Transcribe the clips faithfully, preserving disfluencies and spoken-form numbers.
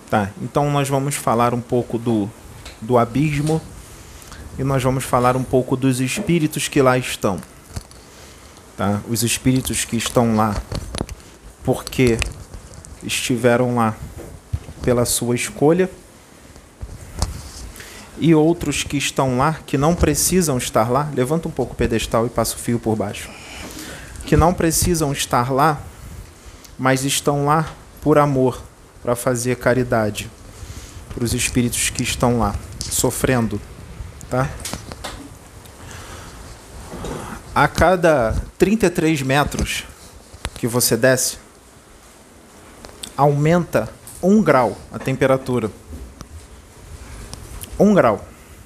Tá, então nós vamos falar um pouco do, do abismo e nós vamos falar um pouco dos espíritos que lá estão. Tá? Os espíritos que estão lá porque estiveram lá pela sua escolha e outros que estão lá que não precisam estar lá. Levanta um pouco o pedestal e passa o fio por baixo. Que não precisam estar lá, mas estão lá por amor, para fazer caridade para os espíritos que estão lá sofrendo, tá? A cada trinta e três metros que você desce, aumenta um grau a temperatura. Um grau.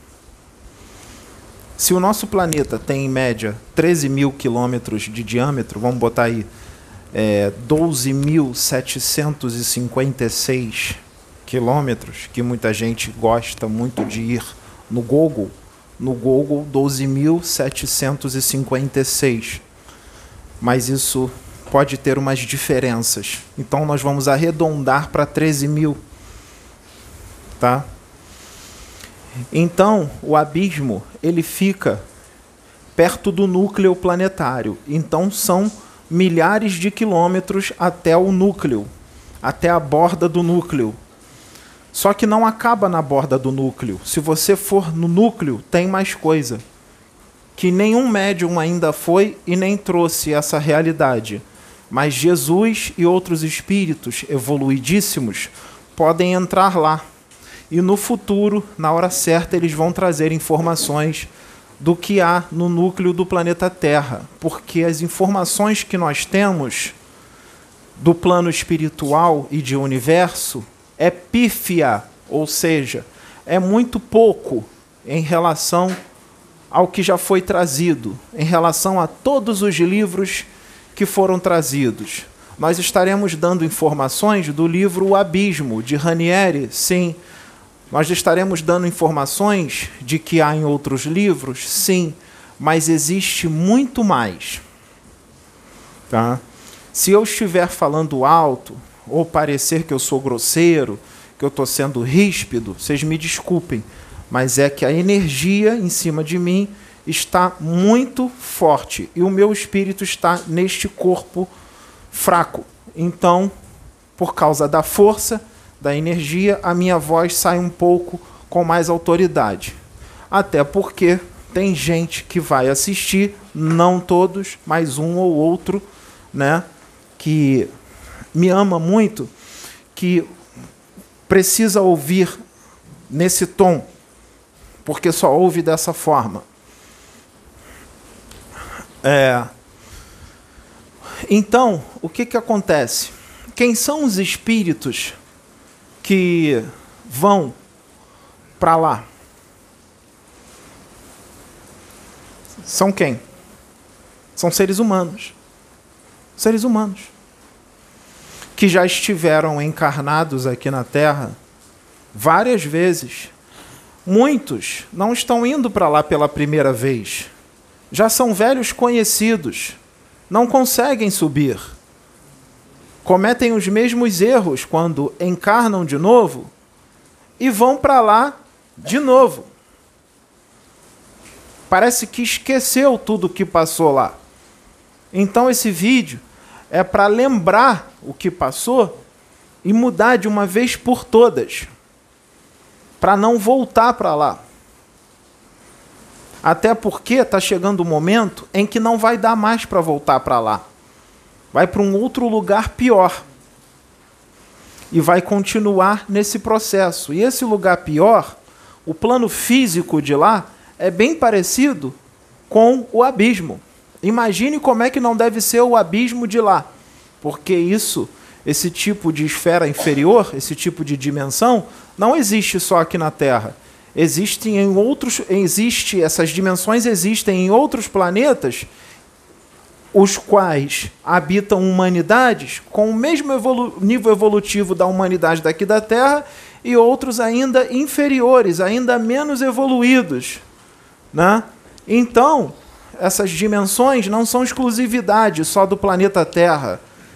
Se o nosso planeta tem, em média, treze mil quilômetros de diâmetro, vamos botar aí, é, doze mil setecentos e cinquenta e seis quilômetros, que muita gente gosta muito de ir no Google, no Google doze mil setecentos e cinquenta e seis, mas isso pode ter umas diferenças, então nós vamos arredondar para treze mil, tá? Então o abismo ele fica perto do núcleo planetário, então são milhares de quilômetros até o núcleo, até a borda do núcleo. Só que não acaba na borda do núcleo. Se você for no núcleo, tem mais coisa. Que nenhum médium ainda foi e nem trouxe essa realidade. Mas Jesus e outros espíritos evoluidíssimos podem entrar lá. E no futuro, na hora certa, eles vão trazer informações do que há no núcleo do planeta Terra, porque as informações que nós temos do plano espiritual e de universo é pífia, ou seja, é muito pouco em relação ao que já foi trazido, em relação a todos os livros que foram trazidos. Nós estaremos dando informações do livro O Abismo, de Ranieri, sim. Nós estaremos dando informações de que há em outros livros, sim, mas existe muito mais. Tá? Se eu estiver falando alto, ou parecer que eu sou grosseiro, que eu estou sendo ríspido, vocês me desculpem, mas é que a energia em cima de mim está muito forte e o meu espírito está neste corpo fraco. Então, por causa da força da energia, a minha voz sai um pouco com mais autoridade. Até porque tem gente que vai assistir, não todos, mas um ou outro, né, que me ama muito, que precisa ouvir nesse tom, porque só ouve dessa forma. É... Então, o que que acontece? Quem são os espíritos que vão para lá? São quem? São seres humanos. Seres humanos. Que já estiveram encarnados aqui na Terra várias vezes. Muitos não estão indo para lá pela primeira vez. Já são velhos conhecidos. Não conseguem subir. Cometem os mesmos erros quando encarnam de novo e vão para lá de novo. Parece que esqueceu tudo o que passou lá. Então esse vídeo é para lembrar o que passou e mudar de uma vez por todas, para não voltar para lá. Até porque está chegando o momento em que não vai dar mais para voltar para lá. Vai para um outro lugar pior. E vai continuar nesse processo. E esse lugar pior, o plano físico de lá, é bem parecido com o abismo. Imagine como é que não deve ser o abismo de lá. Porque isso, esse tipo de esfera inferior, esse tipo de dimensão, não existe só aqui na Terra. Existem em outros, existe, essas dimensões existem em outros planetas, os quais habitam humanidades com o mesmo evolu- nível evolutivo da humanidade daqui da Terra e outros ainda inferiores, ainda menos evoluídos, né? Então, essas dimensões não são exclusividade só do planeta Terra.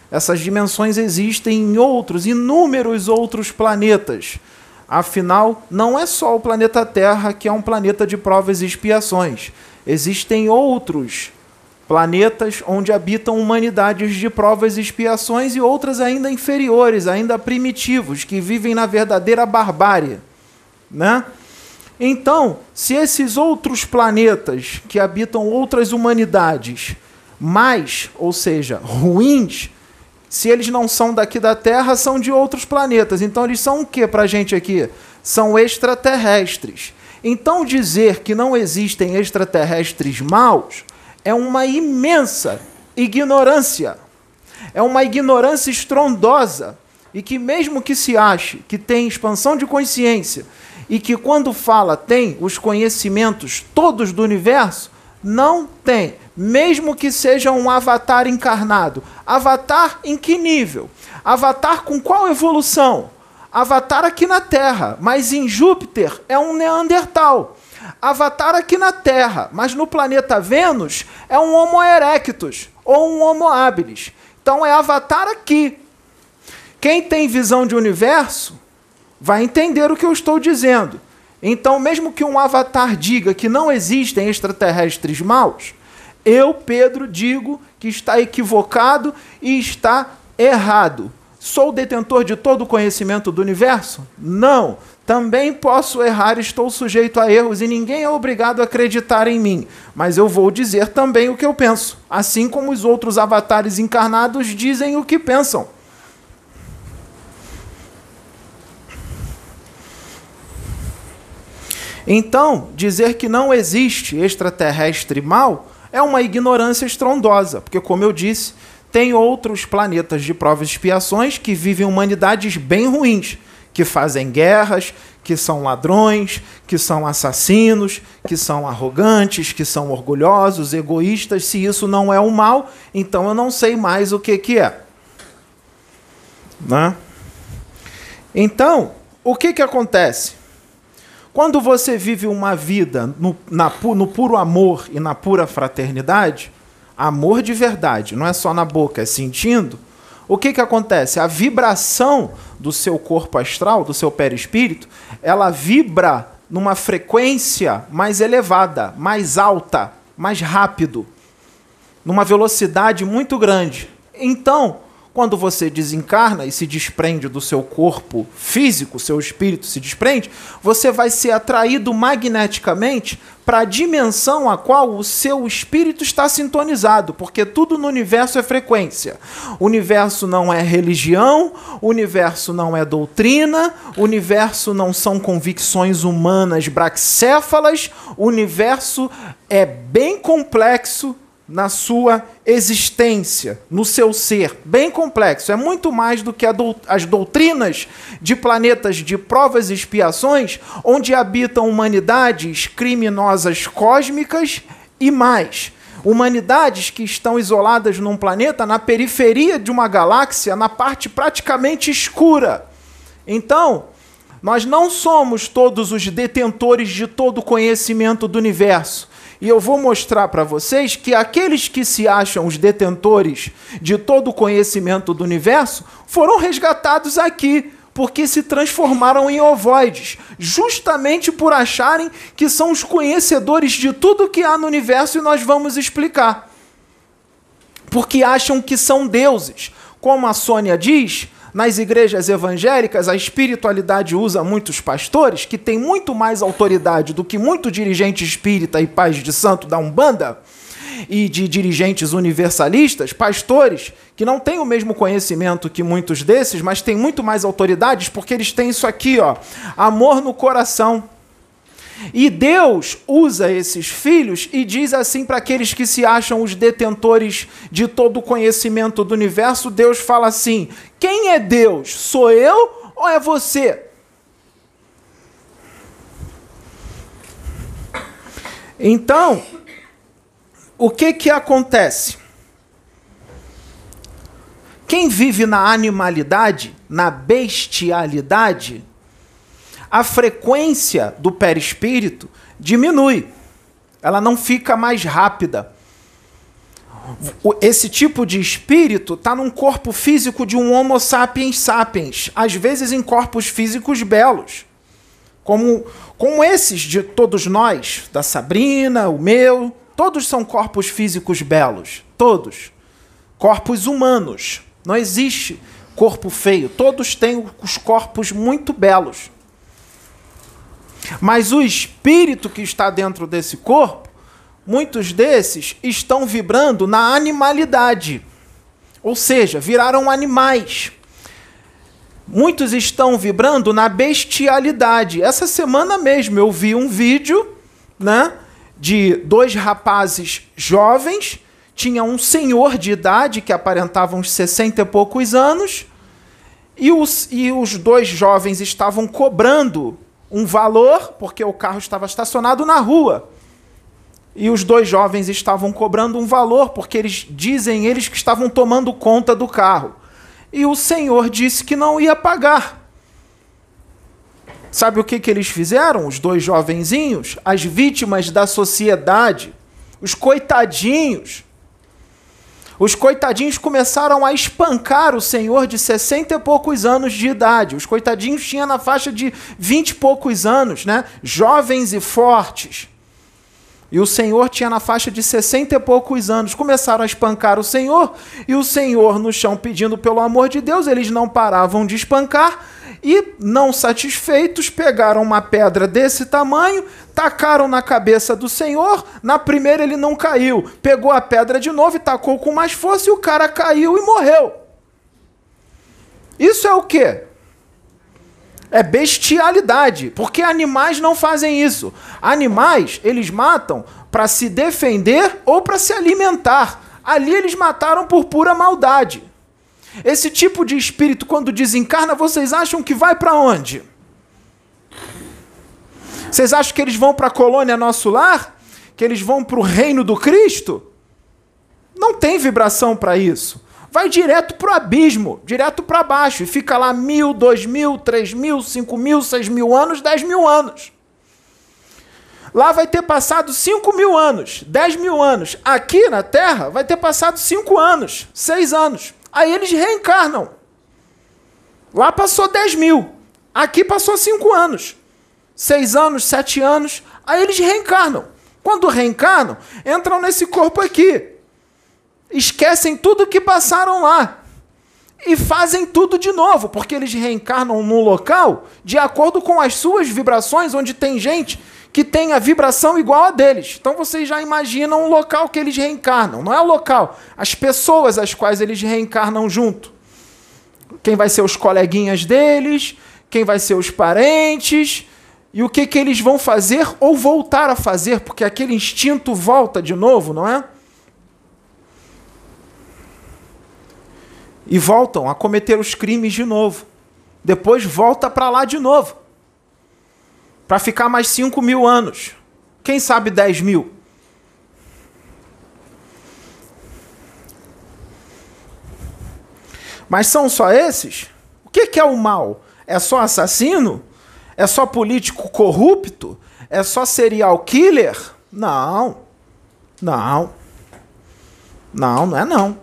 Essas dimensões existem em outros, inúmeros outros planetas. Afinal, não é só o planeta Terra que é um planeta de provas e expiações. Existem outros planetas onde habitam humanidades de provas e expiações e outras ainda inferiores, ainda primitivos, que vivem na verdadeira barbárie, né? Então, se esses outros planetas que habitam outras humanidades mais, ou seja, ruins, se eles não são daqui da Terra, são de outros planetas. Então, eles são o que para a gente aqui? São extraterrestres. Então, dizer que não existem extraterrestres maus é uma imensa ignorância. É uma ignorância estrondosa. E que mesmo que se ache que tem expansão de consciência e que quando fala tem os conhecimentos todos do universo, não tem. Mesmo que seja um avatar encarnado. Avatar em que nível? Avatar com qual evolução? Avatar aqui na Terra, mas em Júpiter é um Neandertal. Avatar aqui na Terra, mas no planeta Vênus é um Homo erectus ou um Homo habilis. Então é avatar aqui. Quem tem visão de universo vai entender o que eu estou dizendo. Então, mesmo que um avatar diga que não existem extraterrestres maus, eu, Pedro, digo que está equivocado e está errado. Sou detentor de todo o conhecimento do universo? Não. Também posso errar, estou sujeito a erros e ninguém é obrigado a acreditar em mim. Mas eu vou dizer também o que eu penso, assim como os outros avatares encarnados dizem o que pensam. Então, dizer que não existe extraterrestre mau é uma ignorância estrondosa, porque, como eu disse, tem outros planetas de provas e expiações que vivem humanidades bem ruins, que fazem guerras, que são ladrões, que são assassinos, que são arrogantes, que são orgulhosos, egoístas. Se isso não é o mal, então eu não sei mais o que, que é. Né? Então, o que, que acontece? Quando você vive uma vida no, na, no puro amor e na pura fraternidade, amor de verdade, não é só na boca, é sentindo, o que, que acontece? A vibração do seu corpo astral, do seu perispírito, ela vibra numa frequência mais elevada, mais alta, mais rápido, numa velocidade muito grande. Então, quando você desencarna e se desprende do seu corpo físico, seu espírito se desprende, você vai ser atraído magneticamente para a dimensão a qual o seu espírito está sintonizado, porque tudo no universo é frequência. O universo não é religião, o universo não é doutrina, o universo não são convicções humanas braxéfalas, o universo é bem complexo na sua existência, no seu ser, bem complexo. É muito mais do que a do, as doutrinas de planetas de provas e expiações, onde habitam humanidades criminosas cósmicas e mais. Humanidades que estão isoladas num planeta na periferia de uma galáxia, na parte praticamente escura. Então, nós não somos todos os detentores de todo o conhecimento do universo. E eu vou mostrar para vocês que aqueles que se acham os detentores de todo o conhecimento do universo foram resgatados aqui, porque se transformaram em ovoides, justamente por acharem que são os conhecedores de tudo que há no universo, e nós vamos explicar. Porque acham que são deuses. Como a Sônia diz, nas igrejas evangélicas, a espiritualidade usa muitos pastores, que têm muito mais autoridade do que muito dirigente espírita e pais de santo da Umbanda, e de dirigentes universalistas, pastores que não têm o mesmo conhecimento que muitos desses, mas têm muito mais autoridades, porque eles têm isso aqui, ó, amor no coração. E Deus usa esses filhos e diz assim para aqueles que se acham os detentores de todo o conhecimento do universo, Deus fala assim: quem é Deus? Sou eu ou é você? Então, o que que acontece? Quem vive na animalidade, na bestialidade, a frequência do perispírito diminui. Ela não fica mais rápida. Esse tipo de espírito está num corpo físico de um Homo sapiens sapiens, às vezes em corpos físicos belos, como, como esses de todos nós, da Sabrina, o meu, todos são corpos físicos belos, todos. Corpos humanos, não existe corpo feio, todos têm os corpos muito belos. Mas o espírito que está dentro desse corpo, muitos desses estão vibrando na animalidade. Ou seja, viraram animais. Muitos estão vibrando na bestialidade. Essa semana mesmo eu vi um vídeo, né, de dois rapazes jovens. Tinha um senhor de idade que aparentava uns sessenta e poucos anos. E os, e os dois jovens estavam cobrando um valor, porque o carro estava estacionado na rua. E os dois jovens estavam cobrando um valor, porque eles dizem eles que estavam tomando conta do carro. E o senhor disse que não ia pagar. Sabe o que, que eles fizeram? Os dois jovenzinhos, as vítimas da sociedade, os coitadinhos. Os coitadinhos começaram a espancar o senhor de sessenta e poucos anos de idade. Os coitadinhos tinham na faixa de vinte e poucos anos, né? Jovens e fortes. E o senhor tinha na faixa de sessenta e poucos anos. Começaram a espancar o senhor, e o senhor no chão pedindo pelo amor de Deus. Eles não paravam de espancar, e não satisfeitos, pegaram uma pedra desse tamanho, tacaram na cabeça do senhor. Na primeira ele não caiu. Pegou a pedra de novo e tacou com mais força, e o cara caiu e morreu. Isso é o quê? É bestialidade, porque animais não fazem isso. Animais, eles matam para se defender ou para se alimentar. Ali eles mataram por pura maldade. Esse tipo de espírito, quando desencarna, vocês acham que vai para onde? Vocês acham que eles vão para a colônia Nosso Lar? Que eles vão para o reino do Cristo? Não tem vibração para isso. Vai direto para o abismo, direto para baixo, e fica lá mil, dois mil, três mil, cinco mil, seis mil anos, dez mil anos. Lá vai ter passado cinco mil anos, dez mil anos. Aqui na Terra vai ter passado cinco anos, seis anos. Aí eles reencarnam. Lá passou dez mil, aqui passou cinco anos, seis anos, sete anos. Aí eles reencarnam. Quando reencarnam, entram nesse corpo aqui. Esquecem tudo que passaram lá e fazem tudo de novo, porque eles reencarnam num local de acordo com as suas vibrações, onde tem gente que tem a vibração igual a deles. Então vocês já imaginam o local que eles reencarnam. Não é o local, as pessoas às quais eles reencarnam junto. Quem vai ser os coleguinhas deles, quem vai ser os parentes, e o que, que eles vão fazer ou voltar a fazer, porque aquele instinto volta de novo, não é? E voltam a cometer os crimes de novo. Depois volta para lá de novo. Para ficar mais cinco mil anos. Quem sabe dez mil? Mas são só esses? O que, que é o mal? É só assassino? É só político corrupto? É só serial killer? Não. Não. Não, não é não.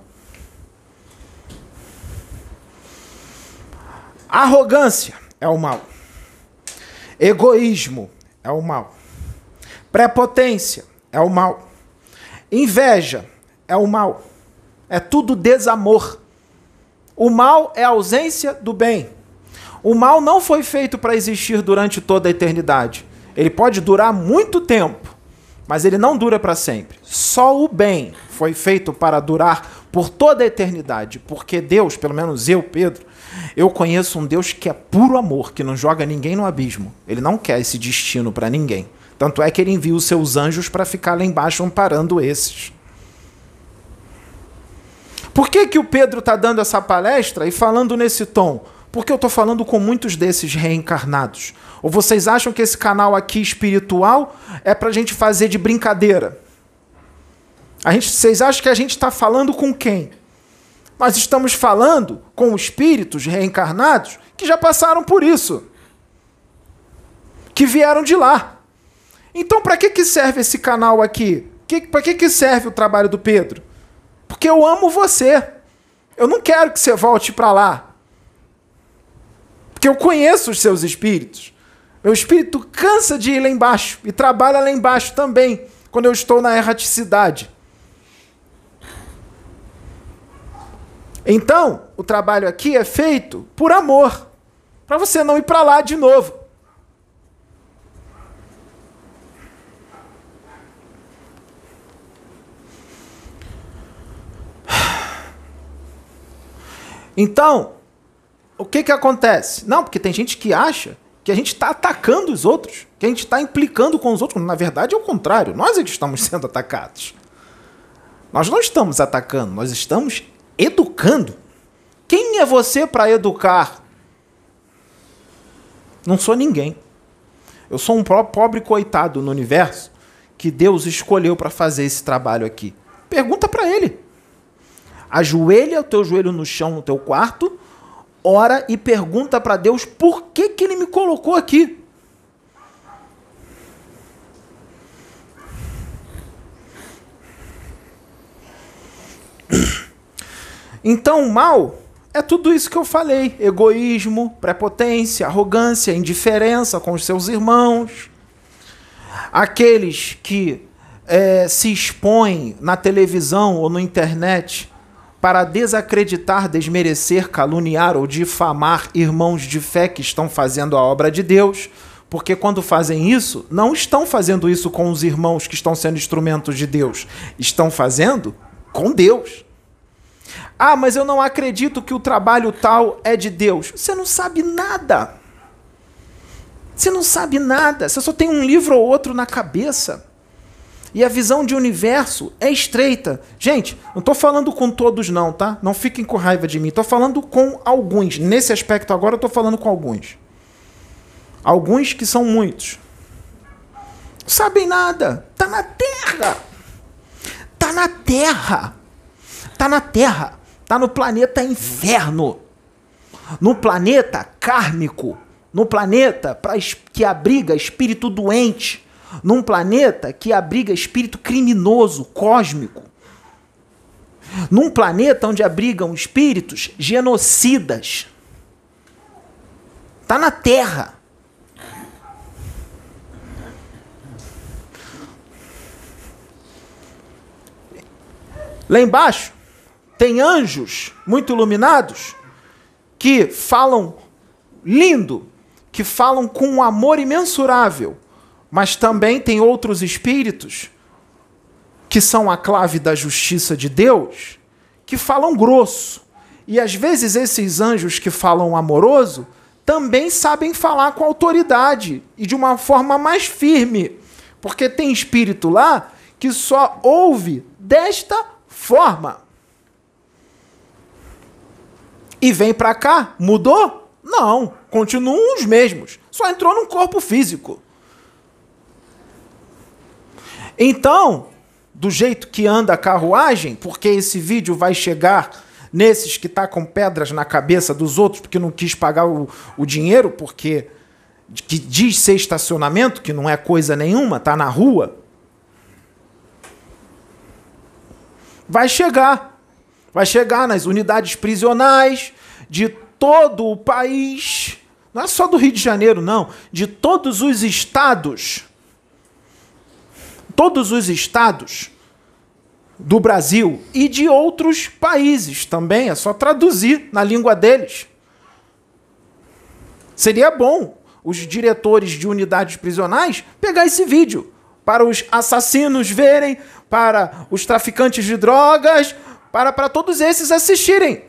Arrogância é o mal. Egoísmo é o mal. Prepotência é o mal. Inveja é o mal. É tudo desamor. O mal é a ausência do bem. O mal não foi feito para existir durante toda a eternidade. Ele pode durar muito tempo, mas ele não dura para sempre. Só o bem foi feito para durar por toda a eternidade, porque Deus, pelo menos eu, Pedro, eu conheço um Deus que é puro amor, que não joga ninguém no abismo. Ele não quer esse destino para ninguém. Tanto é que ele envia os seus anjos para ficar lá embaixo amparando esses. Por que que o Pedro está dando essa palestra e falando nesse tom? Porque eu estou falando com muitos desses reencarnados. Ou vocês acham que esse canal aqui espiritual é para a gente fazer de brincadeira? A gente, vocês acham que a gente está falando com quem? Nós estamos falando com espíritos reencarnados que já passaram por isso. Que vieram de lá. Então, para que que serve esse canal aqui? Que, para que que serve o trabalho do Pedro? Porque eu amo você. Eu não quero que você volte para lá. Porque eu conheço os seus espíritos. Meu espírito cansa de ir lá embaixo e trabalha lá embaixo também, quando eu estou na erraticidade. Então, o trabalho aqui é feito por amor, para você não ir para lá de novo. Então, o que que acontece? Não, porque tem gente que acha que a gente está atacando os outros, que a gente está implicando com os outros. Na verdade, é o contrário. Nós é que estamos sendo atacados. Nós não estamos atacando, nós estamos educando. Quem é você para educar? Não sou ninguém. Eu sou um pobre coitado no universo que Deus escolheu para fazer esse trabalho aqui. Pergunta para ele. Ajoelha o teu joelho no chão no teu quarto, ora e pergunta para Deus por que que ele me colocou aqui. Então o mal é tudo isso que eu falei. Egoísmo, prepotência, arrogância, indiferença com os seus irmãos. Aqueles que é, se expõem na televisão ou na internet para desacreditar, desmerecer, caluniar ou difamar irmãos de fé que estão fazendo a obra de Deus, porque quando fazem isso, não estão fazendo isso com os irmãos que estão sendo instrumentos de Deus, estão fazendo com Deus. Ah, mas eu não acredito que o trabalho tal é de Deus. Você não sabe nada. Você não sabe nada, você só tem um livro ou outro na cabeça. E a visão de universo é estreita. Gente, não estou falando com todos não, tá? Não fiquem com raiva de mim. Estou falando com alguns. Nesse aspecto agora eu estou falando com alguns. Alguns que são muitos. Não sabem nada. Está na Terra. Está na Terra. Está na Terra. Está no planeta inferno. No planeta kármico. No planeta pra, que abriga espírito doente. Num planeta que abriga espírito criminoso, cósmico. Num planeta onde abrigam espíritos genocidas. Está na Terra. Lá embaixo tem anjos muito iluminados que falam lindo, que falam com um amor imensurável. Mas também tem outros espíritos, que são a clave da justiça de Deus, que falam grosso. E às vezes esses anjos que falam amoroso, também sabem falar com autoridade e de uma forma mais firme. Porque tem espírito lá que só ouve desta forma. E vem para cá, mudou? Não, continuam os mesmos. Só entrou num corpo físico. Então, do jeito que anda a carruagem, porque esse vídeo vai chegar nesses que tá com pedras na cabeça dos outros porque não quis pagar o, o dinheiro, porque que diz ser estacionamento, que não é coisa nenhuma, tá na rua. Vai chegar. Vai chegar nas unidades prisionais de todo o país. Não é só do Rio de Janeiro, não. De todos os estados. Todos os estados do Brasil e de outros países também. É só traduzir na língua deles. Seria bom os diretores de unidades prisionais pegar esse vídeo para os assassinos verem, para os traficantes de drogas, para, para todos esses assistirem.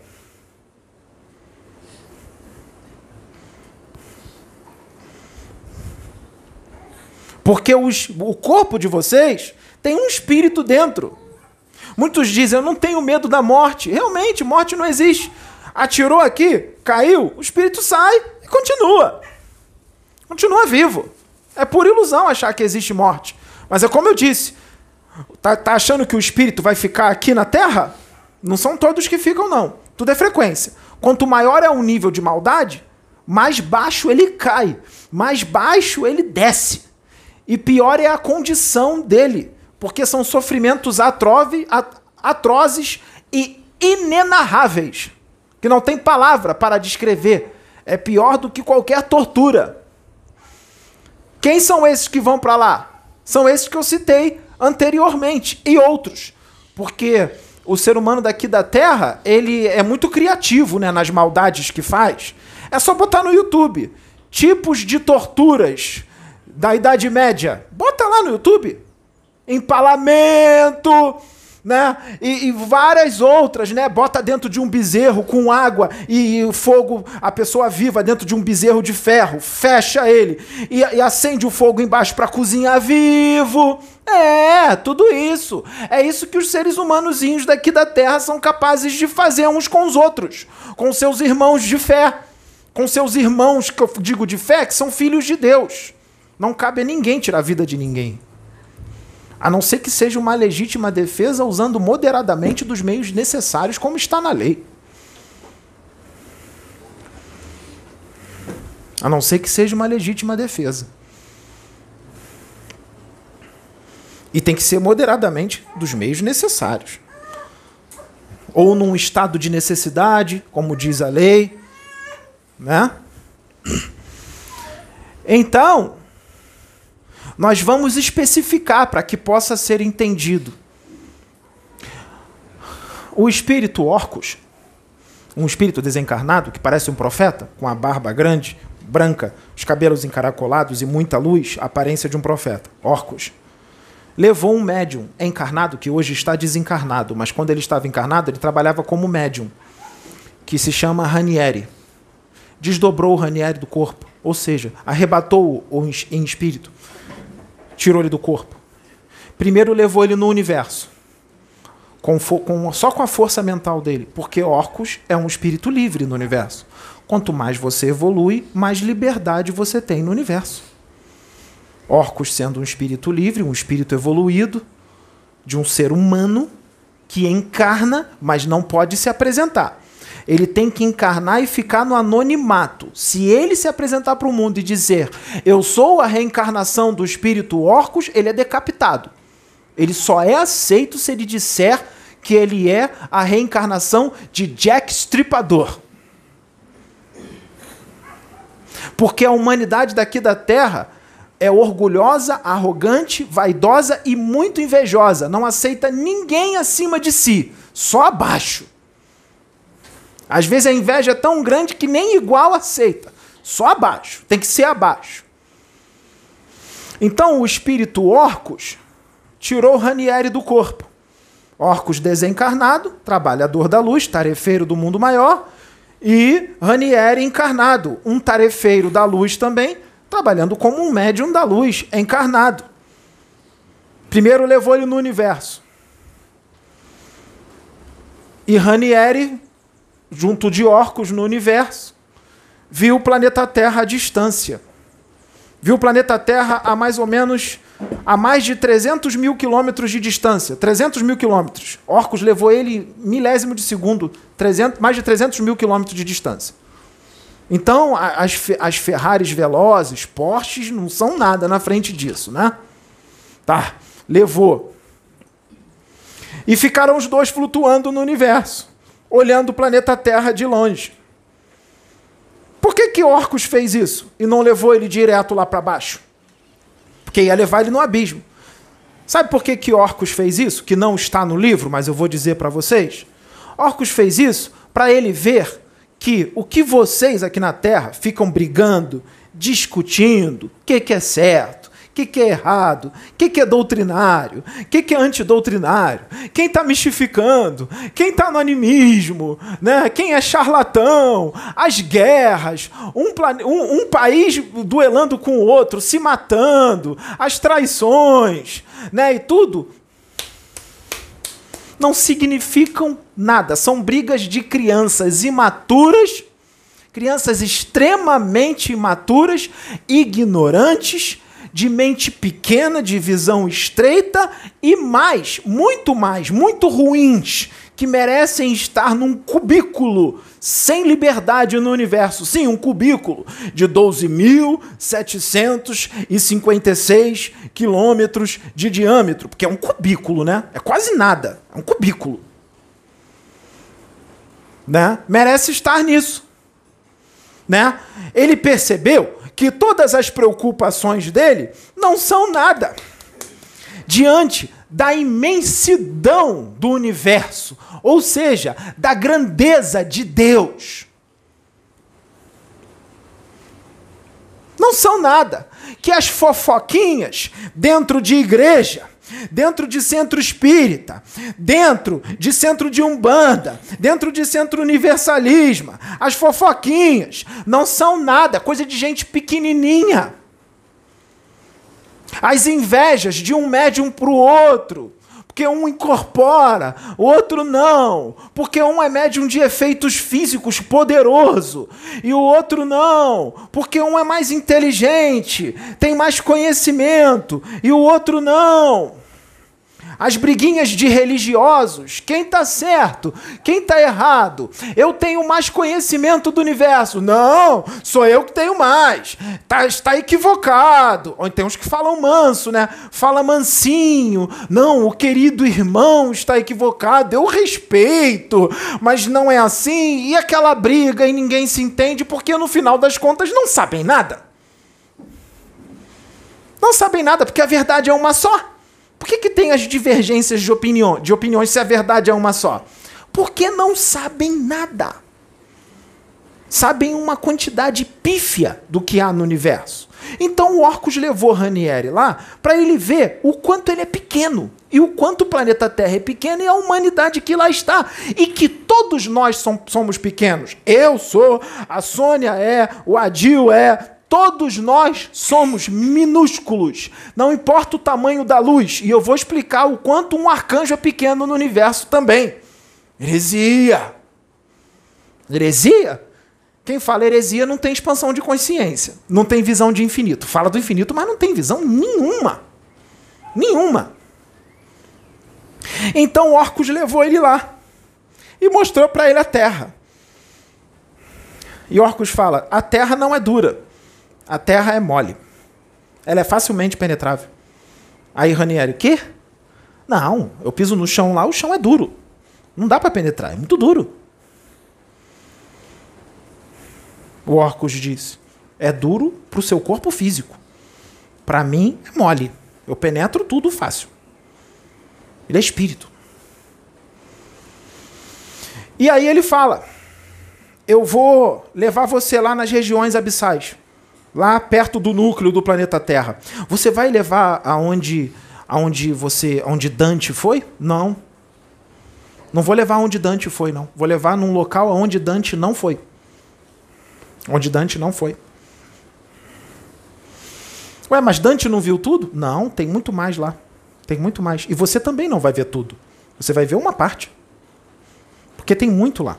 Porque os, o corpo de vocês tem um espírito dentro. Muitos dizem, eu não tenho medo da morte. Realmente, morte não existe. Atirou aqui, caiu, o espírito sai e continua. Continua vivo. É por ilusão achar que existe morte. Mas é como eu disse, tá, tá achando que o espírito vai ficar aqui na Terra? Não são todos que ficam, não. Tudo é frequência. Quanto maior é o nível de maldade, mais baixo ele cai. Mais baixo ele desce. E pior é a condição dele, porque são sofrimentos atrove, atrozes e inenarráveis, que não tem palavra para descrever. É pior do que qualquer tortura. Quem são esses que vão para lá? São esses que eu citei anteriormente e outros. Porque o ser humano daqui da Terra, ele é muito criativo, né, nas maldades que faz. É só botar no YouTube. Tipos de torturas da Idade Média. Bota lá no YouTube. Empalamento, né? E, e várias outras, né? Bota dentro de um bezerro com água e, e fogo, a pessoa viva dentro de um bezerro de ferro, fecha ele e, e acende o fogo embaixo para cozinhar vivo. É, tudo isso. É isso que os seres humanozinhos daqui da Terra são capazes de fazer uns com os outros, com seus irmãos de fé, com seus irmãos, que eu digo de fé, que são filhos de Deus. Não cabe a ninguém tirar a vida de ninguém. A não ser que seja uma legítima defesa usando moderadamente dos meios necessários, como está na lei. A não ser que seja uma legítima defesa. E tem que ser moderadamente dos meios necessários. Ou num estado de necessidade, como diz a lei, né? Então, nós vamos especificar para que possa ser entendido. O espírito Orcus, um espírito desencarnado que parece um profeta, com a barba grande, branca, os cabelos encaracolados e muita luz, a aparência de um profeta, Orcus, levou um médium encarnado que hoje está desencarnado, mas quando ele estava encarnado ele trabalhava como médium, que se chama Ranieri. Desdobrou o Ranieri do corpo, ou seja, arrebatou-o em espírito. Tirou ele do corpo. Primeiro levou ele no universo, com, com, só com a força mental dele, porque Orcus é um espírito livre no universo. Quanto mais você evolui, mais liberdade você tem no universo. Orcus sendo um espírito livre, um espírito evoluído, de um ser humano que encarna, mas não pode se apresentar. Ele tem que encarnar e ficar no anonimato. Se ele se apresentar para o mundo e dizer eu sou a reencarnação do espírito Orcus, ele é decapitado. Ele só é aceito se ele disser que ele é a reencarnação de Jack Stripador. Porque a humanidade daqui da Terra é orgulhosa, arrogante, vaidosa e muito invejosa. Não aceita ninguém acima de si, só abaixo. Às vezes a inveja é tão grande que nem igual aceita. Só abaixo. Tem que ser abaixo. Então o espírito Orcus tirou Ranieri do corpo. Orcus desencarnado, trabalhador da luz, tarefeiro do mundo maior. E Ranieri encarnado, um tarefeiro da luz também, trabalhando como um médium da luz, encarnado. Primeiro levou ele no universo. E Ranieri, junto de Orcus no universo, viu o planeta Terra à distância. Viu o planeta Terra a mais ou menos a mais de trezentos mil quilômetros de distância. trezentos mil quilômetros. Orcus levou ele milésimo de segundo, trezentos, mais de trezentos mil quilômetros de distância. Então, as, as Ferraris velozes, Porsches, não são nada na frente disso, né? Tá, levou. E ficaram os dois flutuando no universo, olhando o planeta Terra de longe. Por que que Orcus fez isso e não levou ele direto lá para baixo? Porque ia levar ele no abismo. Sabe por que que Orcus fez isso? Que não está no livro, mas eu vou dizer para vocês. Orcus fez isso para ele ver que o que vocês aqui na Terra ficam brigando, discutindo, o que que é certo, o que que é errado, o que que é doutrinário, o que que é antidoutrinário, quem está mistificando, quem está no animismo, né? Quem é charlatão, as guerras, um, plane... um, um país duelando com o outro, se matando, as traições, né? E tudo não significam nada. São brigas de crianças imaturas, crianças extremamente imaturas, ignorantes, de mente pequena, de visão estreita e mais, muito mais, muito ruins, que merecem estar num cubículo sem liberdade no universo. Sim, um cubículo de doze mil setecentos e cinquenta e seis quilômetros de diâmetro, porque é um cubículo, né? É quase nada, é um cubículo. né, merece estar nisso. Né? Ele percebeu que todas as preocupações dele não são nada diante da imensidão do universo, ou seja, da grandeza de Deus. Não são nada. Que as fofoquinhas dentro de igreja, dentro de centro espírita, dentro de centro de umbanda, dentro de centro universalismo, as fofoquinhas não são nada, coisa de gente pequenininha. As invejas de um médium para o outro, porque um incorpora, o outro não, porque um é médium de efeitos físicos poderoso, e o outro não, porque um é mais inteligente, tem mais conhecimento, e o outro não. As briguinhas de religiosos, quem está certo, quem está errado, eu tenho mais conhecimento do universo, não, sou eu que tenho mais, tá, está equivocado. Ou tem uns que falam manso, né? Fala mansinho, não, o querido irmão está equivocado, eu respeito, mas não é assim, e aquela briga e ninguém se entende porque no final das contas não sabem nada. Não sabem nada, porque a verdade é uma só. Por que que tem as divergências de, opinião, de opiniões se a verdade é uma só? Porque não sabem nada. Sabem uma quantidade pífia do que há no universo. Então o Orcus levou Ranieri lá para ele ver o quanto ele é pequeno. E o quanto o planeta Terra é pequeno e a humanidade que lá está. E que todos nós som, somos pequenos. Eu sou, a Sônia é, o Adil é... Todos nós somos minúsculos, não importa o tamanho da luz. E eu vou explicar o quanto um arcanjo é pequeno no universo também. Heresia. Heresia? Quem fala heresia não tem expansão de consciência, não tem visão de infinito. Fala do infinito, mas não tem visão nenhuma. Nenhuma. Então o Orcus levou ele lá e mostrou para ele a Terra. E Orcus fala, a Terra não é dura. A Terra é mole. Ela é facilmente penetrável. Aí Ranieri, o quê? Não, eu piso no chão lá, o chão é duro. Não dá para penetrar, é muito duro. O Orcus disse, é duro para o seu corpo físico. Para mim, é mole. Eu penetro tudo fácil. Ele é espírito. E aí ele fala, eu vou levar você lá nas regiões abissais. Lá perto do núcleo do planeta Terra. Você vai levar aonde, aonde você, aonde Dante foi? Não. Não vou levar aonde Dante foi, não. Vou levar num local aonde Dante não foi. Onde Dante não foi. Ué, mas Dante não viu tudo? Não, tem muito mais lá. Tem muito mais. E você também não vai ver tudo. Você vai ver uma parte. Porque tem muito lá.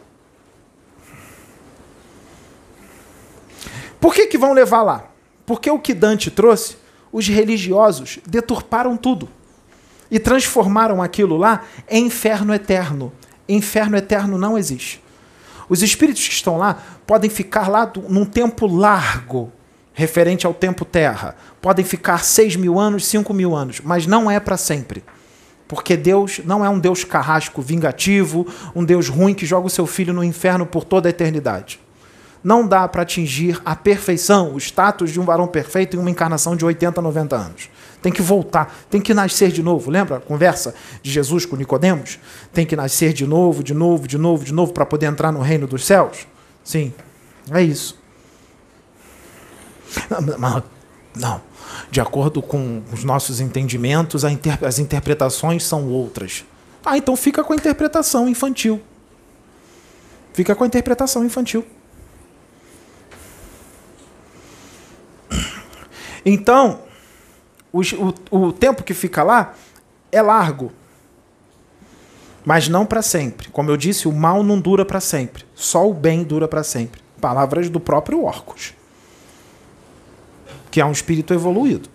Por que que vão levar lá? Porque o que Dante trouxe, os religiosos deturparam tudo e transformaram aquilo lá em inferno eterno. Inferno eterno não existe. Os espíritos que estão lá podem ficar lá num tempo largo, referente ao tempo terra. Podem ficar seis mil anos, cinco mil anos, mas não é para sempre. Porque Deus não é um Deus carrasco, vingativo, um Deus ruim que joga o seu filho no inferno por toda a eternidade. Não dá para atingir a perfeição, o status de um varão perfeito em uma encarnação de oitenta, noventa anos. Tem que voltar, tem que nascer de novo. Lembra a conversa de Jesus com Nicodemos? Tem que nascer de novo, de novo, de novo, de novo, para poder entrar no reino dos céus? Sim, é isso. Não, não. De acordo com os nossos entendimentos, as interpretações são outras. Ah, então fica com a interpretação infantil. Fica com a interpretação infantil. Então, o, o, o tempo que fica lá é largo, mas não para sempre. Como eu disse, o mal não dura para sempre, só o bem dura para sempre. Palavras do próprio Orcus, que é um espírito evoluído.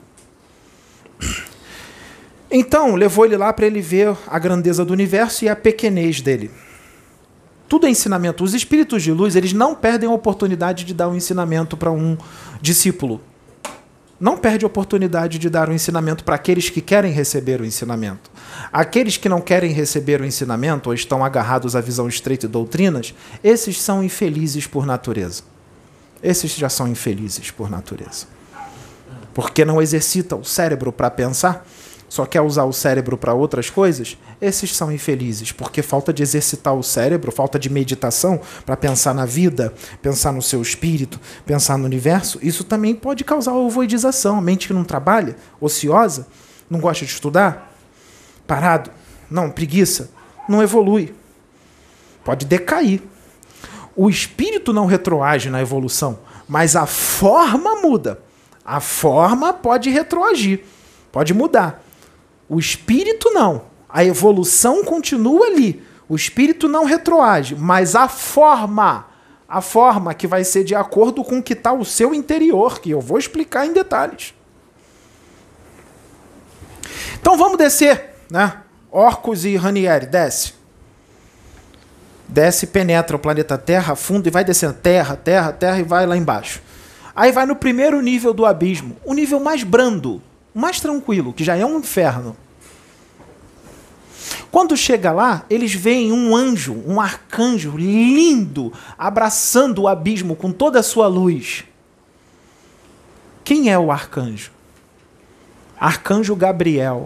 Então, levou ele lá para ele ver a grandeza do universo e a pequenez dele. Tudo é ensinamento. Os espíritos de luz, eles não perdem a oportunidade de dar um ensinamento para um discípulo. não perde a oportunidade de dar o ensinamento para aqueles que querem receber o ensinamento. Aqueles que não querem receber o ensinamento ou estão agarrados à visão estreita e doutrinas, esses são infelizes por natureza. Esses já são infelizes por natureza. Porque não exercita o cérebro para pensar, só quer usar o cérebro para outras coisas, esses são infelizes, porque falta de exercitar o cérebro, falta de meditação para pensar na vida, pensar no seu espírito, pensar no universo, isso também pode causar ovoidização. A mente que não trabalha, ociosa, não gosta de estudar, parado, não, preguiça, não evolui. Pode decair. O espírito não retroage na evolução, mas a forma muda. A forma pode retroagir, pode mudar. O espírito não. A evolução continua ali. O espírito não retroage, mas a forma, a forma que vai ser de acordo com o que está o seu interior, que eu vou explicar em detalhes. Então vamos descer, né? Orcus e Ranieri, desce. Desce, penetra o planeta Terra, fundo e vai descendo. Terra, terra, terra e vai lá embaixo. Aí vai no primeiro nível do abismo, o nível mais brando, mais tranquilo, que já é um inferno. Quando chega lá, eles veem um anjo, um arcanjo lindo, abraçando o abismo com toda a sua luz. Quem é o arcanjo? Arcanjo Gabriel.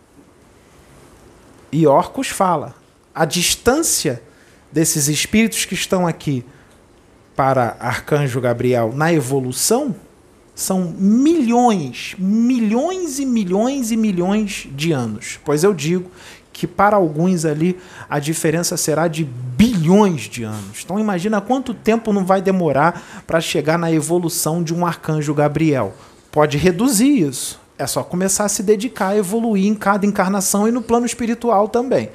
E Orcus fala, a distância desses espíritos que estão aqui para Arcanjo Gabriel na evolução são milhões, milhões e milhões e milhões de anos. Pois eu digo que para alguns ali a diferença será de bilhões de anos. Então imagina quanto tempo não vai demorar para chegar na evolução de um Arcanjo Gabriel. Pode reduzir isso. É só começar a se dedicar a evoluir em cada encarnação e no plano espiritual também.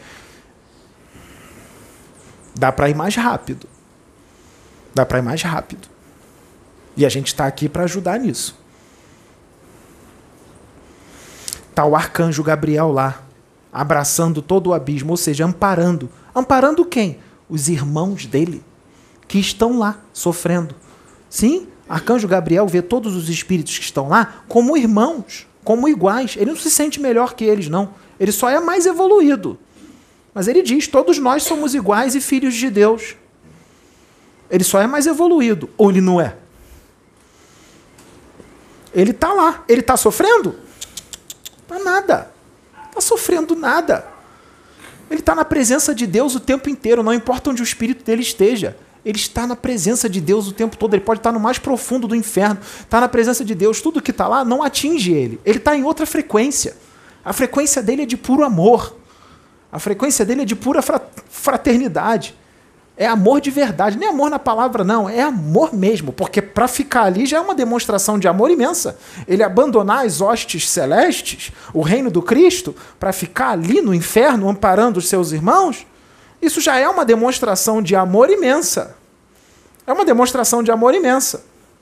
Dá para ir mais rápido. Dá para ir mais rápido. E a gente está aqui para ajudar nisso. Está o Arcanjo Gabriel lá, abraçando todo o abismo, ou seja, amparando. Amparando quem? Os irmãos dele, que estão lá, sofrendo. Sim, Arcanjo Gabriel vê todos os espíritos que estão lá como irmãos, como iguais. Ele não se sente melhor que eles, não. Ele só é mais evoluído. Mas ele diz, todos nós somos iguais e filhos de Deus. Ele só é mais evoluído. Ou ele não é? Ele está lá. Ele está sofrendo? Para nada. Não está sofrendo nada. Ele está na presença de Deus o tempo inteiro, não importa onde o espírito dele esteja. Ele está na presença de Deus o tempo todo. Ele pode estar no mais profundo do inferno. Está na presença de Deus. Tudo que está lá não atinge ele. Ele está em outra frequência. A frequência dele é de puro amor. A frequência dele é de pura fraternidade. É amor de verdade. Nem amor na palavra, não. É amor mesmo. Porque para ficar ali já é uma demonstração de amor imensa. Ele abandonar as hostes celestes, o reino do Cristo, para ficar ali no inferno, amparando os seus irmãos, isso já é uma demonstração de amor imensa. É uma demonstração de amor imensa.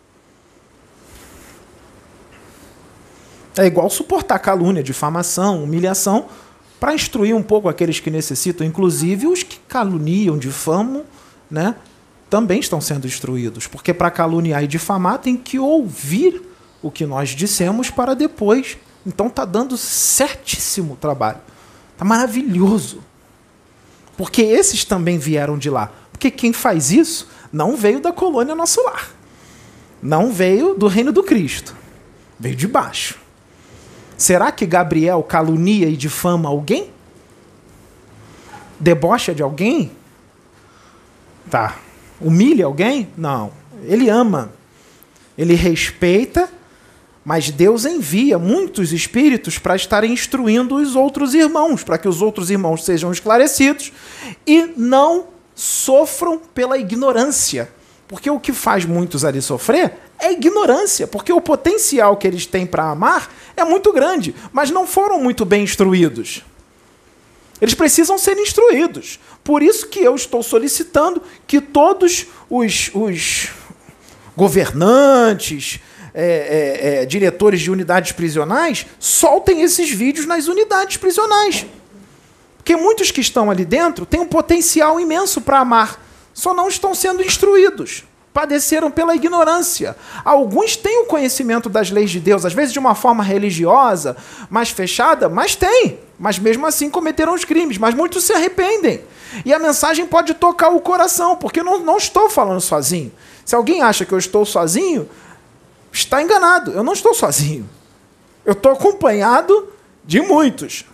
É igual suportar calúnia, difamação, humilhação, para instruir um pouco aqueles que necessitam, inclusive os que caluniam, difamam, né, também estão sendo instruídos. Porque para caluniar e difamar tem que ouvir o que nós dissemos para depois. Então está dando certíssimo trabalho. Está maravilhoso. Porque esses também vieram de lá. Porque quem faz isso não veio da colônia Nosso Lar. Não veio do reino do Cristo. Veio de baixo. Será que Gabriel calunia e difama alguém? Debocha de alguém? Tá. Humilha alguém? Não. Ele ama. Ele respeita, mas Deus envia muitos espíritos para estarem instruindo os outros irmãos, para que os outros irmãos sejam esclarecidos e não sofram pela ignorância. Porque o que faz muitos ali sofrer é ignorância, porque o potencial que eles têm para amar é muito grande, mas não foram muito bem instruídos. Eles precisam ser instruídos. Por isso que eu estou solicitando que todos os, os governantes, é, é, é, diretores de unidades prisionais, soltem esses vídeos nas unidades prisionais. Porque muitos que estão ali dentro têm um potencial imenso para amar, só não estão sendo instruídos. padeceram pela ignorância. Alguns têm o conhecimento das leis de Deus, às vezes de uma forma religiosa, mais fechada, mas tem. Mas mesmo assim cometeram os crimes, mas muitos se arrependem. E a mensagem pode tocar o coração, porque eu não, não estou falando sozinho. Se alguém acha que eu estou sozinho, está enganado. Eu não estou sozinho. Eu estou acompanhado de muitos.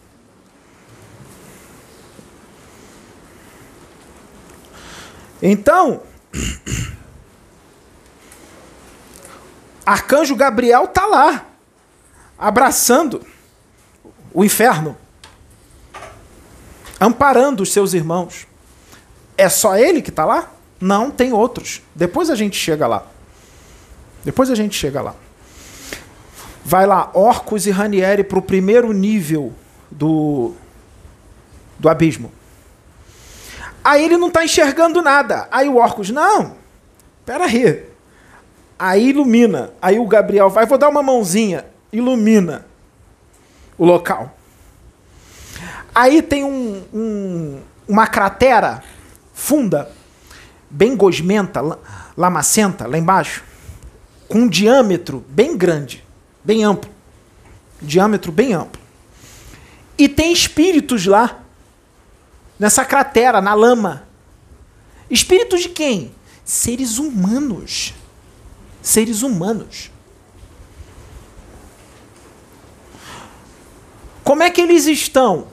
Então, Arcanjo Gabriel está lá, abraçando o inferno, amparando os seus irmãos. É só ele que está lá? Não, tem outros. Depois a gente chega lá. Depois a gente chega lá. Vai lá, Orcus e Ranieri para o primeiro nível do, do abismo. Aí ele não está enxergando nada. Aí o Orcus, não, peraí. Aí ilumina. Aí o Gabriel vai, vou dar uma mãozinha. Ilumina o local. Aí tem um, um, uma cratera funda, bem gosmenta, lamacenta, lá embaixo, com um diâmetro bem grande, bem amplo. Diâmetro bem amplo. E tem espíritos lá, nessa cratera, na lama. Espíritos de quem? Seres humanos. Seres humanos. Como é que eles estão?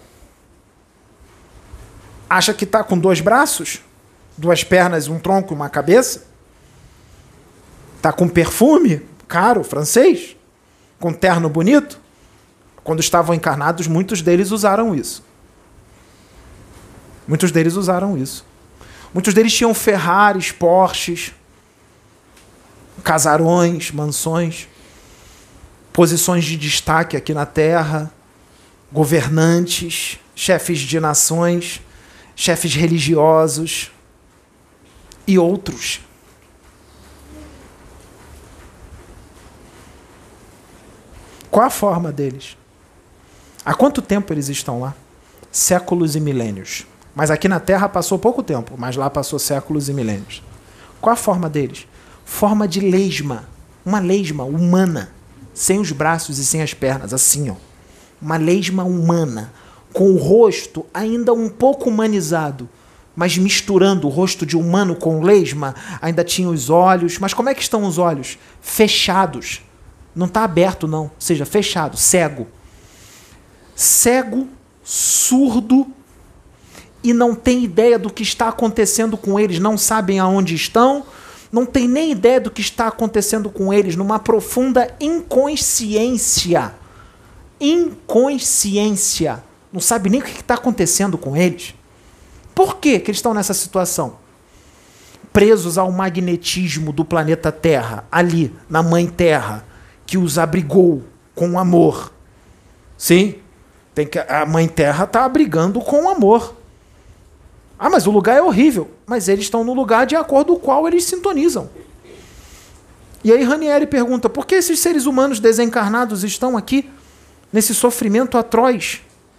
Acha que está com dois braços? Duas pernas, um tronco e uma cabeça? Está com perfume caro, francês? Com terno bonito? Quando estavam encarnados, muitos deles usaram isso. Muitos deles usaram isso. Muitos deles tinham Ferraris, Porsches, casarões, mansões, posições de destaque aqui na Terra, governantes, chefes de nações, chefes religiosos e outros. Qual a forma deles? Há quanto tempo eles estão lá? Séculos e milênios. Mas aqui na Terra passou pouco tempo, mas lá passou séculos e milênios. Qual a forma deles? Forma de lesma. Uma lesma humana, sem os braços e sem as pernas, assim, ó. Uma lesma humana, com o rosto ainda um pouco humanizado, mas misturando o rosto de humano com lesma, ainda tinha os olhos. Mas como é que estão os olhos? Fechados. Não está aberto, não. Ou seja, fechado, cego. Cego, surdo, e não tem ideia do que está acontecendo com eles, não sabem aonde estão, não tem nem ideia do que está acontecendo com eles, numa profunda inconsciência. Inconsciência. Não sabe nem o que está acontecendo com eles. Por que que eles estão nessa situação? Presos ao magnetismo do planeta Terra, ali, na Mãe Terra, que os abrigou com amor. Sim, tem que, a Mãe Terra está abrigando com amor. Ah, mas o lugar é horrível. Mas eles estão no lugar de acordo com o qual eles sintonizam. E aí Ranieri pergunta, por que esses seres humanos desencarnados estão aqui, nesse sofrimento atroz?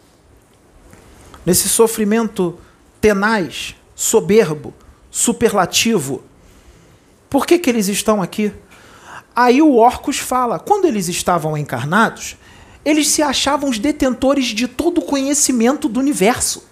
Nesse sofrimento tenaz, soberbo, superlativo. Por que que eles estão aqui? Aí o Orcus fala, quando eles estavam encarnados, eles se achavam os detentores de todo o conhecimento do universo.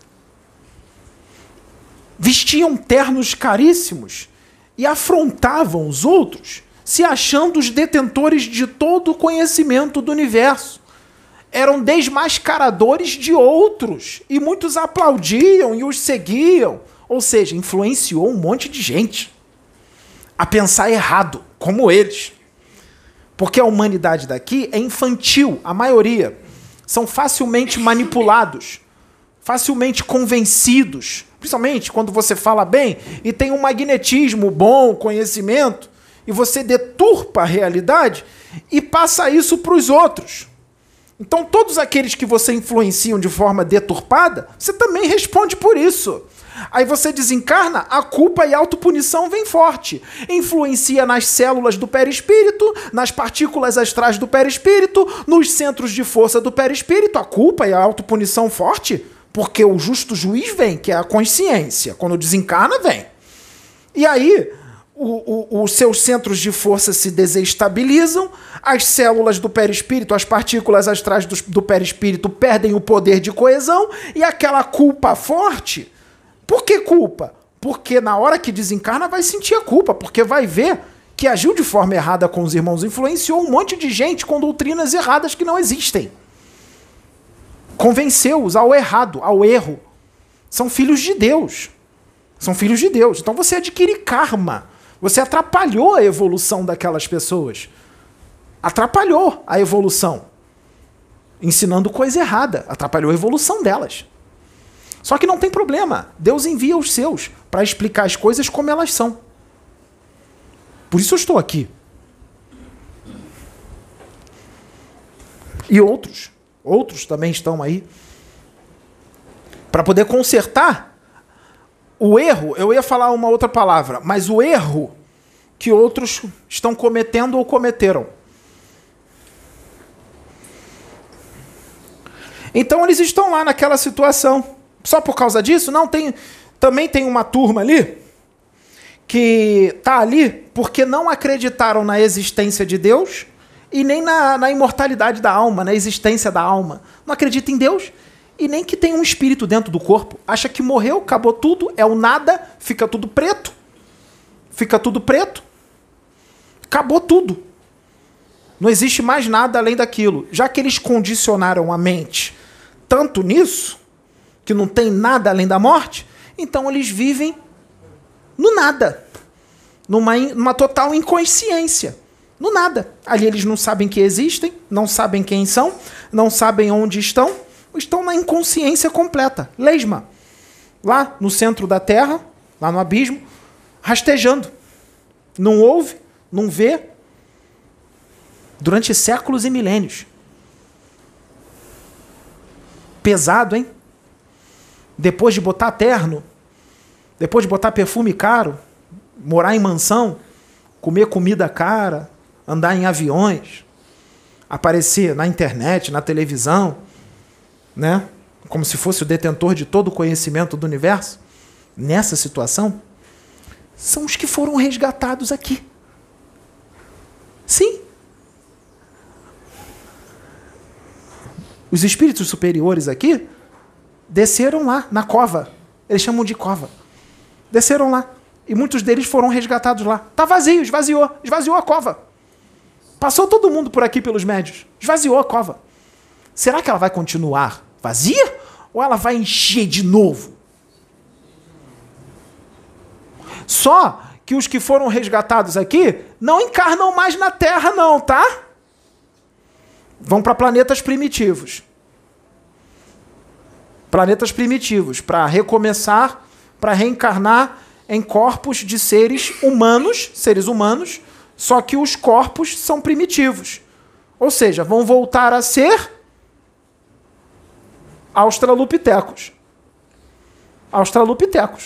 Vestiam ternos caríssimos e afrontavam os outros, se achando os detentores de todo o conhecimento do universo. Eram desmascaradores de outros, e muitos aplaudiam e os seguiam. Ou seja, influenciou um monte de gente a pensar errado, como eles. Porque a humanidade daqui é infantil, a maioria. São facilmente manipulados, facilmente convencidos. Principalmente quando você fala bem e tem um magnetismo bom, conhecimento, e você deturpa a realidade e passa isso para os outros. Então todos aqueles que você influenciam de forma deturpada, você também responde por isso. Aí você desencarna, a culpa e a autopunição vem forte. Influencia nas células do perispírito, nas partículas astrais do perispírito, nos centros de força do perispírito, a culpa e a autopunição forte, porque o justo juiz vem, que é a consciência. Quando desencarna, vem. E aí, o, o, os seus centros de força se desestabilizam, as células do perispírito, as partículas astrais do, do perispírito perdem o poder de coesão e aquela culpa forte. Por que culpa? Porque na hora que desencarna vai sentir a culpa, porque vai ver que agiu de forma errada com os irmãos, influenciou um monte de gente com doutrinas erradas que não existem. Convenceu-os ao errado, ao erro. São filhos de Deus. São filhos de Deus. Então você adquire karma. Você atrapalhou a evolução daquelas pessoas. Atrapalhou a evolução. Ensinando coisa errada. Atrapalhou a evolução delas. Só que não tem problema. Deus envia os seus para explicar as coisas como elas são. Por isso eu estou aqui. E outros. Outros também estão aí. Para poder consertar o erro, eu ia falar uma outra palavra, mas o erro que outros estão cometendo ou cometeram. Então eles estão lá naquela situação. Só por causa disso? Não, tem, também tem uma turma ali que está ali porque não acreditaram na existência de Deus e nem na, na imortalidade da alma, na existência da alma. Não acredita em Deus e nem que tem um espírito dentro do corpo. Acha que morreu, acabou tudo, é o nada, fica tudo preto. Fica tudo preto. Acabou tudo. Não existe mais nada além daquilo. Já que eles condicionaram a mente tanto nisso, que não tem nada além da morte, então eles vivem no nada. Numa, numa total inconsciência. No nada. Ali eles não sabem que existem, não sabem quem são, não sabem onde estão, estão na inconsciência completa. Lesma. Lá no centro da Terra, lá no abismo, rastejando. Não ouve, não vê. Durante séculos e milênios. Pesado, hein? Depois de botar terno, depois de botar perfume caro, morar em mansão, comer comida cara, andar em aviões, aparecer na internet, na televisão, né? Como se fosse o detentor de todo o conhecimento do universo, nessa situação, são os que foram resgatados aqui. Sim. Os espíritos superiores aqui desceram lá, na cova. Eles chamam de cova. Desceram lá. E muitos deles foram resgatados lá. Está vazio, esvaziou. Esvaziou a cova. Passou todo mundo por aqui pelos médios. Esvaziou a cova. Será que ela vai continuar vazia? Ou ela vai encher de novo? Só que os que foram resgatados aqui não encarnam mais na Terra, não, tá? Vão para planetas primitivos. Planetas primitivos, para recomeçar, para reencarnar em corpos de seres humanos, seres humanos, só que os corpos são primitivos. Ou seja, vão voltar a ser australopitecos. Australopitecos.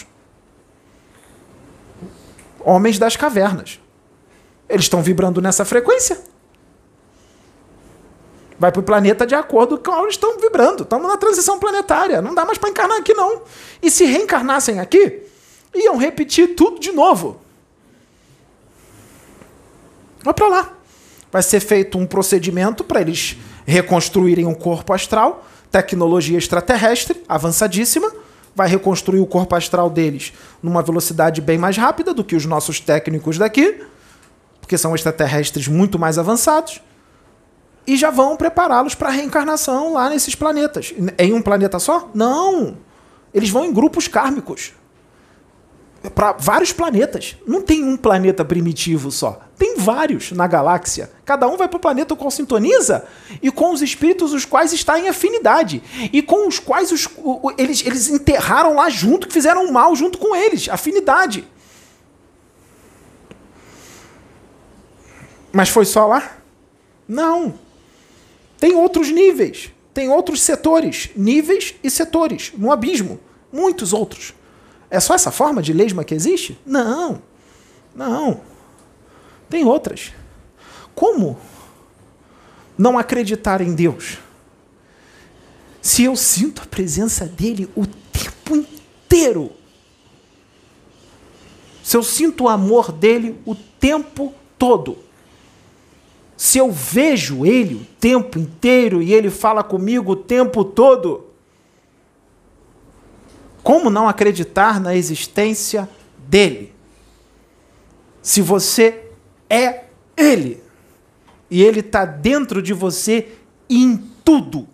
Homens das cavernas. Eles estão vibrando nessa frequência. Vai para o planeta de acordo com onde estão vibrando. Estamos na transição planetária. Não dá mais para encarnar aqui, não. E se reencarnassem aqui, iam repetir tudo de novo. Vai para lá. Vai ser feito um procedimento para eles reconstruírem um corpo astral, tecnologia extraterrestre, avançadíssima, vai reconstruir o corpo astral deles numa velocidade bem mais rápida do que os nossos técnicos daqui, porque são extraterrestres muito mais avançados, e já vão prepará-los para a reencarnação lá nesses planetas. Em um planeta só? Não! Eles vão em grupos kármicos. Para vários planetas. Não tem um planeta primitivo só. Tem vários na galáxia. Cada um vai para o planeta com qual sintoniza e com os espíritos os quais está em afinidade. E com os quais os, o, eles, eles enterraram lá junto, que fizeram mal junto com eles. Afinidade. Mas foi só lá? Não. Tem outros níveis. Tem outros setores. Níveis e setores. No abismo. Muitos outros. É só essa forma de lesma que existe? Não. Não. Tem outras. Como não acreditar em Deus? Se eu sinto a presença dele o tempo inteiro. se eu sinto o amor dele o tempo todo, se eu vejo ele o tempo inteiro e ele fala comigo o tempo todo, como não acreditar na existência dele? Se você é ele, e ele está dentro de você em tudo,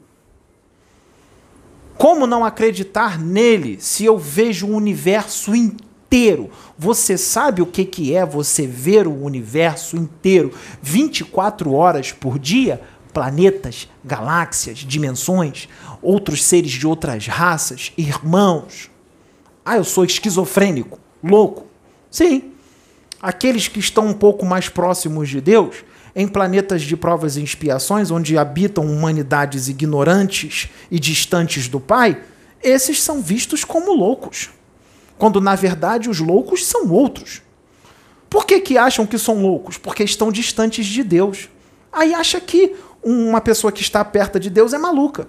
como não acreditar nele se eu vejo o universo inteiro? Você sabe o que, que é você ver o universo inteiro vinte e quatro horas por dia? Planetas, galáxias, dimensões, outros seres de outras raças, irmãos. Ah, eu sou esquizofrênico, louco. Sim. Aqueles que estão um pouco mais próximos de Deus, em planetas de provas e expiações, onde habitam humanidades ignorantes e distantes do Pai, esses são vistos como loucos, quando na verdade os loucos são outros. Por que que acham que são loucos? Porque estão distantes de Deus. Aí acha que uma pessoa que está perto de Deus é maluca.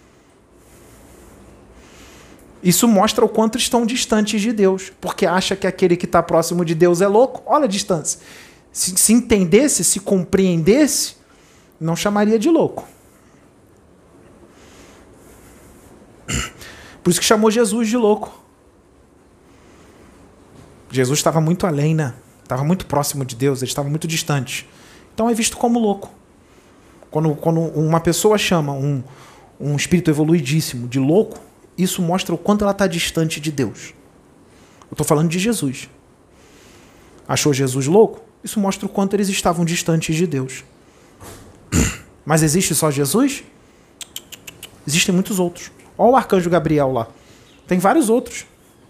Isso mostra o quanto estão distantes de Deus, porque acha que aquele que está próximo de Deus é louco. Olha a distância. Se, se entendesse, se compreendesse, não chamaria de louco. Por isso que chamou Jesus de louco. Jesus estava muito além, né? Estava muito próximo de Deus, ele estava muito distante. Então é visto como louco. Quando, quando uma pessoa chama um, um espírito evoluidíssimo de louco, isso mostra o quanto ela está distante de Deus. Eu estou falando de Jesus. Achou Jesus louco? Isso mostra o quanto eles estavam distantes de Deus. Mas existe só Jesus? Existem muitos outros. Olha o arcanjo Gabriel lá. Tem vários outros.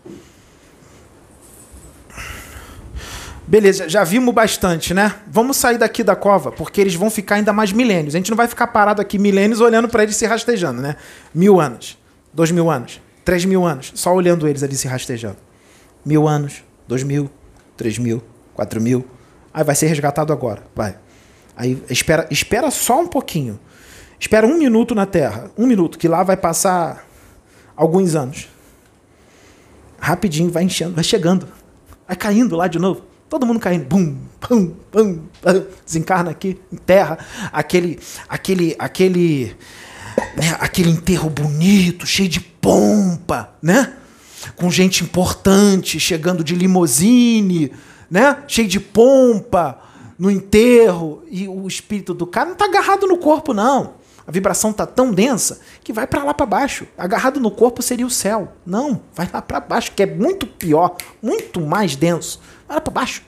Beleza, já vimos bastante, né? Vamos sair daqui da cova, porque eles vão ficar ainda mais milênios. A gente não vai ficar parado aqui milênios olhando para eles se rastejando, né? Mil anos, dois mil anos, três mil anos, só olhando eles ali se rastejando. Mil anos, dois mil, três mil, quatro mil. Aí vai ser resgatado agora, vai. Aí espera, espera só um pouquinho. Espera um minuto na Terra. Um minuto, que lá vai passar alguns anos. Rapidinho, vai enchendo, vai chegando. Vai caindo lá de novo. Todo mundo caindo. Bum, bum, bum, bum. Desencarna aqui, enterra. Aquele, aquele, aquele, né, aquele enterro bonito, cheio de pompa, né? Com gente importante, chegando de limusine, né? Cheio de pompa no enterro, e o espírito do cara não está agarrado no corpo, não. A vibração está tão densa que vai para lá para baixo. Agarrado no corpo seria o céu. Não, vai lá para baixo, que é muito pior, muito mais denso. Vai lá para baixo.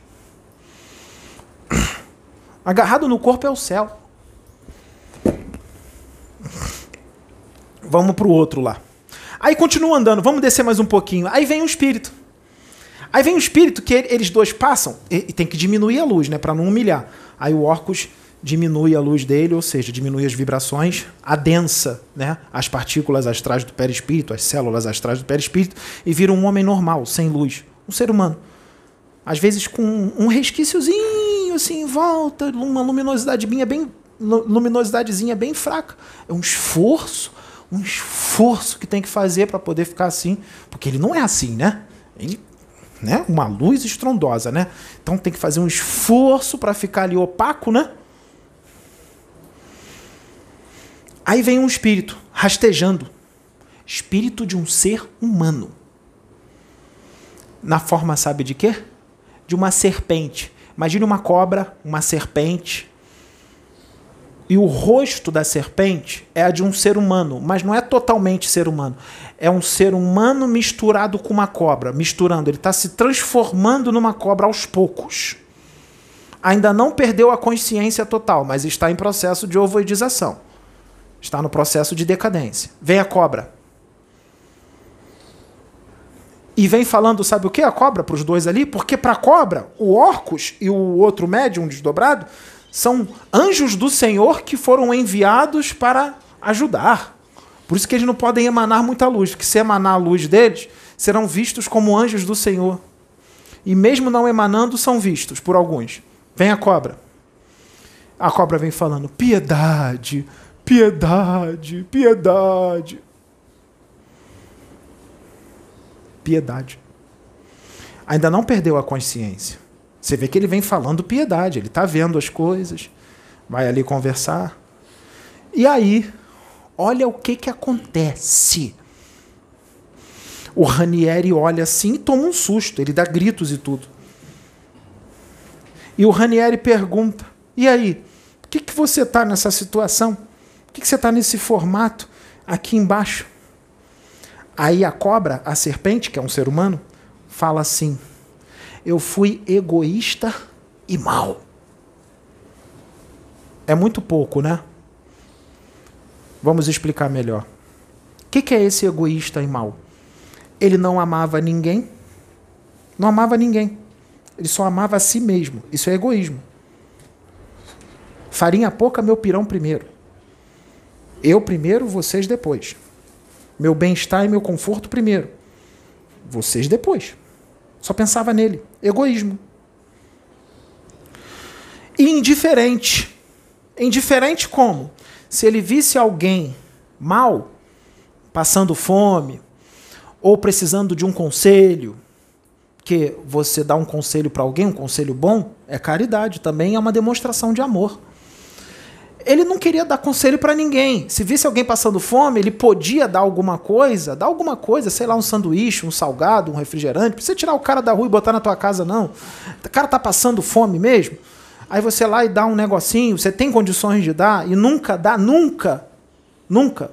Agarrado no corpo é o céu. Vamos para o outro lá. Aí continua andando, vamos descer mais um pouquinho. Aí vem o espírito. Aí vem o espírito que eles dois passam e tem que diminuir a luz, né, para não humilhar. Aí o Orcus diminui a luz dele, ou seja, diminui as vibrações, adensa, né, as partículas astrais do perispírito, as células astrais do perispírito, e vira um homem normal, sem luz, um ser humano. Às vezes com um resquíciozinho assim em volta, uma luminosidadezinha bem, luminosidadezinha bem fraca. É um esforço, um esforço que tem que fazer para poder ficar assim, porque ele não é assim, né? Ele, né? Uma luz estrondosa, né? Então tem que fazer um esforço para ficar ali opaco, né? Aí vem um espírito rastejando, espírito de um ser humano, na forma, sabe de quê? De uma serpente. Imagine uma cobra, uma serpente, e o rosto da serpente é a de um ser humano, mas não é totalmente ser humano. É um ser humano misturado com uma cobra, misturando. Ele está se transformando numa cobra aos poucos. Ainda não perdeu a consciência total, mas está em processo de ovoidização. Está no processo de decadência. Vem a cobra. E vem falando, sabe o que? A cobra para os dois ali? Porque para a cobra, o Orcus e o outro médium desdobrado são anjos do Senhor que foram enviados para ajudar. Por isso que eles não podem emanar muita luz, porque se emanar a luz deles, serão vistos como anjos do Senhor. E mesmo não emanando, são vistos por alguns. Vem a cobra. A cobra vem falando, piedade, piedade, piedade. Piedade. Ainda não perdeu a consciência. Você vê que ele vem falando piedade, ele está vendo as coisas, vai ali conversar. E aí, olha o que, que acontece. O Ranieri olha assim e toma um susto, ele dá gritos e tudo. E o Ranieri pergunta, e aí, por que, que você está nessa situação? Por que, que você está nesse formato aqui embaixo? Aí a cobra, a serpente, que é um ser humano, fala assim, eu fui egoísta e mau. É muito pouco, né? Vamos explicar melhor. O que, que é esse egoísta e mau? Ele não amava ninguém, não amava ninguém. Ele só amava a si mesmo. Isso é egoísmo. Farinha pouca, meu pirão primeiro. Eu primeiro, vocês depois. Meu bem-estar e meu conforto primeiro. Vocês depois. Só pensava nele. Egoísmo. E indiferente. Indiferente como? Se ele visse alguém mal, passando fome, ou precisando de um conselho, que você dá um conselho para alguém, um conselho bom, é caridade, também é uma demonstração de amor. Ele não queria dar conselho para ninguém. Se visse alguém passando fome, ele podia dar alguma coisa, dar alguma coisa, sei lá, um sanduíche, um salgado, um refrigerante. Não precisa tirar o cara da rua e botar na tua casa, não. O cara tá passando fome mesmo. Aí você lá e dá um negocinho, você tem condições de dar e nunca dá, nunca, nunca.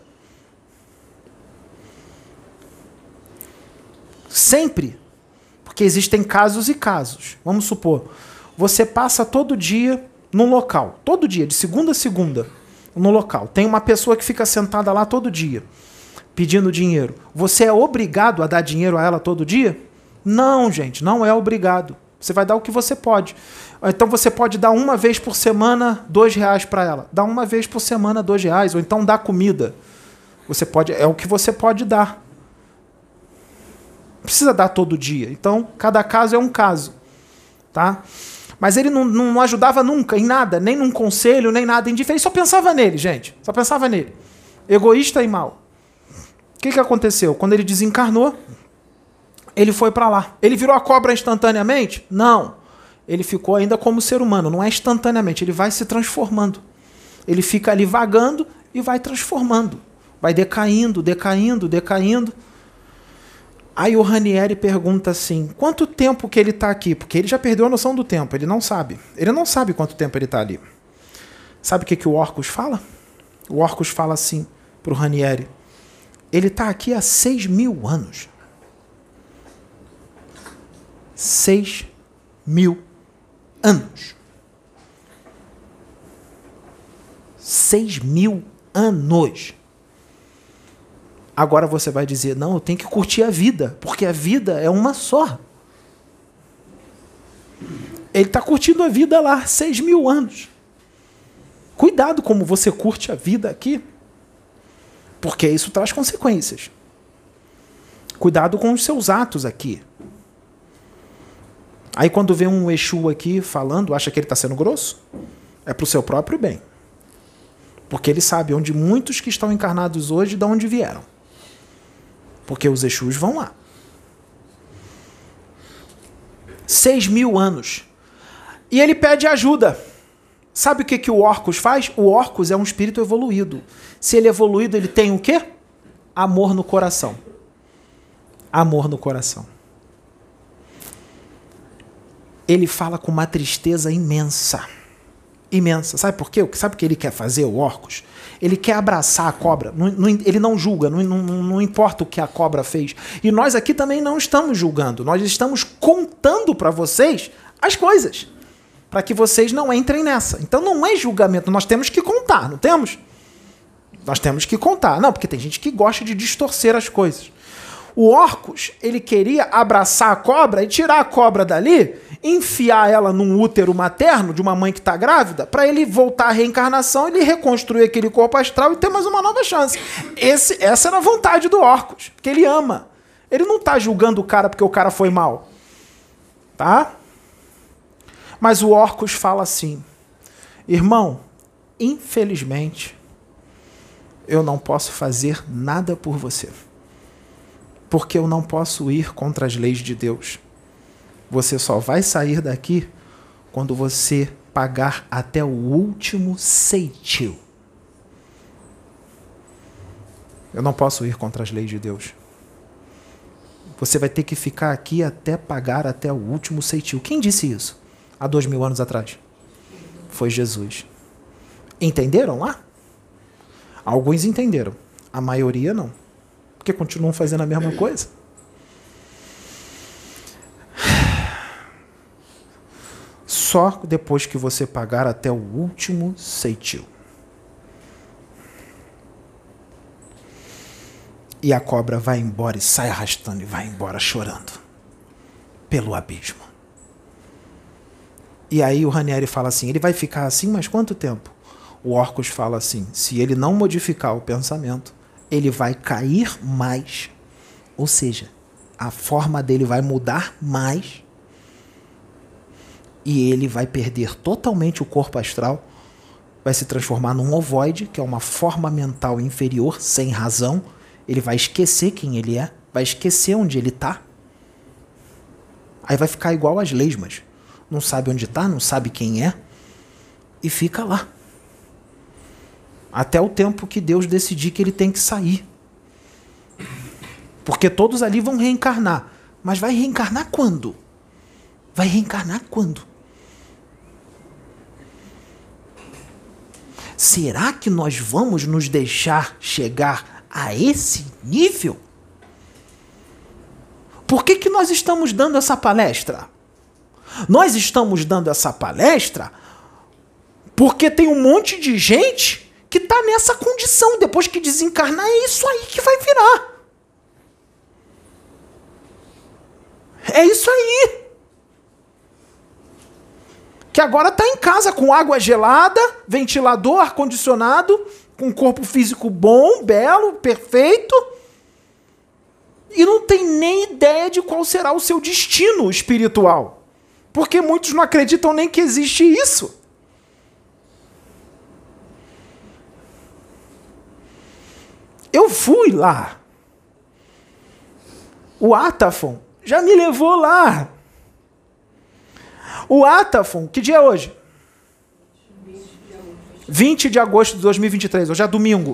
Sempre. Porque existem casos e casos. Vamos supor, você passa todo dia num local, todo dia, de segunda a segunda, no local. Tem uma pessoa que fica sentada lá todo dia, pedindo dinheiro. Você é obrigado a dar dinheiro a ela todo dia? Não, gente, não é obrigado. Você vai dar o que você pode. Então você pode dar uma vez por semana dois reais para ela. Dá uma vez por semana dois reais, ou então dá comida. Você pode, é o que você pode dar. Não precisa dar todo dia. Então, cada caso é um caso. Tá? Mas ele não, não ajudava nunca em nada, nem num conselho, nem nada indiferente. Ele só pensava nele, gente. Só pensava nele. Egoísta e mau. O que, que aconteceu? Quando ele desencarnou, ele foi para lá. Ele virou a cobra instantaneamente? Não. Ele ficou ainda como ser humano. Não é instantaneamente. Ele vai se transformando. Ele fica ali vagando e vai transformando. Vai decaindo, decaindo, decaindo. Aí o Ranieri pergunta assim, quanto tempo que ele está aqui? Porque ele já perdeu a noção do tempo, ele não sabe. Ele não sabe quanto tempo ele está ali. Sabe o que, que o Orcus fala? O Orcus fala assim para o Ranieri, ele está aqui há seis mil anos. Seis mil anos. Seis mil anos. Agora você vai dizer, não, eu tenho que curtir a vida, porque a vida é uma só. Ele está curtindo a vida lá, seis mil anos. Cuidado como você curte a vida aqui, porque isso traz consequências. Cuidado com os seus atos aqui. Aí quando vê um Exu aqui falando, acha que ele está sendo grosso? É para o seu próprio bem. Porque ele sabe onde muitos que estão encarnados hoje, de onde vieram. Porque os Exus vão lá. Seis mil anos. E ele pede ajuda. Sabe o que, que o Orcus faz? O Orcus é um espírito evoluído. Se ele é evoluído, ele tem o quê? Amor no coração. Amor no coração. Ele fala com uma tristeza imensa. Imensa. Sabe por quê? Sabe o que ele quer fazer, o Orcus? Ele quer abraçar a cobra. Não, não, ele não julga, não, não, não importa o que a cobra fez. E nós aqui também não estamos julgando. Nós estamos contando para vocês as coisas. Para que vocês não entrem nessa. Então não é julgamento. Nós temos que contar, não temos? Nós temos que contar. Não, porque tem gente que gosta de distorcer as coisas. O Orcus, ele queria abraçar a cobra e tirar a cobra dali, enfiar ela num útero materno de uma mãe que está grávida, para ele voltar à reencarnação, ele reconstruir aquele corpo astral e ter mais uma nova chance. Esse, essa era a vontade do Orcus, que ele ama. Ele não está julgando o cara porque o cara foi mal. Tá? Mas o Orcus fala assim, irmão, infelizmente, eu não posso fazer nada por você. Porque eu não posso ir contra as leis de Deus. Você só vai sair daqui quando você pagar até o último ceitil. Eu não posso ir contra as leis de Deus. Você vai ter que ficar aqui até pagar até o último ceitil. Quem disse isso há dois mil anos atrás? Foi Jesus. Entenderam lá? Alguns entenderam. A maioria não. Porque continuam fazendo a mesma coisa. Só depois que você pagar até o último ceitil. E a cobra vai embora e sai arrastando e vai embora chorando pelo abismo. E aí o Ranieri fala assim, ele vai ficar assim, mas quanto tempo? O Orcus fala assim, se ele não modificar o pensamento, ele vai cair mais. Ou seja, a forma dele vai mudar mais e ele vai perder totalmente o corpo astral, vai se transformar num ovoide, que é uma forma mental inferior, sem razão. Ele vai esquecer quem ele é, vai esquecer onde ele está. Aí vai ficar igual às lesmas. Não sabe onde está, não sabe quem é, e fica lá. Até o tempo que Deus decidir que ele tem que sair. Porque todos ali vão reencarnar. Mas vai reencarnar quando? Vai reencarnar quando? Será que nós vamos nos deixar chegar a esse nível? Por que que nós estamos dando essa palestra? Nós estamos dando essa palestra porque tem um monte de gente que está nessa condição. Depois que desencarnar, é isso aí que vai virar. É isso aí. Que agora está em casa com água gelada, ventilador, ar-condicionado, com um corpo físico bom, belo, perfeito, e não tem nem ideia de qual será o seu destino espiritual. Porque muitos não acreditam nem que existe isso. Eu fui lá. O Atafon já me levou lá. O Atafon, que dia é hoje? vinte de agosto de dois mil e vinte e três, hoje é domingo.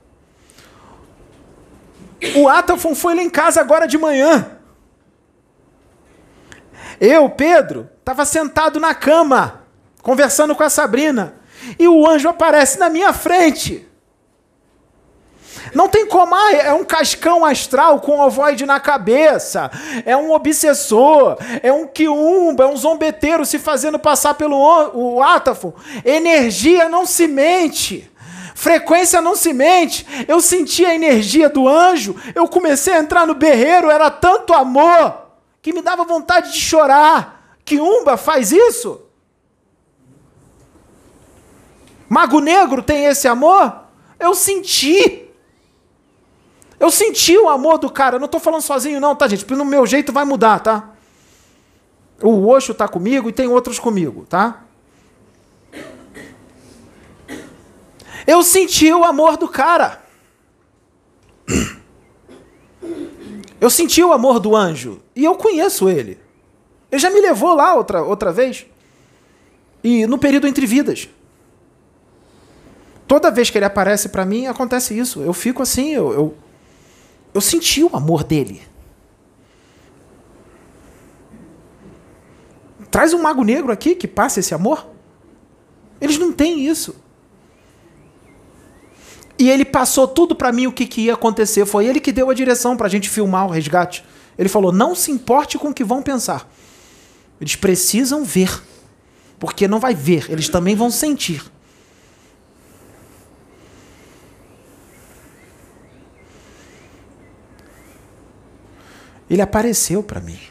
O Atafon foi lá em casa agora de manhã. Eu, Pedro, estava sentado na cama, conversando com a Sabrina, e o anjo aparece na minha frente. Não tem como, ah, é um cascão astral com ovoide na cabeça, é um obsessor, é um quiumba, é um zombeteiro se fazendo passar pelo o Atafon. Energia não se mente, frequência não se mente. Eu senti a energia do anjo, eu comecei a entrar no berreiro, era tanto amor que me dava vontade de chorar. Quiumba faz isso? Mago Negro tem esse amor? Eu senti. Eu senti o amor do cara. Eu não estou falando sozinho não, tá, gente? Porque no meu jeito vai mudar, tá? O Osho está comigo e tem outros comigo, tá? Eu senti o amor do cara. Eu senti o amor do anjo. E eu conheço ele. Ele já me levou lá outra, outra vez. E no período entre vidas. Toda vez que ele aparece para mim, acontece isso. Eu fico assim, eu... eu Eu senti o amor dele. Traz um mago negro aqui que passa esse amor. Eles não têm isso. E ele passou tudo para mim o que, que ia acontecer. Foi ele que deu a direção para a gente filmar o resgate. Ele falou, não se importe com o que vão pensar. Eles precisam ver. Porque não vai ver, eles também vão sentir. Ele apareceu para mim.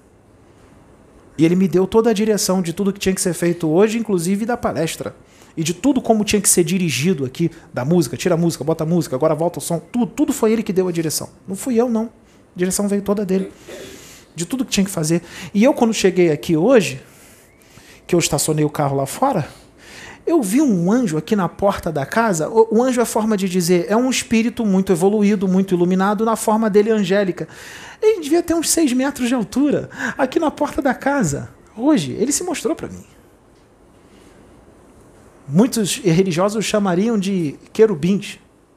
E ele me deu toda a direção de tudo que tinha que ser feito hoje, inclusive da palestra. E de tudo como tinha que ser dirigido aqui, da música, tira a música, bota a música, agora volta o som. Tudo, tudo foi ele que deu a direção. Não fui eu, não. A direção veio toda dele. De tudo que tinha que fazer. E eu, quando cheguei aqui hoje, que eu estacionei o carro lá fora, Eu vi um anjo aqui na porta da casa. O, o anjo é forma de dizer, é um espírito muito evoluído, muito iluminado, na forma dele angélica. Ele devia ter uns seis metros de altura, aqui na porta da casa. Hoje, ele se mostrou para mim. Muitos religiosos chamariam de querubins.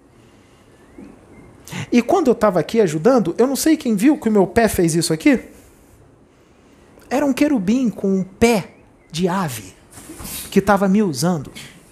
E quando eu estava aqui ajudando, eu não sei quem viu que o meu pé fez isso aqui. Era um querubim com um pé de ave que estava me usando.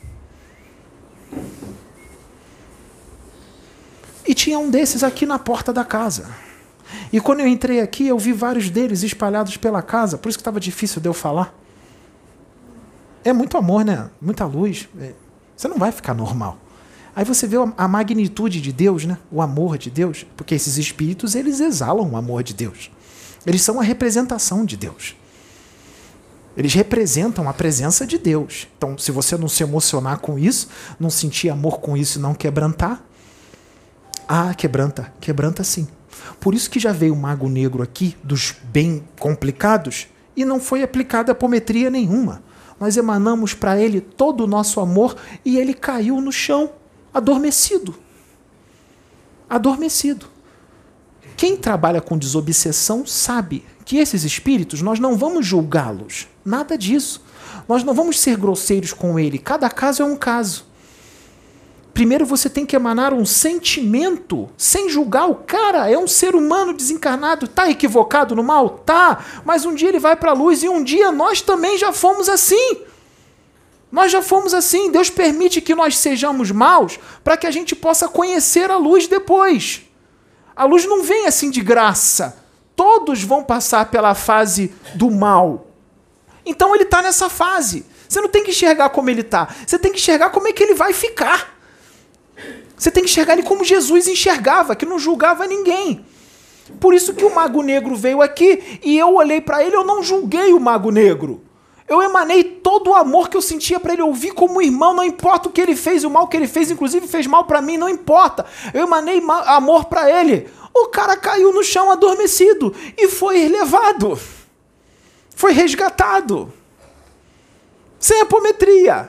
E tinha um desses aqui na porta da casa. E quando eu entrei aqui, eu vi vários deles espalhados pela casa, por isso que estava difícil de eu falar. É muito amor, né? Muita luz. Você não vai ficar normal. Aí você vê a magnitude de Deus, né? O amor de Deus, porque esses espíritos, eles exalam o amor de Deus. Eles são a representação de Deus. Eles representam a presença de Deus. Então, se você não se emocionar com isso, não sentir amor com isso e não quebrantar, ah, quebranta, quebranta sim. Por isso que já veio o mago negro aqui, dos bem complicados, e não foi aplicada apometria nenhuma. Nós emanamos para ele todo o nosso amor e ele caiu no chão, adormecido. Adormecido. Quem trabalha com desobsessão sabe que esses espíritos, nós não vamos julgá-los. Nada disso. Nós não vamos ser grosseiros com ele. Cada caso é um caso. Primeiro você tem que emanar um sentimento sem julgar o cara. É um ser humano desencarnado. Está equivocado no mal? Tá. Mas um dia ele vai para a luz e um dia nós também já fomos assim. Nós já fomos assim. Deus permite que nós sejamos maus para que a gente possa conhecer a luz depois. A luz não vem assim de graça. Todos vão passar pela fase do mal. Então ele está nessa fase. Você não tem que enxergar como ele está. Você tem que enxergar como é que ele vai ficar. Você tem que enxergar ele como Jesus enxergava, que não julgava ninguém. Por isso que o Mago Negro veio aqui e eu olhei para ele, eu não julguei o Mago Negro. Eu emanei todo o amor que eu sentia para ele, eu vi como irmão, não importa o que ele fez, o mal que ele fez, inclusive fez mal para mim, não importa. Eu emanei amor para ele. O cara caiu no chão adormecido e foi levado. Foi resgatado. Sem apometria.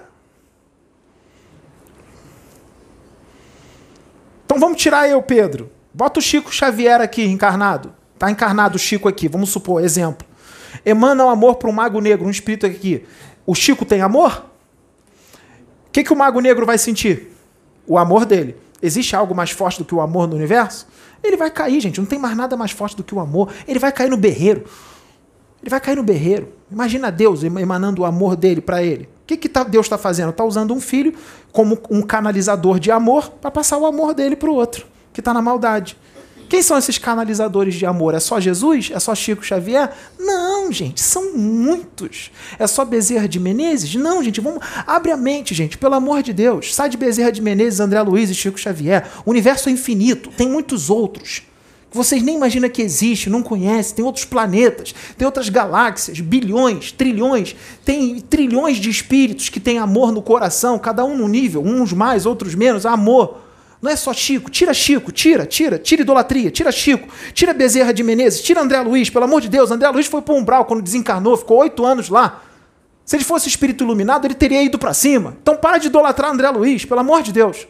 Então vamos tirar eu, Pedro. Bota o Chico Xavier aqui, encarnado. Está encarnado o Chico aqui, vamos supor, exemplo. Emana o amor para um Mago Negro, um espírito aqui. O Chico tem amor? O que, que o Mago Negro vai sentir? O amor dele. Existe algo mais forte do que o amor no universo? Ele vai cair, gente. Não tem mais nada mais forte do que o amor. Ele vai cair no berreiro. Ele vai cair no berreiro. Imagina Deus emanando o amor dele para ele. O que, que tá, Deus está fazendo? Está usando um filho como um canalizador de amor para passar o amor dele para o outro, que está na maldade. Quem são esses canalizadores de amor? É só Jesus? É só Chico Xavier? Não, gente, são muitos. É só Bezerra de Menezes? Não, gente, vamos... Abre a mente, gente, pelo amor de Deus. Sai de Bezerra de Menezes, André Luiz e Chico Xavier. O universo é infinito, tem muitos outros. Que vocês nem imaginam que existe, não conhecem. Tem outros planetas, tem outras galáxias, bilhões, trilhões. Tem trilhões de espíritos que têm amor no coração, cada um num nível, uns mais, outros menos, amor. Não é só Chico, tira Chico, tira, tira, tira idolatria, tira Chico, tira Bezerra de Menezes, tira André Luiz, pelo amor de Deus. André Luiz foi para o umbral quando desencarnou, ficou oito anos lá. Se ele fosse espírito iluminado, ele teria ido para cima. Então para de idolatrar André Luiz, pelo amor de Deus.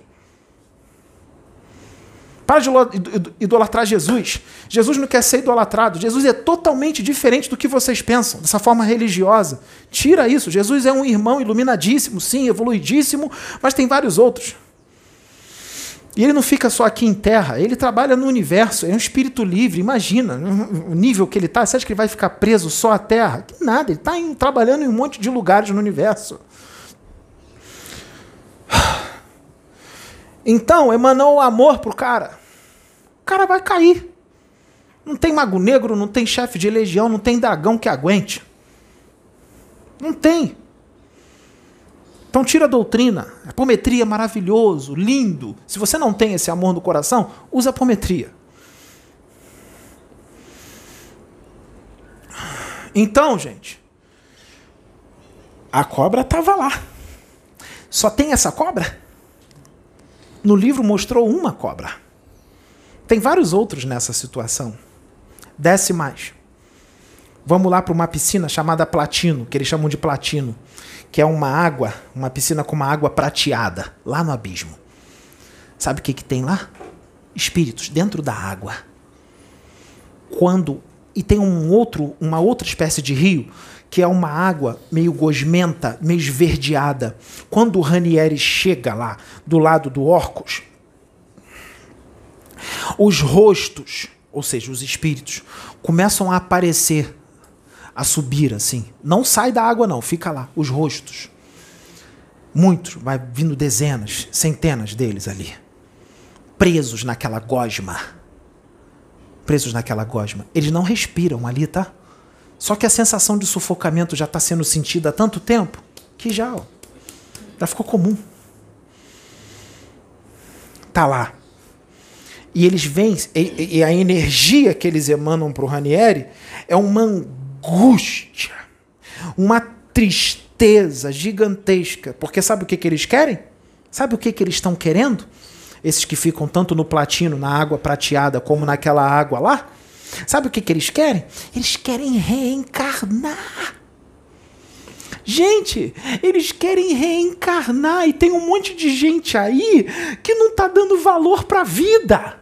Para de idolatrar Jesus. Jesus não quer ser idolatrado. Jesus é totalmente diferente do que vocês pensam, dessa forma religiosa. Tira isso. Jesus é um irmão iluminadíssimo, sim, evoluidíssimo, mas tem vários outros. E ele não fica só aqui em terra, ele trabalha no universo, é um espírito livre, imagina o nível que ele está. Você acha que ele vai ficar preso só à terra? Que nada, ele está trabalhando em um monte de lugares no universo. Então, emanou o amor pro cara. O cara vai cair. Não tem Mago Negro, não tem chefe de legião, não tem dragão que aguente. Não tem. Então tira a doutrina. A apometria é maravilhoso, lindo. Se você não tem esse amor no coração, usa a apometria. Então, gente, a cobra estava lá. Só tem essa cobra? No livro mostrou uma cobra. Tem vários outros nessa situação. Desce mais. Vamos lá para uma piscina chamada Platino, que eles chamam de Platino, que é uma água, uma piscina com uma água prateada, lá no abismo. Sabe o que, que tem lá? Espíritos dentro da água. Quando e tem um outro, uma outra espécie de rio, que é uma água meio gosmenta, meio esverdeada. Quando o Ranieri chega lá, do lado do Orcus, os rostos, ou seja, os espíritos, começam a aparecer, a subir assim. Não sai da água não, fica lá, os rostos. Muitos, vai vindo dezenas, centenas deles ali. Presos naquela gosma. Presos naquela gosma. Eles não respiram ali, tá? Só que a sensação de sufocamento já está sendo sentida há tanto tempo que já, ó, já ficou comum. Tá lá. E eles vêm, e, e a energia que eles emanam para o Ranieri é uma angústia, uma tristeza gigantesca. Porque sabe o que, que eles querem? Sabe o que, que eles estão querendo? Esses que ficam tanto no platino, na água prateada, como naquela água lá. Sabe o que, que eles querem? Eles querem reencarnar. Gente, eles querem reencarnar e tem um monte de gente aí que não está dando valor para a vida.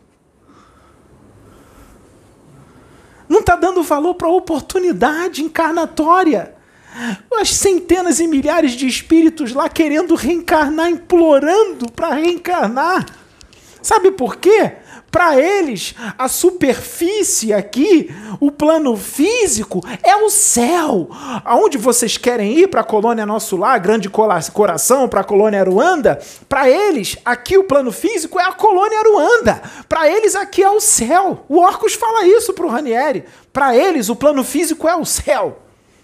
Não está dando valor para a oportunidade encarnatória. As centenas e milhares de espíritos lá querendo reencarnar, implorando para reencarnar. Sabe por quê? Para eles, a superfície aqui, o plano físico, é o céu. Aonde vocês querem ir, para a colônia Nosso Lar, Grande Coração, para a colônia Aruanda, para eles, aqui o plano físico é a colônia Aruanda. Para eles, aqui é o céu. O Orcus fala isso para o Ranieri. Para eles, o plano físico é o céu.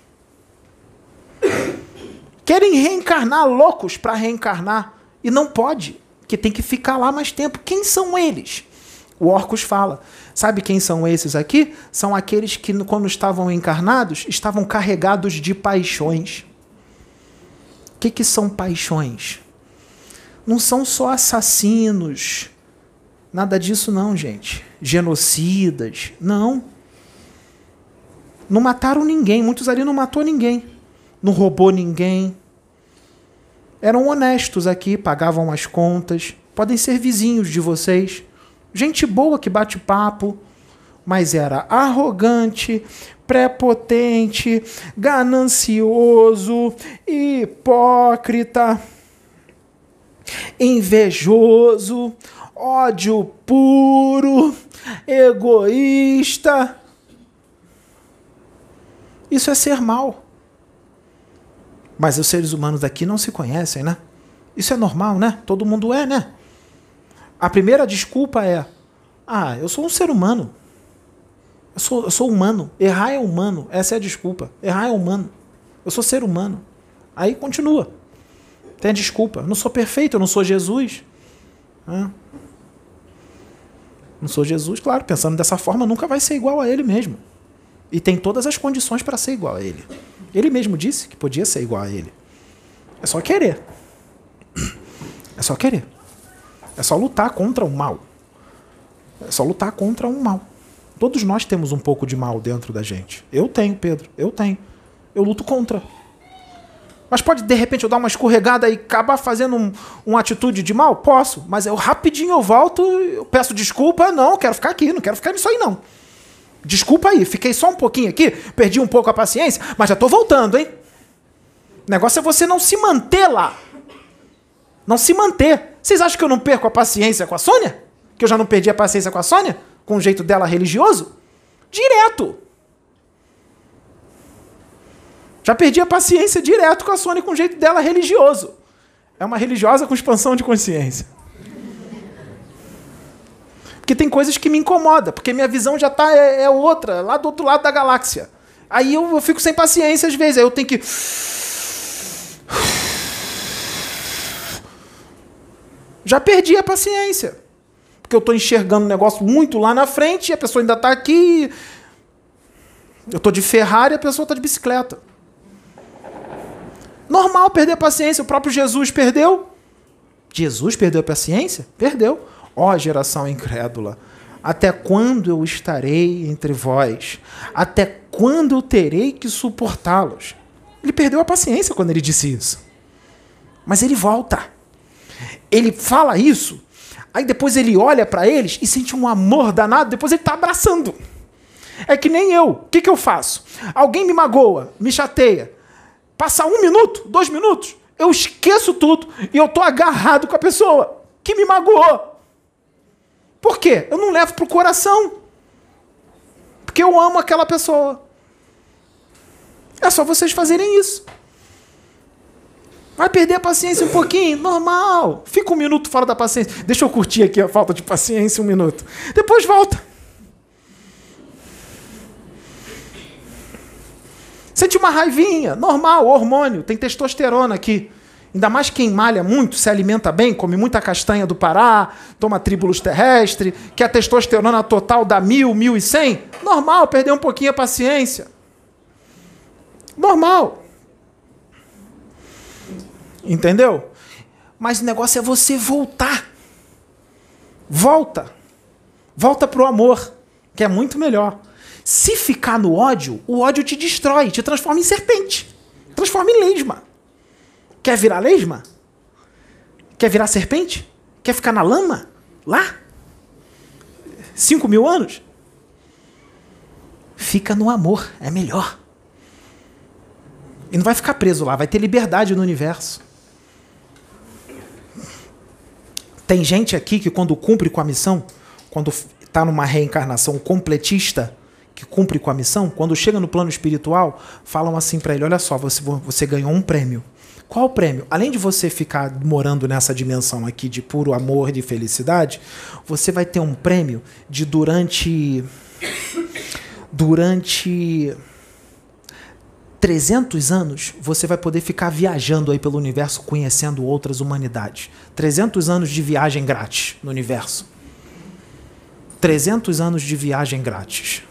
Querem reencarnar, loucos para reencarnar. E não pode, que tem que ficar lá mais tempo. Quem são eles? O Orcus fala. Sabe quem são esses aqui? São aqueles que, quando estavam encarnados, estavam carregados de paixões. O que, que são paixões? Não são só assassinos. Nada disso não, gente. Genocidas. Não. Não mataram ninguém. Muitos ali não matou ninguém. Não roubou ninguém. Eram honestos aqui, pagavam as contas. Podem ser vizinhos de vocês. Gente boa que bate papo, mas era arrogante, prepotente, ganancioso, hipócrita, invejoso, ódio puro, egoísta. Isso é ser mal. Mas os seres humanos daqui não se conhecem, né? Isso é normal, né? Todo mundo é, né? A primeira desculpa é: ah, eu sou um ser humano. Eu sou, eu sou humano. Errar é humano. Essa é a desculpa. Errar é humano. Eu sou ser humano. Aí continua. Tem a desculpa. Eu não sou perfeito, eu não sou Jesus. Ah. Não sou Jesus, claro. Pensando dessa forma, nunca vai ser igual a ele mesmo. E tem todas as condições para ser igual a ele. Ele mesmo disse que podia ser igual a ele. É só querer. É só querer. É só lutar contra o mal. É só lutar contra um mal. Todos nós temos um pouco de mal dentro da gente. Eu tenho, Pedro. Eu tenho. Eu luto contra. Mas pode, de repente, eu dar uma escorregada e acabar fazendo um, uma atitude de mal? Posso. Mas eu rapidinho eu volto, eu peço desculpa. Não, quero ficar aqui. Não quero ficar nisso aí, não. Desculpa aí. Fiquei só um pouquinho aqui. Perdi um pouco a paciência. Mas já tô voltando, hein? O negócio é você não se manter lá. Não se manter. Vocês acham que eu não perco a paciência com a Sônia? Que eu já não perdi a paciência com a Sônia? Com o jeito dela religioso? Direto. Já perdi a paciência direto com a Sônia com o jeito dela religioso. É uma religiosa com expansão de consciência. Porque tem coisas que me incomodam, porque minha visão já tá, é, é outra, lá do outro lado da galáxia. Aí eu, eu fico sem paciência às vezes, aí eu tenho que... Já perdi a paciência. Porque eu estou enxergando um negócio muito lá na frente e a pessoa ainda está aqui. Eu estou de Ferrari e a pessoa está de bicicleta. Normal perder a paciência. O próprio Jesus perdeu. Jesus perdeu a paciência? Perdeu. Ó, geração incrédula. Até quando eu estarei entre vós? Até quando eu terei que suportá-los? Ele perdeu a paciência quando ele disse isso. Mas ele volta. Ele fala isso, aí depois ele olha para eles e sente um amor danado, depois ele está abraçando. É que nem eu. O que, que eu faço? Alguém me magoa, me chateia. Passa um minuto, dois minutos, eu esqueço tudo e eu estou agarrado com a pessoa que me magoou. Por quê? Eu não levo para o coração. Porque eu amo aquela pessoa. É só vocês fazerem isso. Vai perder a paciência um pouquinho? Normal. Fica um minuto fora da paciência. Deixa eu curtir aqui a falta de paciência um minuto. Depois volta. Sente uma raivinha. Normal, hormônio. Tem testosterona aqui. Ainda mais quem malha muito, se alimenta bem, come muita castanha do Pará, toma tribulus terrestre, que a testosterona total dá mil, mil e cem. Normal, perder um pouquinho a paciência. Normal. Entendeu? Mas o negócio é você voltar. Volta. Volta pro amor, que é muito melhor. Se ficar no ódio, o ódio te destrói, te transforma em serpente. Transforma em lesma. Quer virar lesma? Quer virar serpente? Quer ficar na lama? Lá? Cinco mil anos? Fica no amor, é melhor. E não vai ficar preso lá, vai ter liberdade no universo. Tem gente aqui que quando cumpre com a missão, quando está numa reencarnação completista, que cumpre com a missão, quando chega no plano espiritual, falam assim para ele, olha só, você, você ganhou um prêmio. Qual o prêmio? Além de você ficar morando nessa dimensão aqui de puro amor, de felicidade, você vai ter um prêmio de durante... Durante... trezentos anos, você vai poder ficar viajando aí pelo universo, conhecendo outras humanidades. trezentos anos de viagem grátis no universo. trezentos anos de viagem grátis.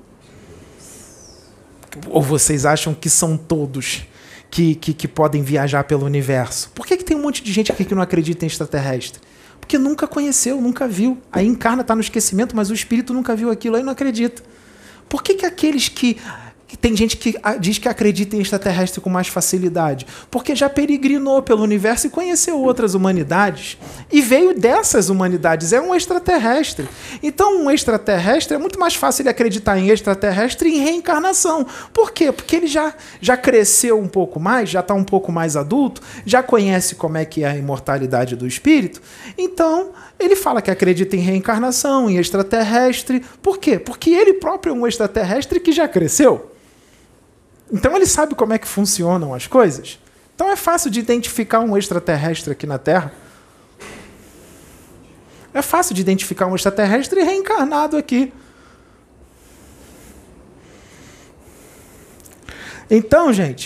Ou vocês acham que são todos que, que, que podem viajar pelo universo? Por que, que tem um monte de gente aqui que não acredita em extraterrestre? Porque nunca conheceu, nunca viu. Aí encarna, está no esquecimento, mas o espírito nunca viu aquilo, aí não acredita. Por que, que aqueles que... Tem gente que diz que acredita em extraterrestre com mais facilidade, porque já peregrinou pelo universo e conheceu outras humanidades. E veio dessas humanidades, é um extraterrestre. Então, um extraterrestre, é muito mais fácil ele acreditar em extraterrestre e em reencarnação. Por quê? Porque ele já, já cresceu um pouco mais, já está um pouco mais adulto, já conhece como é que é a imortalidade do espírito. Então, ele fala que acredita em reencarnação, em extraterrestre. Por quê? Porque ele próprio é um extraterrestre que já cresceu. Então ele sabe como é que funcionam as coisas. Então é fácil de identificar um extraterrestre aqui na Terra. É fácil de identificar um extraterrestre reencarnado aqui. Então, gente,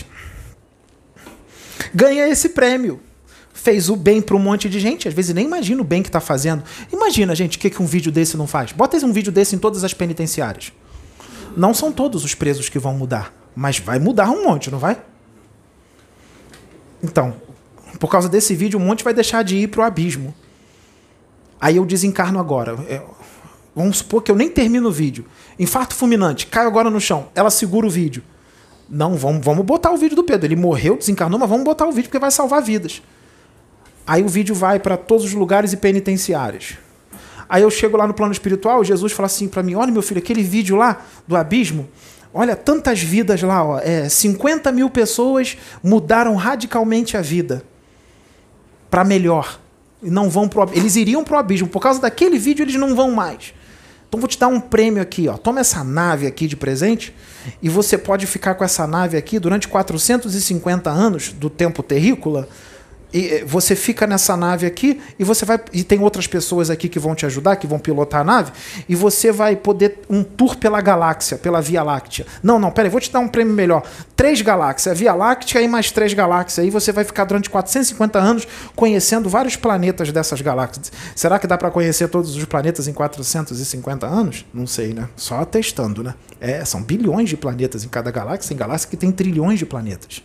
ganha esse prêmio. Fez o bem para um monte de gente. Às vezes nem imagina o bem que está fazendo. Imagina, gente, o que, que um vídeo desse não faz. Bota um vídeo desse em todas as penitenciárias. Não são todos os presos que vão mudar. Mas vai mudar um monte, não vai? Então, por causa desse vídeo, um monte vai deixar de ir para o abismo. Aí eu desencarno agora. É, vamos supor que eu nem termino o vídeo. Infarto fulminante, caio agora no chão. Ela segura o vídeo. Não, vamos, vamos botar o vídeo do Pedro. Ele morreu, desencarnou, mas vamos botar o vídeo porque vai salvar vidas. Aí o vídeo vai para todos os lugares e penitenciários. Aí eu chego lá no plano espiritual, Jesus fala assim para mim, olha meu filho, aquele vídeo lá do abismo, olha, tantas vidas lá, ó, é, cinquenta mil pessoas mudaram radicalmente a vida para melhor. E não vão pro, eles iriam para o abismo. Por causa daquele vídeo, eles não vão mais. Então vou te dar um prêmio aqui. Ó. Toma essa nave aqui de presente e você pode ficar com essa nave aqui durante quatrocentos e cinquenta anos do tempo terrícola. E você fica nessa nave aqui e você vai e tem outras pessoas aqui que vão te ajudar, que vão pilotar a nave, e você vai poder um tour pela galáxia, pela Via Láctea. Não, não, peraí, vou te dar um prêmio melhor. Três galáxias, a Via Láctea e mais três galáxias. Aí você vai ficar durante quatrocentos e cinquenta anos conhecendo vários planetas dessas galáxias. Será que dá para conhecer todos os planetas em quatrocentos e cinquenta anos? Não sei, né? Só testando, né? É, são bilhões de planetas em cada galáxia, tem galáxia que tem trilhões de planetas.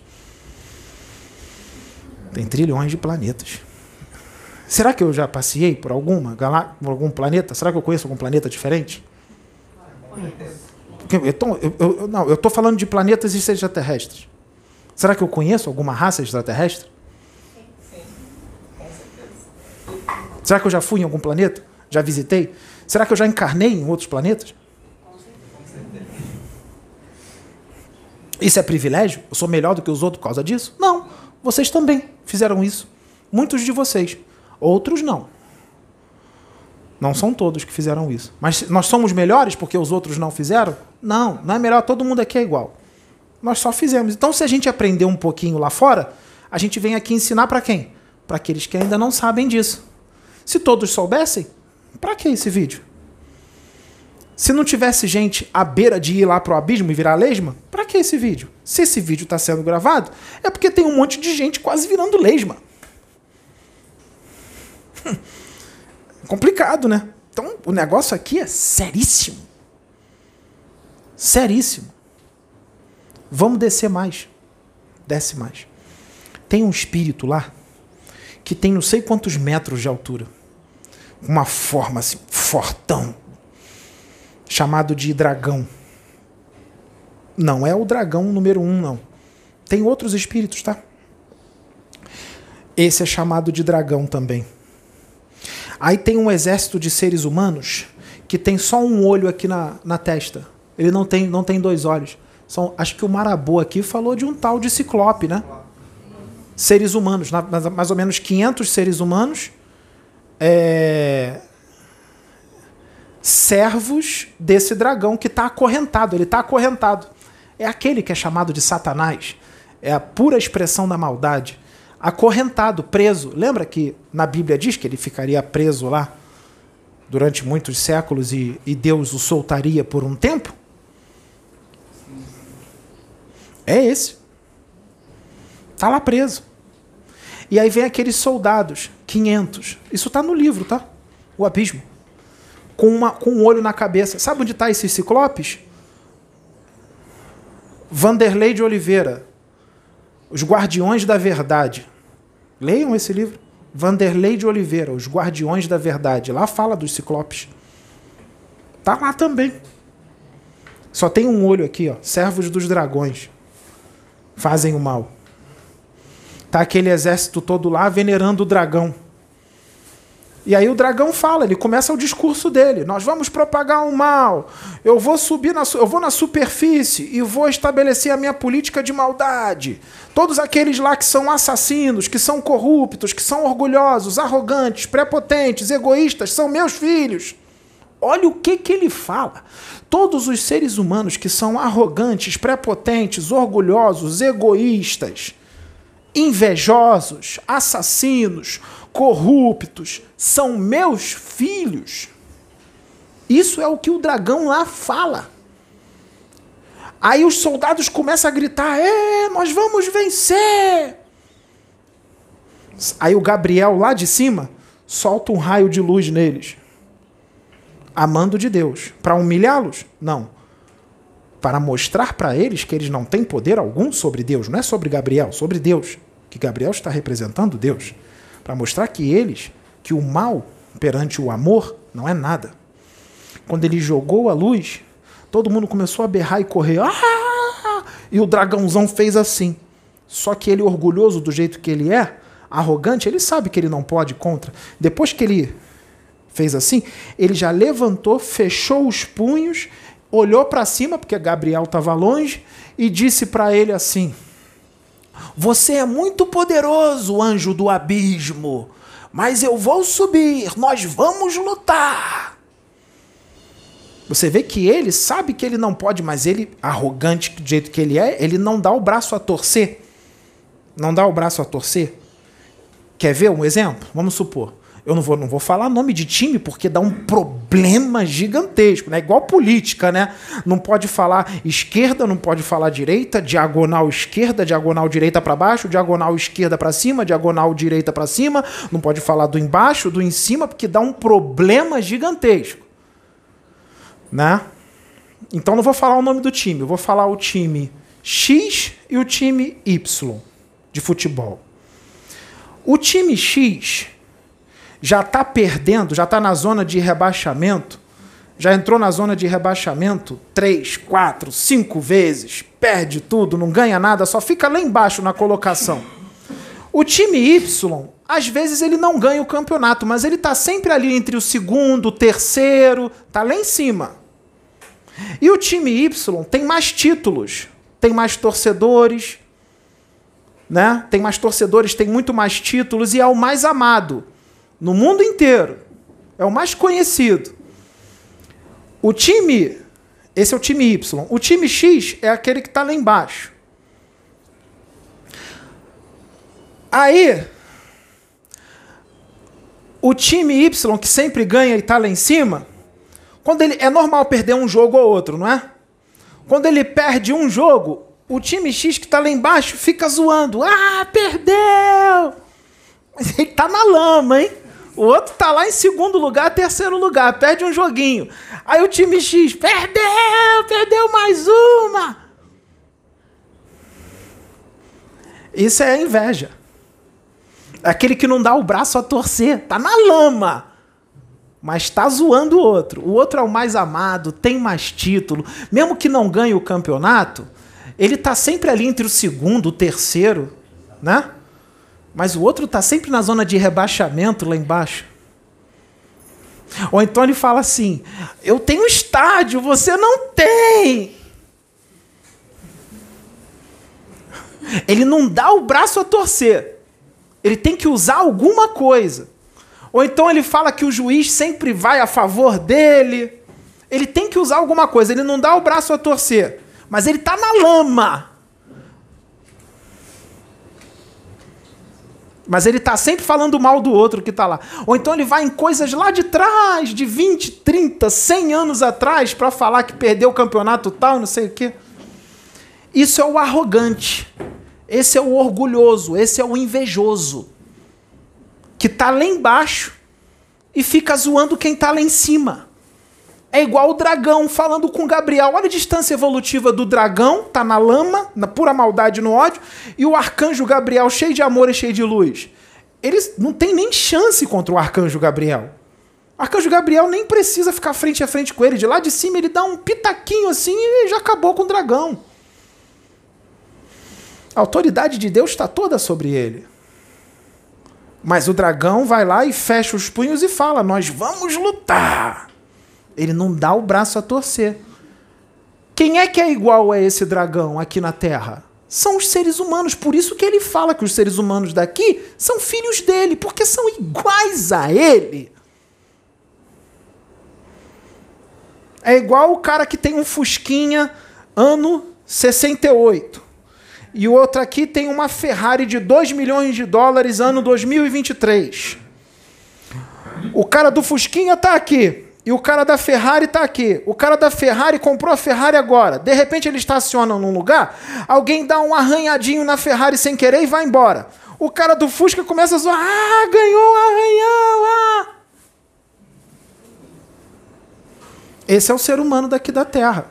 Tem trilhões de planetas. Será que eu já passei por alguma galá por algum planeta? Será que eu conheço algum planeta diferente? Então, eu, eu, não, eu estou falando de planetas extraterrestres. Será que eu conheço alguma raça extraterrestre? Sim, com certeza. Será que eu já fui em algum planeta? Já visitei? Será que eu já encarnei em outros planetas? Com certeza. Isso é privilégio? Eu sou melhor do que os outros por causa disso? Não. Vocês também fizeram isso. Muitos de vocês. Outros não. Não são todos que fizeram isso. Mas nós somos melhores porque os outros não fizeram? Não, não é melhor. Todo mundo aqui é igual. Nós só fizemos. Então, se a gente aprender um pouquinho lá fora, a gente vem aqui ensinar para quem? Para aqueles que ainda não sabem disso. Se todos soubessem, para que esse vídeo? Se não tivesse gente à beira de ir lá pro abismo e virar lesma, para que esse vídeo? Se esse vídeo está sendo gravado, é porque tem um monte de gente quase virando lesma. Complicado, né? Então, o negócio aqui é seríssimo. Seríssimo. Vamos descer mais. Desce mais. Tem um espírito lá que tem não sei quantos metros de altura. Uma forma assim, fortão. Chamado de dragão. Não é o dragão número um, não. Tem outros espíritos, tá? Esse é chamado de dragão também. Aí tem um exército de seres humanos que tem só um olho aqui na, na testa. Ele não tem, não tem dois olhos. São, acho que o Marabu aqui falou de um tal de ciclope, né? Seres humanos, na, mais ou menos quinhentos seres humanos, é, servos desse dragão que está acorrentado. Ele está acorrentado. É aquele que é chamado de Satanás. É a pura expressão da maldade. Acorrentado, preso. Lembra que na Bíblia diz que ele ficaria preso lá durante muitos séculos e, e Deus o soltaria por um tempo? É esse. Está lá preso. E aí vem aqueles soldados, quinhentos. Isso está no livro, tá? O abismo. Com, uma, com um olho na cabeça. Sabe onde está esses ciclopes? Vanderlei de Oliveira. Os Guardiões da Verdade. Leiam esse livro. Vanderlei de Oliveira, Os Guardiões da Verdade. Lá fala dos ciclopes. Tá lá também. Só tem um olho aqui, ó. Servos dos dragões. Fazem o mal. Tá aquele exército todo lá venerando o dragão. E aí o dragão fala, ele começa o discurso dele. Nós vamos propagar o mal. Eu vou subir, na, eu vou na superfície e vou estabelecer a minha política de maldade. Todos aqueles lá que são assassinos, que são corruptos, que são orgulhosos, arrogantes, prepotentes, egoístas, são meus filhos. Olha o que, que ele fala. Todos os seres humanos que são arrogantes, prepotentes, orgulhosos, egoístas, invejosos, assassinos, corruptos, são meus filhos. Isso é o que o dragão lá fala. Aí os soldados começam a gritar, é, nós vamos vencer. Aí o Gabriel lá de cima solta um raio de luz neles. A mando de Deus. Para humilhá-los? Não. Para mostrar para eles que eles não têm poder algum sobre Deus. Não é sobre Gabriel, sobre Deus. Que Gabriel está representando Deus. Para mostrar que eles, que o mal perante o amor não é nada. Quando ele jogou a luz, todo mundo começou a berrar e correr. Ah! E o dragãozão fez assim. Só que ele, orgulhoso do jeito que ele é, arrogante, ele sabe que ele não pode ir contra. Depois que ele fez assim, ele já levantou, fechou os punhos, olhou para cima, porque Gabriel estava longe, e disse para ele assim, você é muito poderoso, anjo do abismo, mas eu vou subir, nós vamos lutar. Você vê que ele sabe que ele não pode, mas ele, arrogante do jeito que ele é, ele não dá o braço a torcer. Não dá o braço a torcer. Quer ver um exemplo? Vamos supor. Eu não vou, não vou falar nome de time porque dá um problema gigantesco, né? Igual política, né? Não pode falar esquerda, não pode falar direita, diagonal esquerda, diagonal direita para baixo, diagonal esquerda para cima, diagonal direita para cima. Não pode falar do embaixo, do em cima, porque dá um problema gigantesco, né? Então não vou falar o nome do time, eu vou falar o time X e o time Y de futebol. O time X já está perdendo, já está na zona de rebaixamento já entrou na zona de rebaixamento três, quatro, cinco vezes, perde tudo, não ganha nada, só fica lá embaixo na colocação. O time Y, às vezes ele não ganha o campeonato, mas ele está sempre ali entre o segundo, o terceiro, está lá em cima. E o time Y tem mais títulos, tem mais torcedores, né? Tem mais torcedores, tem muito mais títulos e é o mais amado no mundo inteiro. É o mais conhecido. O time, esse é o time Y. O time X é aquele que está lá embaixo. Aí, o time Y, que sempre ganha e está lá em cima, quando ele, é normal perder um jogo ou outro, não é? Quando ele perde um jogo, o time X que está lá embaixo fica zoando. Ah, perdeu! Mas ele está na lama, hein? O outro está lá em segundo lugar, terceiro lugar, perde um joguinho. Aí o time X, perdeu, perdeu mais uma. Isso é inveja. É aquele que não dá o braço a torcer, tá na lama, mas tá zoando o outro. O outro é o mais amado, tem mais título. Mesmo que não ganhe o campeonato, ele tá sempre ali entre o segundo, o terceiro, né? Mas o outro tá sempre na zona de rebaixamento lá embaixo. Ou então ele fala assim, eu tenho estádio, você não tem. Ele não dá o braço a torcer. Ele tem que usar alguma coisa. Ou então ele fala que o juiz sempre vai a favor dele. Ele tem que usar alguma coisa. Ele não dá o braço a torcer. Mas ele está na lama. Mas ele está sempre falando mal do outro que está lá. Ou então ele vai em coisas lá de trás, de vinte, trinta, cem anos atrás, para falar que perdeu o campeonato tal, não sei o quê. Isso é o arrogante. Esse é o orgulhoso, esse é o invejoso, que está lá embaixo e fica zoando quem está lá em cima. É igual o dragão falando com Gabriel. Olha a distância evolutiva do dragão, está na lama, na pura maldade e no ódio, e o arcanjo Gabriel, cheio de amor e cheio de luz. Eles não tem nem chance contra o arcanjo Gabriel. O arcanjo Gabriel nem precisa ficar frente a frente com ele. De lá de cima ele dá um pitaquinho assim e já acabou com o dragão. A autoridade de Deus está toda sobre ele. Mas o dragão vai lá e fecha os punhos e fala, nós vamos lutar. Ele não dá o braço a torcer. Quem é que é igual a esse dragão aqui na Terra? São os seres humanos. Por isso que ele fala que os seres humanos daqui são filhos dele, porque são iguais a ele. É igual o cara que tem um Fusquinha ano sessenta e oito. E o outro aqui tem uma Ferrari de dois milhões de dólares ano dois mil e vinte e três. O cara do Fusquinha está aqui. E o cara da Ferrari está aqui. O cara da Ferrari comprou a Ferrari agora. De repente ele estaciona num lugar, alguém dá um arranhadinho na Ferrari sem querer e vai embora. O cara do Fusca começa a zoar. Ah, ganhou um arranhão! Ah! Esse é o ser humano daqui da Terra.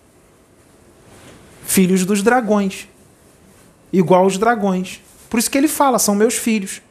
Filhos dos dragões. Igual aos dragões. Por isso que ele fala, são meus filhos.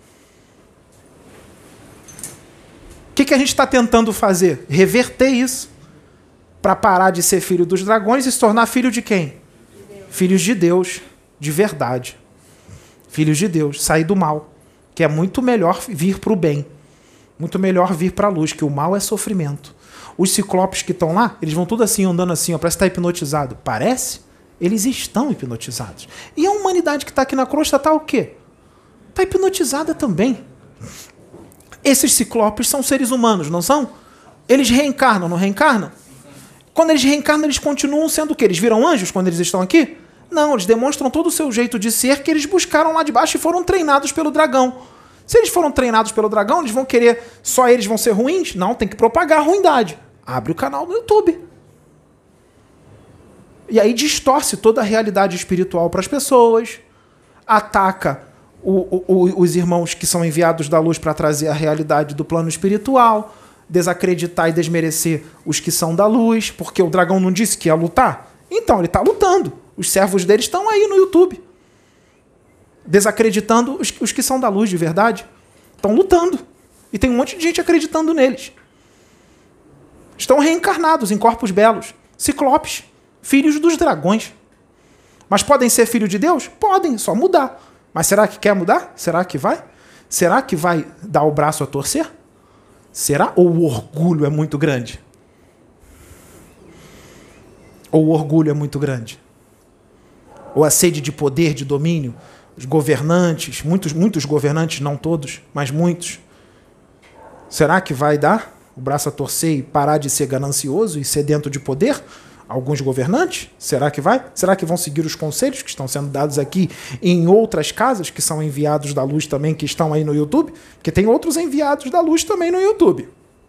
O que, que a gente está tentando fazer? Reverter isso. Para parar de ser filho dos dragões e se tornar filho de quem? De Deus. Filhos de Deus, de verdade. Filhos de Deus, sair do mal. Que é muito melhor vir para o bem. Muito melhor vir para a luz, que o mal é sofrimento. Os ciclopes que estão lá, eles vão tudo assim, andando assim, ó, parece estar hipnotizado. Parece? Eles estão hipnotizados. E a humanidade que está aqui na crosta está o quê? Está hipnotizada também. Esses ciclopes são seres humanos, não são? Eles reencarnam, não reencarnam? Quando eles reencarnam, eles continuam sendo o quê? Eles viram anjos quando eles estão aqui? Não, eles demonstram todo o seu jeito de ser que eles buscaram lá de baixo e foram treinados pelo dragão. Se eles foram treinados pelo dragão, eles vão querer... Só eles vão ser ruins? Não, tem que propagar a ruindade. Abre o canal no YouTube. E aí distorce toda a realidade espiritual para as pessoas, ataca o, o, os irmãos que são enviados da luz para trazer a realidade do plano espiritual, desacreditar e desmerecer os que são da luz, porque o dragão não disse que ia lutar? Então, ele está lutando. Os servos dele estão aí no YouTube, desacreditando os, os que são da luz de verdade. Estão lutando. E tem um monte de gente acreditando neles. Estão reencarnados em corpos belos. Ciclopes, filhos dos dragões. Mas podem ser filhos de Deus? Podem, só mudar. Mas será que quer mudar? Será que vai? Será que vai dar o braço a torcer? Será? Ou o orgulho é muito grande? Ou o orgulho é muito grande? Ou a sede de poder, de domínio? Os governantes, muitos, muitos governantes, não todos, mas muitos. Será que vai dar o braço a torcer e parar de ser ganancioso e sedento de poder? Alguns governantes? Será que vai? Será que vão seguir os conselhos que estão sendo dados aqui em outras casas, que são enviados da luz também, que estão aí no YouTube? Porque tem outros enviados da luz também no YouTube.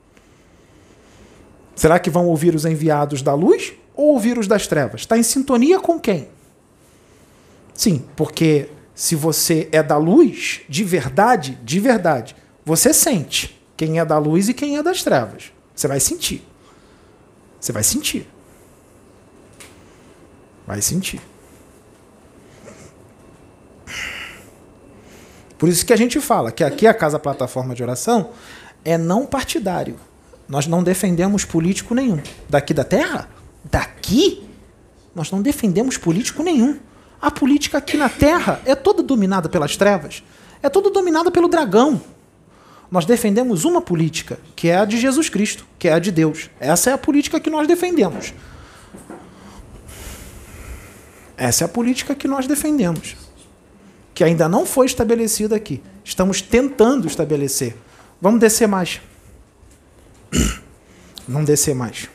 Será que vão ouvir os enviados da luz ou ouvir os das trevas? Está em sintonia com quem? Sim, porque se você é da luz, de verdade, de verdade, você sente quem é da luz e quem é das trevas. Você vai sentir. Você vai sentir. Vai sentir. Por isso que a gente fala que aqui a Casa Plataforma de Oração é não partidário. Nós não defendemos político nenhum. Daqui da Terra? Daqui? Nós não defendemos político nenhum. A política aqui na Terra é toda dominada pelas trevas. É toda dominada pelo dragão. Nós defendemos uma política, que é a de Jesus Cristo, que é a de Deus. Essa é a política que nós defendemos. Essa é a política que nós defendemos. Que ainda não foi estabelecida aqui. Estamos tentando estabelecer. Vamos descer mais. Vamos descer mais.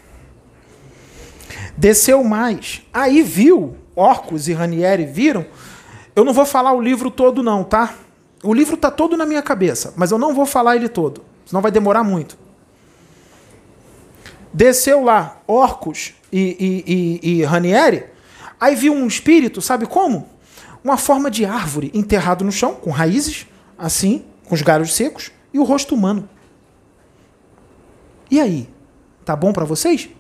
Desceu mais. Aí viu, Orcus e Ranieri viram. Eu não vou falar o livro todo não, tá? O livro está todo na minha cabeça, mas eu não vou falar ele todo, senão vai demorar muito. Desceu lá Orcus e, e, e, e Ranieri, aí viu um espírito, sabe como? Uma forma de árvore enterrado no chão, com raízes, assim, com os galhos secos, e o rosto humano. E aí? Tá bom para vocês?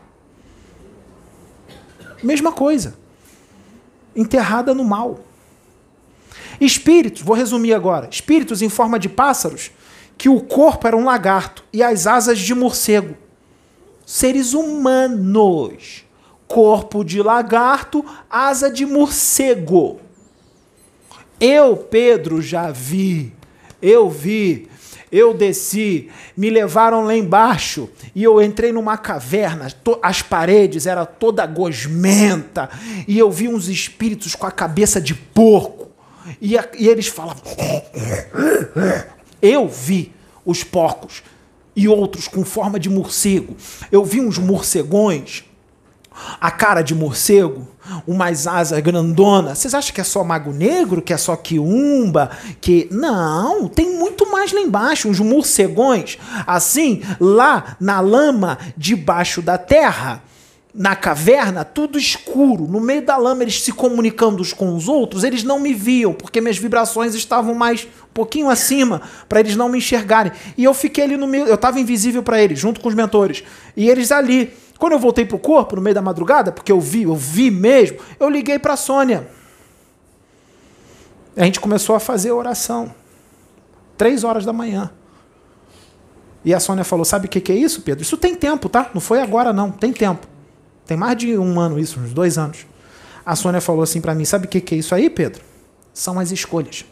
Mesma coisa. Enterrada no mal. Espíritos, vou resumir agora, espíritos em forma de pássaros, que o corpo era um lagarto e as asas de morcego. Seres humanos. Corpo de lagarto, asa de morcego. Eu, Pedro, já vi. Eu vi. Eu desci. Me levaram lá embaixo e eu entrei numa caverna. As paredes eram toda gosmenta e eu vi uns espíritos com a cabeça de porco. E, a, e eles falavam... Eu vi os porcos e outros com forma de morcego. Eu vi uns morcegões, a cara de morcego, umas asas grandonas. Vocês acham que é só mago negro, que é só quiumba? Que... Não, tem muito mais lá embaixo, uns morcegões, assim, lá na lama, debaixo da terra. Na caverna, tudo escuro, no meio da lama, eles se comunicando uns com os outros, eles não me viam, porque minhas vibrações estavam mais, um pouquinho acima, para eles não me enxergarem. E eu fiquei ali no meio, eu estava invisível para eles, junto com os mentores. E eles ali. Quando eu voltei pro corpo, no meio da madrugada, porque eu vi, eu vi mesmo, eu liguei para a Sônia. A gente começou a fazer oração. Três horas da manhã. E a Sônia falou, sabe o que, que é isso, Pedro? Isso tem tempo, tá? Não foi agora, não. Tem tempo. Tem mais de um ano isso, uns dois anos. A Sônia falou assim para mim, sabe o que, que é isso aí, Pedro? São as escolhas.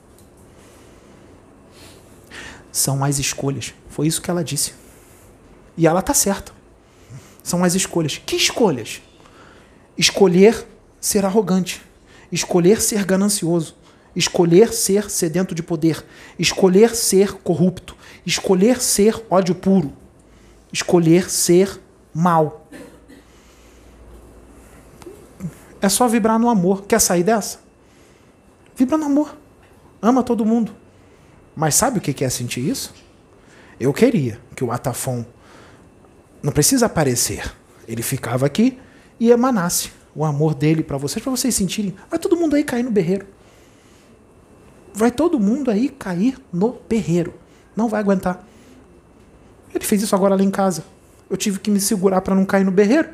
São as escolhas. Foi isso que ela disse. E ela tá certa. São as escolhas. Que escolhas? Escolher ser arrogante. Escolher ser ganancioso. Escolher ser sedento de poder. Escolher ser corrupto. Escolher ser ódio puro. Escolher ser mal. É só vibrar no amor. Quer sair dessa? Vibra no amor. Ama todo mundo. Mas sabe o que é sentir isso? Eu queria que o Atafon não precisa aparecer. Ele ficava aqui e emanasse o amor dele para vocês, para vocês sentirem. Vai todo mundo aí cair no berreiro. Vai todo mundo aí cair no berreiro. Não vai aguentar. Ele fez isso agora lá em casa. Eu tive que me segurar para não cair no berreiro.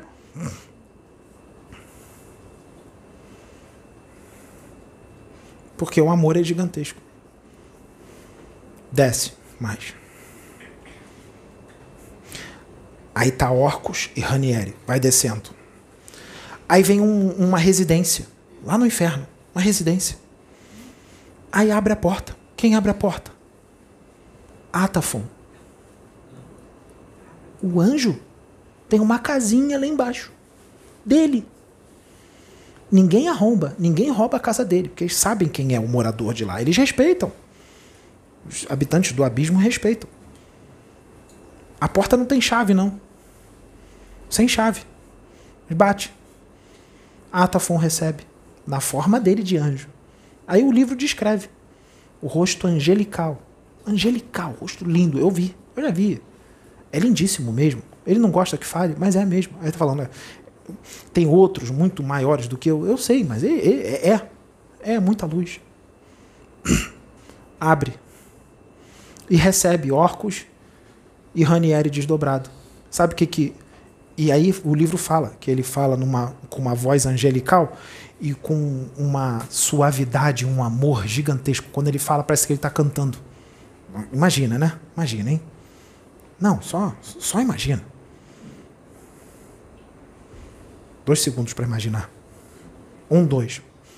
Porque o amor é gigantesco. Desce mais. Aí tá Orcus e Ranieri, vai descendo. Aí vem um, uma residência, lá no inferno, uma residência. Aí abre a porta. Quem abre a porta? Atafon. O anjo tem uma casinha lá embaixo, dele. Ninguém arromba, ninguém rouba a casa dele, porque eles sabem quem é o morador de lá. Eles respeitam. Os habitantes do abismo respeitam. A porta não tem chave, não. Sem chave. Bate. Atafon recebe, na forma dele de anjo. Aí o livro descreve o rosto angelical. Angelical, rosto lindo. Eu vi, eu já vi. É lindíssimo mesmo. Ele não gosta que fale, mas é mesmo. Aí tá falando, né? Tem outros muito maiores do que eu. Eu sei, mas é. É, é, é muita luz. Abre. E recebe Orcus e Ranieri desdobrado. Sabe o que que... E aí o livro fala, que ele fala numa, com uma voz angelical e com uma suavidade, um amor gigantesco. Quando ele fala, parece que ele está cantando. Imagina, né? Imagina, hein? Não, só, só imagina. Dois segundos para imaginar. Um, dois.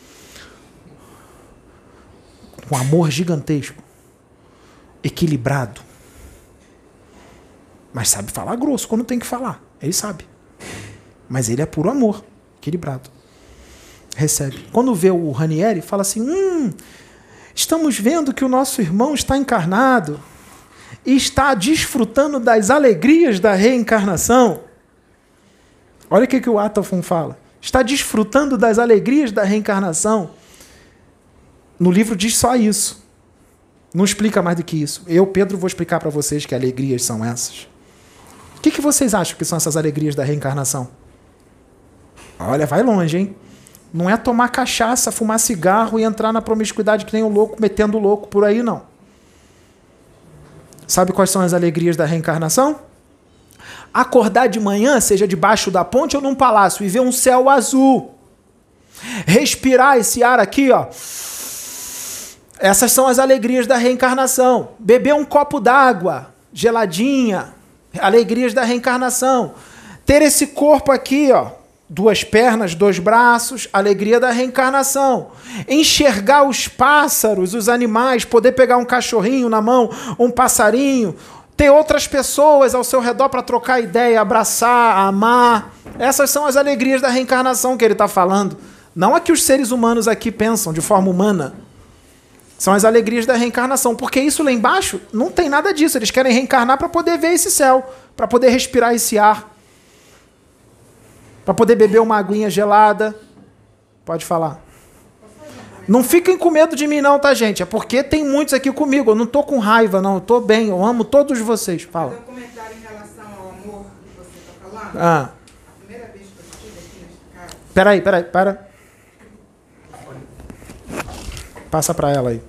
Com amor gigantesco. Equilibrado. Mas sabe falar grosso quando tem que falar. Ele sabe. Mas ele é puro amor. Equilibrado. Recebe. Quando vê o Ranieri, fala assim, hum, estamos vendo que o nosso irmão está encarnado e está desfrutando das alegrias da reencarnação. Olha o que, que o Atafon fala. Está desfrutando das alegrias da reencarnação. No livro diz só isso. Não explica mais do que isso. Eu, Pedro, vou explicar para vocês que alegrias são essas. O que, que vocês acham que são essas alegrias da reencarnação? Olha, vai longe, hein? Não é tomar cachaça, fumar cigarro e entrar na promiscuidade que nem um louco, metendo louco por aí, não. Sabe quais são as alegrias da reencarnação? Acordar de manhã, seja debaixo da ponte ou num palácio, e ver um céu azul. Respirar esse ar aqui, ó. Essas são as alegrias da reencarnação. Beber um copo d'água, geladinha. Alegrias da reencarnação. Ter esse corpo aqui, ó. Duas pernas, dois braços, alegria da reencarnação. Enxergar os pássaros, os animais, poder pegar um cachorrinho na mão, um passarinho, ter outras pessoas ao seu redor para trocar ideia, abraçar, amar. Essas são as alegrias da reencarnação que ele está falando. Não a que os seres humanos aqui pensam de forma humana. São as alegrias da reencarnação, porque isso lá embaixo não tem nada disso. Eles querem reencarnar para poder ver esse céu, para poder respirar esse ar, para poder beber uma aguinha gelada. Pode falar. Não fiquem com medo de mim não, tá, gente? É porque tem muitos aqui comigo. Eu não tô com raiva, não. Eu tô bem. Eu amo todos vocês. Fala. Fazer um comentário em relação ao amor que você está falando. Ah. A primeira vez que eu estive aqui nesta casa... Peraí, peraí, para. Passa para ela aí.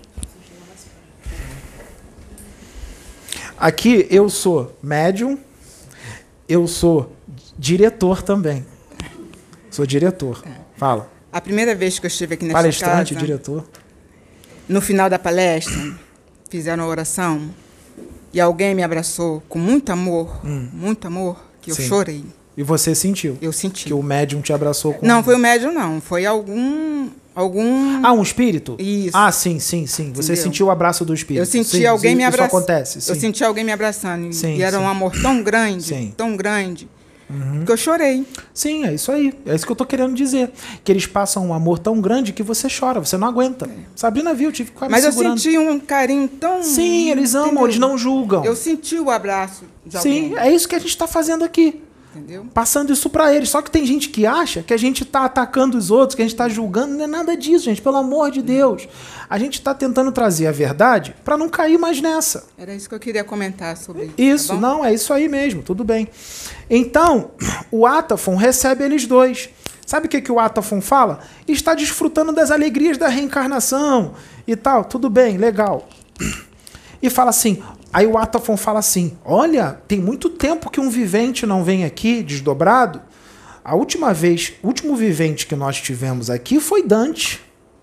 Aqui eu sou médium, eu sou diretor também. Sou diretor. Fala. A primeira vez que eu estive aqui nesta Palestrante, casa... diretor. No final da palestra, fizeram a oração e alguém me abraçou com muito amor, hum. muito amor, que eu Sim. chorei. E você sentiu? Eu senti. Que o médium te abraçou com... Não, foi o médium, não. Foi algum... algum... Ah, um espírito? Isso. Ah, sim, sim, sim. Você Entendeu? Sentiu o abraço do espírito. Eu senti sim, alguém sim, me abraçando. Isso acontece, sim. Eu senti alguém me abraçando. Sim, e era sim. um amor tão grande, Sim. tão grande, Uhum. que eu chorei. Sim, é isso aí. É isso que eu tô querendo dizer. Que eles passam um amor tão grande que você chora, você não aguenta. É. Sabrina viu, eu tive que ficar Mas me eu segurando. senti um carinho tão... Sim, eles amam, entendeu? eles não julgam. Eu senti o abraço de alguém. Sim, é isso que a gente está fazendo aqui. Entendeu? Passando isso para eles. Só que tem gente que acha que a gente está atacando os outros, que a gente está julgando. Não é nada disso, gente. Pelo amor de Deus. A gente está tentando trazer a verdade para não cair mais nessa. Era isso que eu queria comentar sobre isso. Isso, tá bom? não, é isso aí mesmo. Tudo bem. Então, o Atafon recebe eles dois. Sabe o que, que o Atafon fala? Está desfrutando das alegrias da reencarnação e tal. Tudo bem, legal. E fala assim... Aí o Atafon fala assim, olha, tem muito tempo que um vivente não vem aqui, desdobrado. A última vez, o último vivente que nós tivemos aqui foi Dante.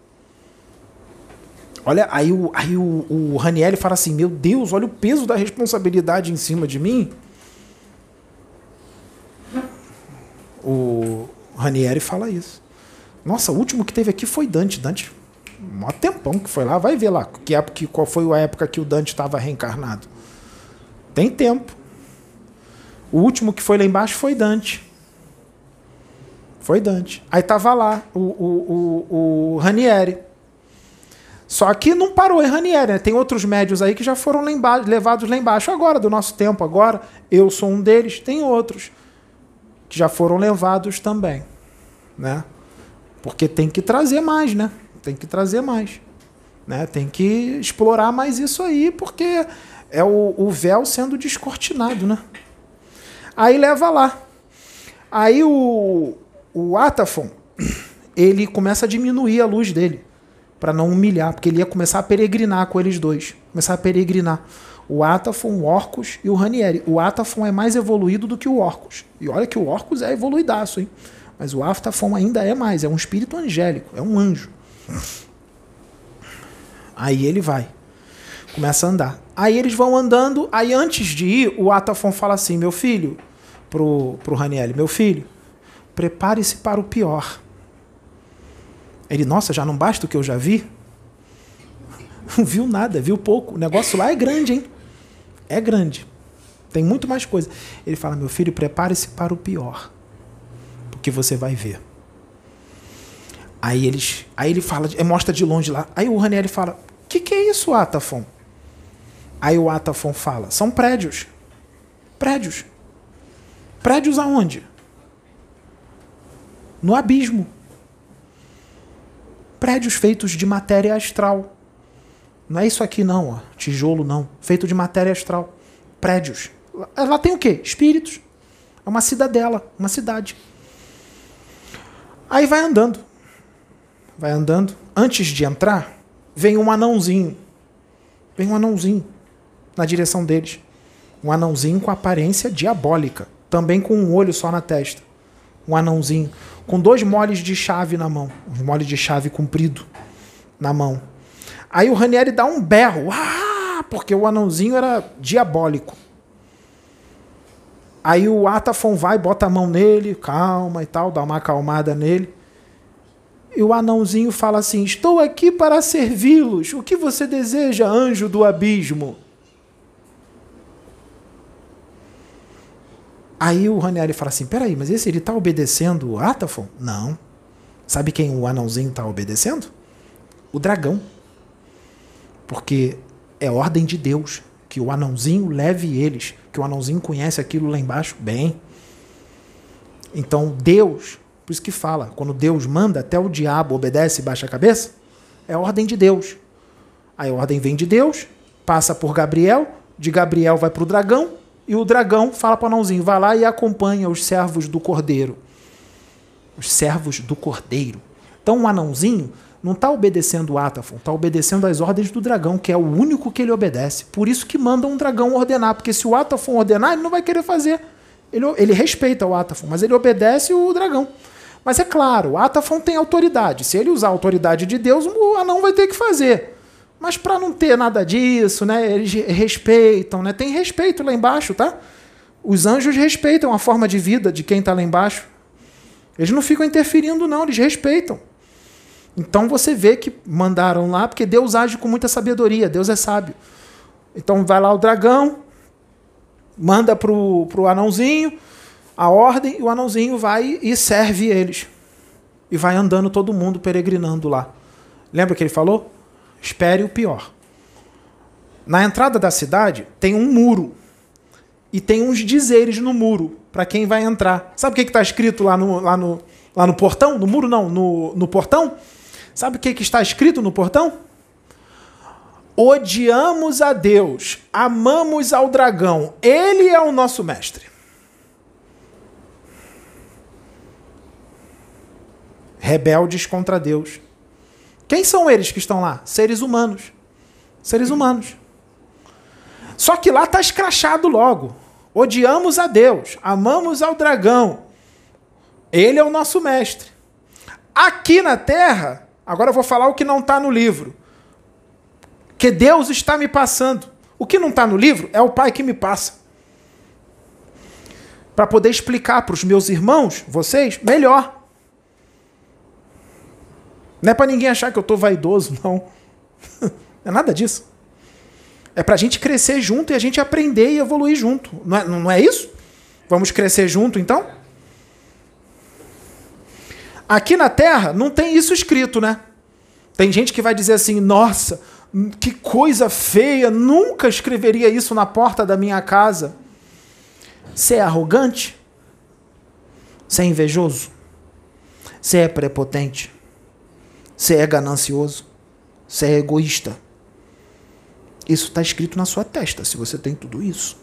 Olha, aí o, aí o, o Ranieri fala assim, meu Deus, olha o peso da responsabilidade em cima de mim. Ranieri fala isso. Nossa, o último que teve aqui foi Dante. Dante, mó tempão que foi lá. Vai ver lá que época, qual foi a época que o Dante estava reencarnado. Tem tempo. O último que foi lá embaixo foi Dante. Foi Dante. Aí estava lá o, o, o, o Ranieri. Só que não parou em Ranieri, né? Tem outros médios aí que já foram lá embaixo, levados lá embaixo agora, do nosso tempo agora. Eu sou um deles. Tem outros que já foram levados também, né? Porque tem que trazer mais, né? Tem que trazer mais, né? Tem que explorar mais isso aí, porque é o, o véu sendo descortinado, né? Aí leva lá. Aí o, o Atafon, ele começa a diminuir a luz dele, para não humilhar, porque ele ia começar a peregrinar com eles dois. Começar a peregrinar. O Atafon, o Orcus e o Ranieri. O Atafon é mais evoluído do que o Orcus. E olha que o Orcus é evoluidaço, hein? Mas o Atafon ainda é mais. É um espírito angélico. É um anjo. Aí ele vai. Começa a andar. Aí eles vão andando. Aí antes de ir, o Atafon fala assim, meu filho, pro, pro Ranieri, meu filho, prepare-se para o pior. Ele, nossa, já não basta o que eu já vi? Não viu nada, viu pouco. O negócio lá é grande, hein? É grande. Tem muito mais coisa. Ele fala, meu filho, prepare-se para o pior. Porque você vai ver. Aí, eles, aí ele fala, mostra de longe lá. Aí o Ranieri fala, o que, que é isso, Atafon? Aí o Atafon fala, são prédios. Prédios. Prédios aonde? No abismo. Prédios feitos de matéria astral. Não é isso aqui não, ó. Tijolo não. Feito de matéria astral. Prédios. Lá tem o quê? Espíritos. É uma cidadela, uma cidade. Aí vai andando. Vai andando. Antes de entrar, vem um anãozinho. Vem um anãozinho na direção deles. Um anãozinho com aparência diabólica. Também com um olho só na testa. Um anãozinho com dois moles de chave na mão. Um mole de chave comprido na mão. Aí o Ranieri dá um berro. Ah, porque o anãozinho era diabólico. Aí o Atafon vai, bota a mão nele, calma e tal, dá uma acalmada nele. E o anãozinho fala assim, estou aqui para servi-los. O que você deseja, anjo do abismo? Aí o Ranieri fala assim, peraí, mas esse ele está obedecendo o Atafon? Não. Sabe quem o anãozinho está obedecendo? O dragão. Porque é ordem de Deus que o anãozinho leve eles, que o anãozinho conhece aquilo lá embaixo bem. Então Deus, por isso que fala, quando Deus manda, até o diabo obedece e baixa a cabeça, é ordem de Deus. Aí a ordem vem de Deus, passa por Gabriel, de Gabriel vai para o dragão, e o dragão fala para o anãozinho, vai lá e acompanha os servos do cordeiro. Os servos do cordeiro. Então o anãozinho não está obedecendo o Atafon, está obedecendo às ordens do dragão, que é o único que ele obedece. Por isso que manda um dragão ordenar, porque se o Atafon ordenar, ele não vai querer fazer. Ele, ele respeita o Atafon, mas ele obedece o dragão. Mas é claro, o Atafon tem autoridade. Se ele usar a autoridade de Deus, o anão vai ter que fazer. Mas para não ter nada disso, né, eles respeitam, né? Tem respeito lá embaixo, tá? Os anjos respeitam a forma de vida de quem está lá embaixo. Eles não ficam interferindo, não, eles respeitam. Então você vê que mandaram lá, porque Deus age com muita sabedoria, Deus é sábio. Então vai lá o dragão, manda pro, pro anãozinho a ordem, e o anãozinho vai e serve eles. E vai andando todo mundo peregrinando lá. Lembra que ele falou? Espere o pior. Na entrada da cidade tem um muro. E tem uns dizeres no muro, para quem vai entrar. Sabe o que está escrito lá no, lá, no, lá no portão? No muro não, no, no portão? Sabe o que, que está escrito no portão? Odiamos a Deus, amamos ao dragão, ele é o nosso mestre. Rebeldes contra Deus. Quem são eles que estão lá? Seres humanos. Seres humanos. Só que lá está escrachado logo. Odiamos a Deus, amamos ao dragão. Ele é o nosso mestre. Aqui na Terra, agora eu vou falar o que não está no livro. Que Deus está me passando. O que não está no livro é o Pai que me passa. Para poder explicar para os meus irmãos, vocês, melhor. Não é para ninguém achar que eu estou vaidoso, não. Não é nada disso. É para a gente crescer junto e a gente aprender e evoluir junto. Não é, não é isso? Vamos crescer junto, então? Aqui na Terra não tem isso escrito, né? Tem gente que vai dizer assim, nossa, que coisa feia, nunca escreveria isso na porta da minha casa. Você é arrogante? Você é invejoso? Você é prepotente? Você é ganancioso? Você é egoísta? Isso está escrito na sua testa, se você tem tudo isso.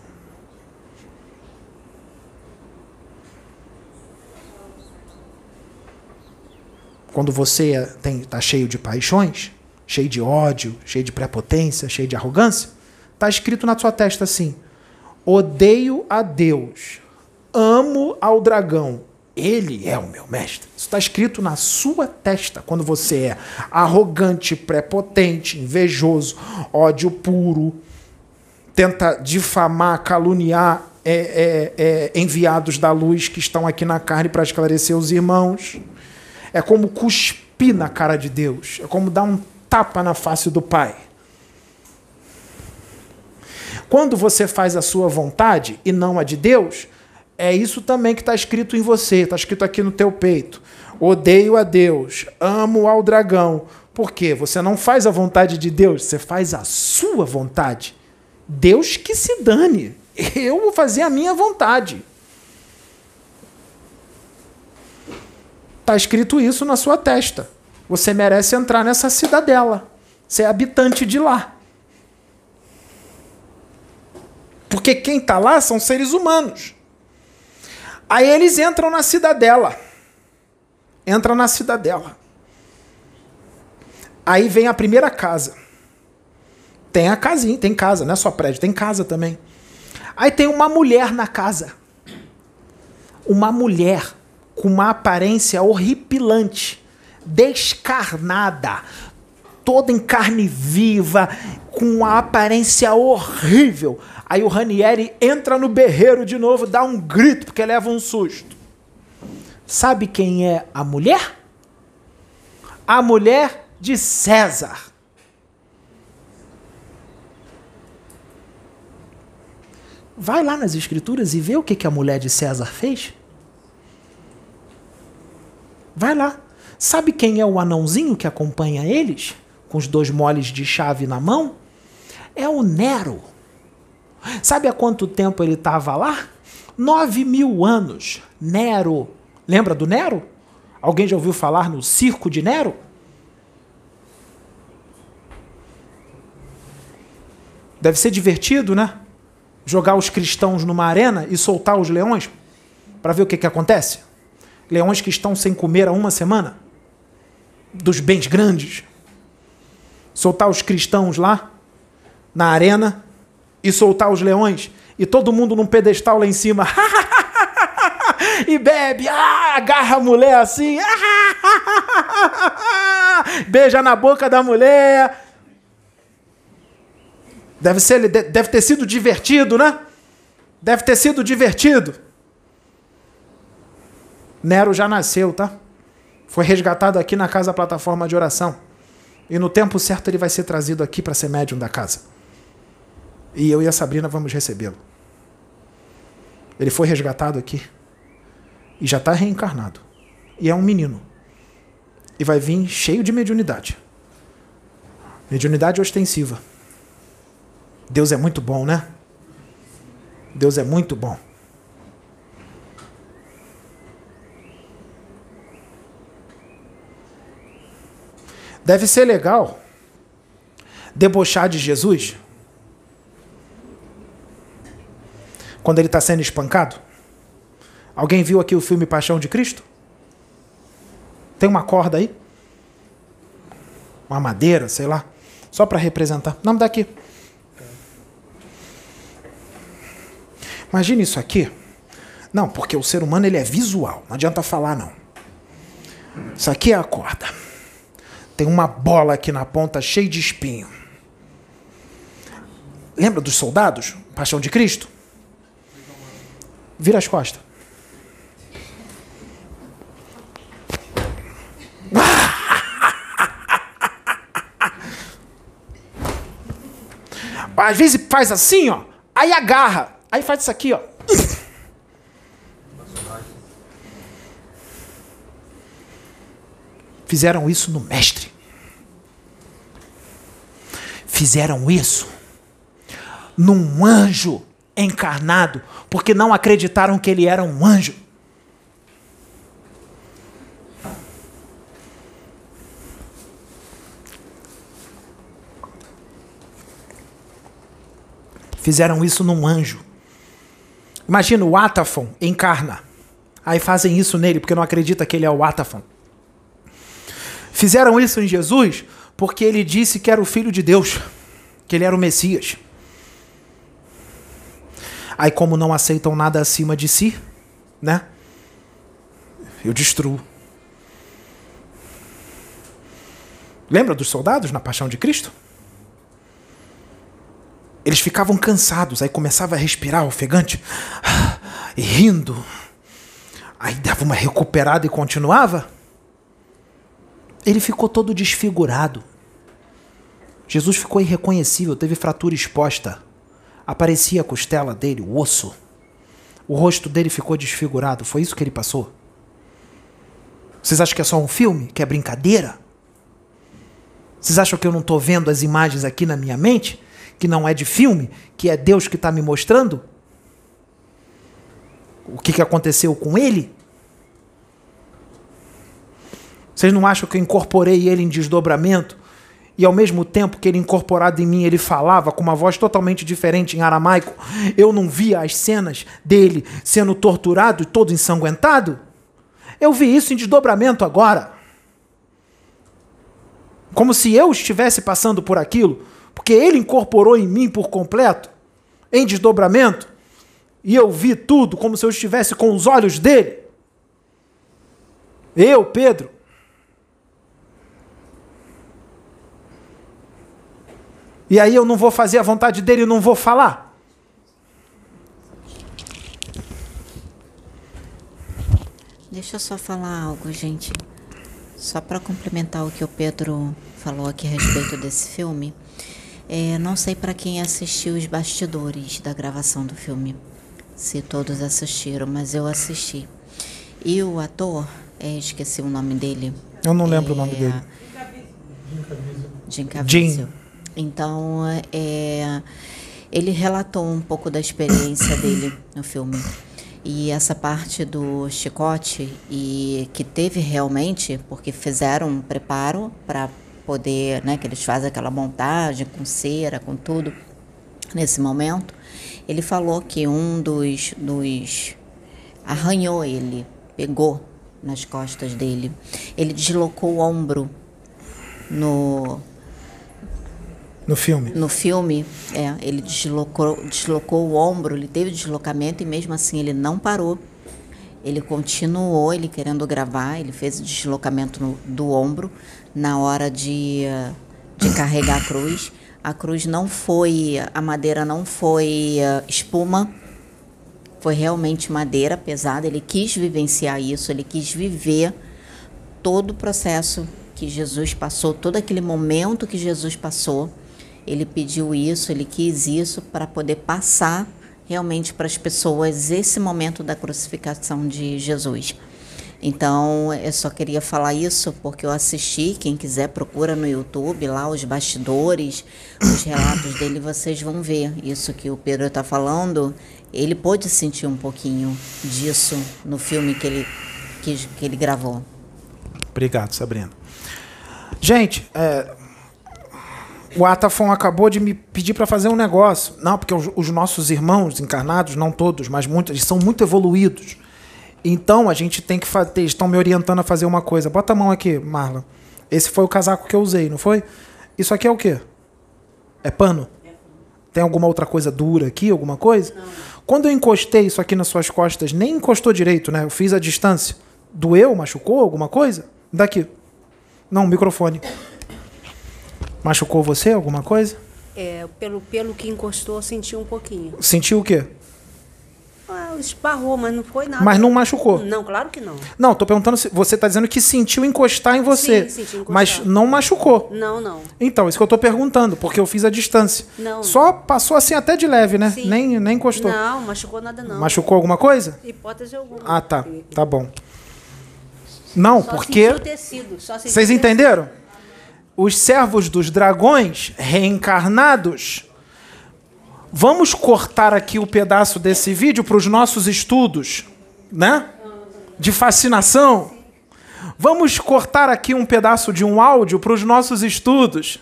Quando você está cheio de paixões, cheio de ódio, cheio de prepotência, cheio de arrogância, está escrito na sua testa assim, odeio a Deus, amo ao dragão, ele é o meu mestre. Isso está escrito na sua testa, quando você é arrogante, prepotente, invejoso, ódio puro, tenta difamar, caluniar é, é, é, enviados da luz que estão aqui na carne para esclarecer os irmãos. É como cuspir na cara de Deus. É como dar um tapa na face do Pai. Quando você faz a sua vontade e não a de Deus, é isso também que está escrito em você. Está escrito aqui no teu peito. Odeio a Deus, amo ao dragão. Por quê? Você não faz a vontade de Deus, você faz a sua vontade. Deus que se dane. Eu vou fazer a minha vontade. Está escrito isso na sua testa. Você merece entrar nessa cidadela. Você é habitante de lá. Porque quem está lá são seres humanos. Aí eles entram na cidadela. Entram na cidadela. Aí vem a primeira casa. Tem a casinha, tem casa, não é só prédio, tem casa também. Aí tem uma mulher na casa. Uma mulher com uma aparência horripilante, descarnada, toda em carne viva, com uma aparência horrível. Aí o Ranieri entra no berreiro de novo, dá um grito, porque leva um susto. Sabe quem é a mulher? A mulher de César. Vai lá nas escrituras e vê o que, que a mulher de César fez. Vai lá. Sabe quem é o anãozinho que acompanha eles? Com os dois moles de chave na mão? É o Nero. Sabe há quanto tempo ele estava lá? Nove mil anos. Nero. Lembra do Nero? Alguém já ouviu falar no circo de Nero? Deve ser divertido, né? Jogar os cristãos numa arena e soltar os leões para ver o que, que acontece. Leões que estão sem comer há uma semana, dos bens grandes. Soltar os cristãos lá, na arena, e soltar os leões, e todo mundo num pedestal lá em cima, e bebe, ah, agarra a mulher assim, beija na boca da mulher. Deve ser, deve ter sido divertido, né? Deve ter sido divertido. Nero já nasceu, tá? Foi resgatado aqui na casa plataforma de oração. E no tempo certo ele vai ser trazido aqui para ser médium da casa. E eu e a Sabrina vamos recebê-lo. Ele foi resgatado aqui. E já está reencarnado. E é um menino. E vai vir cheio de mediunidade. Mediunidade ostensiva. Deus é muito bom, né? Deus é muito bom. Deve ser legal debochar de Jesus quando ele está sendo espancado. Alguém viu aqui o filme Paixão de Cristo? Tem uma corda aí? Uma madeira, sei lá. Só para representar. Não, me dá aqui. Imagine isso aqui. Não, porque o ser humano ele é visual. Não adianta falar, não. Isso aqui é a corda. Tem uma bola aqui na ponta cheia de espinho. Lembra dos soldados? Paixão de Cristo? Vira as costas. Às vezes faz assim, ó. Aí agarra. Aí faz isso aqui, ó. Fizeram isso no mestre. Fizeram isso num anjo encarnado, porque não acreditaram que ele era um anjo. Fizeram isso num anjo. Imagina o Atafon encarna. Aí fazem isso nele, porque não acredita que ele é o Atafon. Fizeram isso em Jesus porque ele disse que era o Filho de Deus, que ele era o Messias. Aí, como não aceitam nada acima de si, né? Eu destruo. Lembra dos soldados na Paixão de Cristo? Eles ficavam cansados, aí começava a respirar ofegante, e rindo. Aí dava uma recuperada e continuava. Ele ficou todo desfigurado. Jesus ficou irreconhecível, teve fratura exposta. Aparecia a costela dele, o osso. O rosto dele ficou desfigurado. Foi isso que ele passou? Vocês acham que é só um filme? Que é brincadeira? Vocês acham que eu não estou vendo as imagens aqui na minha mente? Que não é de filme? Que é Deus que está me mostrando? O que, que aconteceu com ele? Vocês não acham que eu incorporei ele em desdobramento? E ao mesmo tempo que ele incorporado em mim, ele falava com uma voz totalmente diferente em aramaico. Eu não via as cenas dele sendo torturado e todo ensanguentado? Eu vi isso em desdobramento agora. Como se eu estivesse passando por aquilo, porque ele incorporou em mim por completo, em desdobramento, e eu vi tudo como se eu estivesse com os olhos dele. Eu, Pedro. E aí eu não vou fazer a vontade dele e não vou falar? Deixa eu só falar algo, gente. Só para complementar o que o Pedro falou aqui a respeito desse filme. É, não sei para quem assistiu os bastidores da gravação do filme. Se todos assistiram, mas eu assisti. E o ator, é, esqueci o nome dele. Eu não lembro é, o nome dele. Jim Caviezel. Jim. Então, é, ele relatou um pouco da experiência dele no filme. E essa parte do chicote, e que teve realmente, porque fizeram um preparo para poder, né, que eles fazem aquela montagem com cera, com tudo, nesse momento. Ele falou que um dos, dos arranhou ele, pegou nas costas dele. Ele deslocou o ombro no... No filme? No filme, é, ele deslocou, deslocou o ombro, ele teve deslocamento e mesmo assim ele não parou. Ele continuou, ele querendo gravar, ele fez o deslocamento no, do ombro na hora de, de carregar a cruz. A cruz não foi, a madeira não foi uh, espuma, foi realmente madeira pesada. Ele quis vivenciar isso, ele quis viver todo o processo que Jesus passou, todo aquele momento que Jesus passou. Ele pediu isso, ele quis isso para poder passar realmente para as pessoas esse momento da crucificação de Jesus. Então, eu só queria falar isso porque eu assisti, quem quiser procura no YouTube lá os bastidores, os relatos dele, vocês vão ver isso que o Pedro está falando. Ele pôde sentir um pouquinho disso no filme que ele, que, que ele gravou. Obrigado, Sabrina. Gente, é... o Atafon acabou de me pedir para fazer um negócio. Não, porque os, os nossos irmãos encarnados, não todos, mas muitos, eles são muito evoluídos. Então, a gente tem que fazer... Eles estão me orientando a fazer uma coisa. Bota a mão aqui, Marla. Esse foi o casaco que eu usei, não foi? Isso aqui é o quê? É pano? Tem alguma outra coisa dura aqui, alguma coisa? Não. Quando eu encostei isso aqui nas suas costas, nem encostou direito, né? Eu fiz a distância. Doeu? Machucou alguma coisa? Daqui. Não, microfone. Machucou você alguma coisa? É, pelo, pelo que encostou, eu senti um pouquinho. Sentiu o quê? Ah, esbarrou, mas não foi nada. Mas não machucou? Não, claro que não. Não, tô perguntando se você tá dizendo que sentiu encostar em você. Sim, senti encostar. Mas não machucou. Não, não. Então, isso que eu tô perguntando, porque eu fiz a distância. Não. Só passou assim até de leve, né? Sim. Nem, nem encostou. Não, machucou nada não. Machucou alguma coisa? Hipótese alguma. Ah, tá. Tá bom. Não, Só porque... sentiu o tecido, só sentiu Vocês o entenderam? Os servos dos dragões reencarnados... Vamos cortar aqui o pedaço desse vídeo para os nossos estudos, né? De fascinação. Vamos cortar aqui um pedaço de um áudio para os nossos estudos,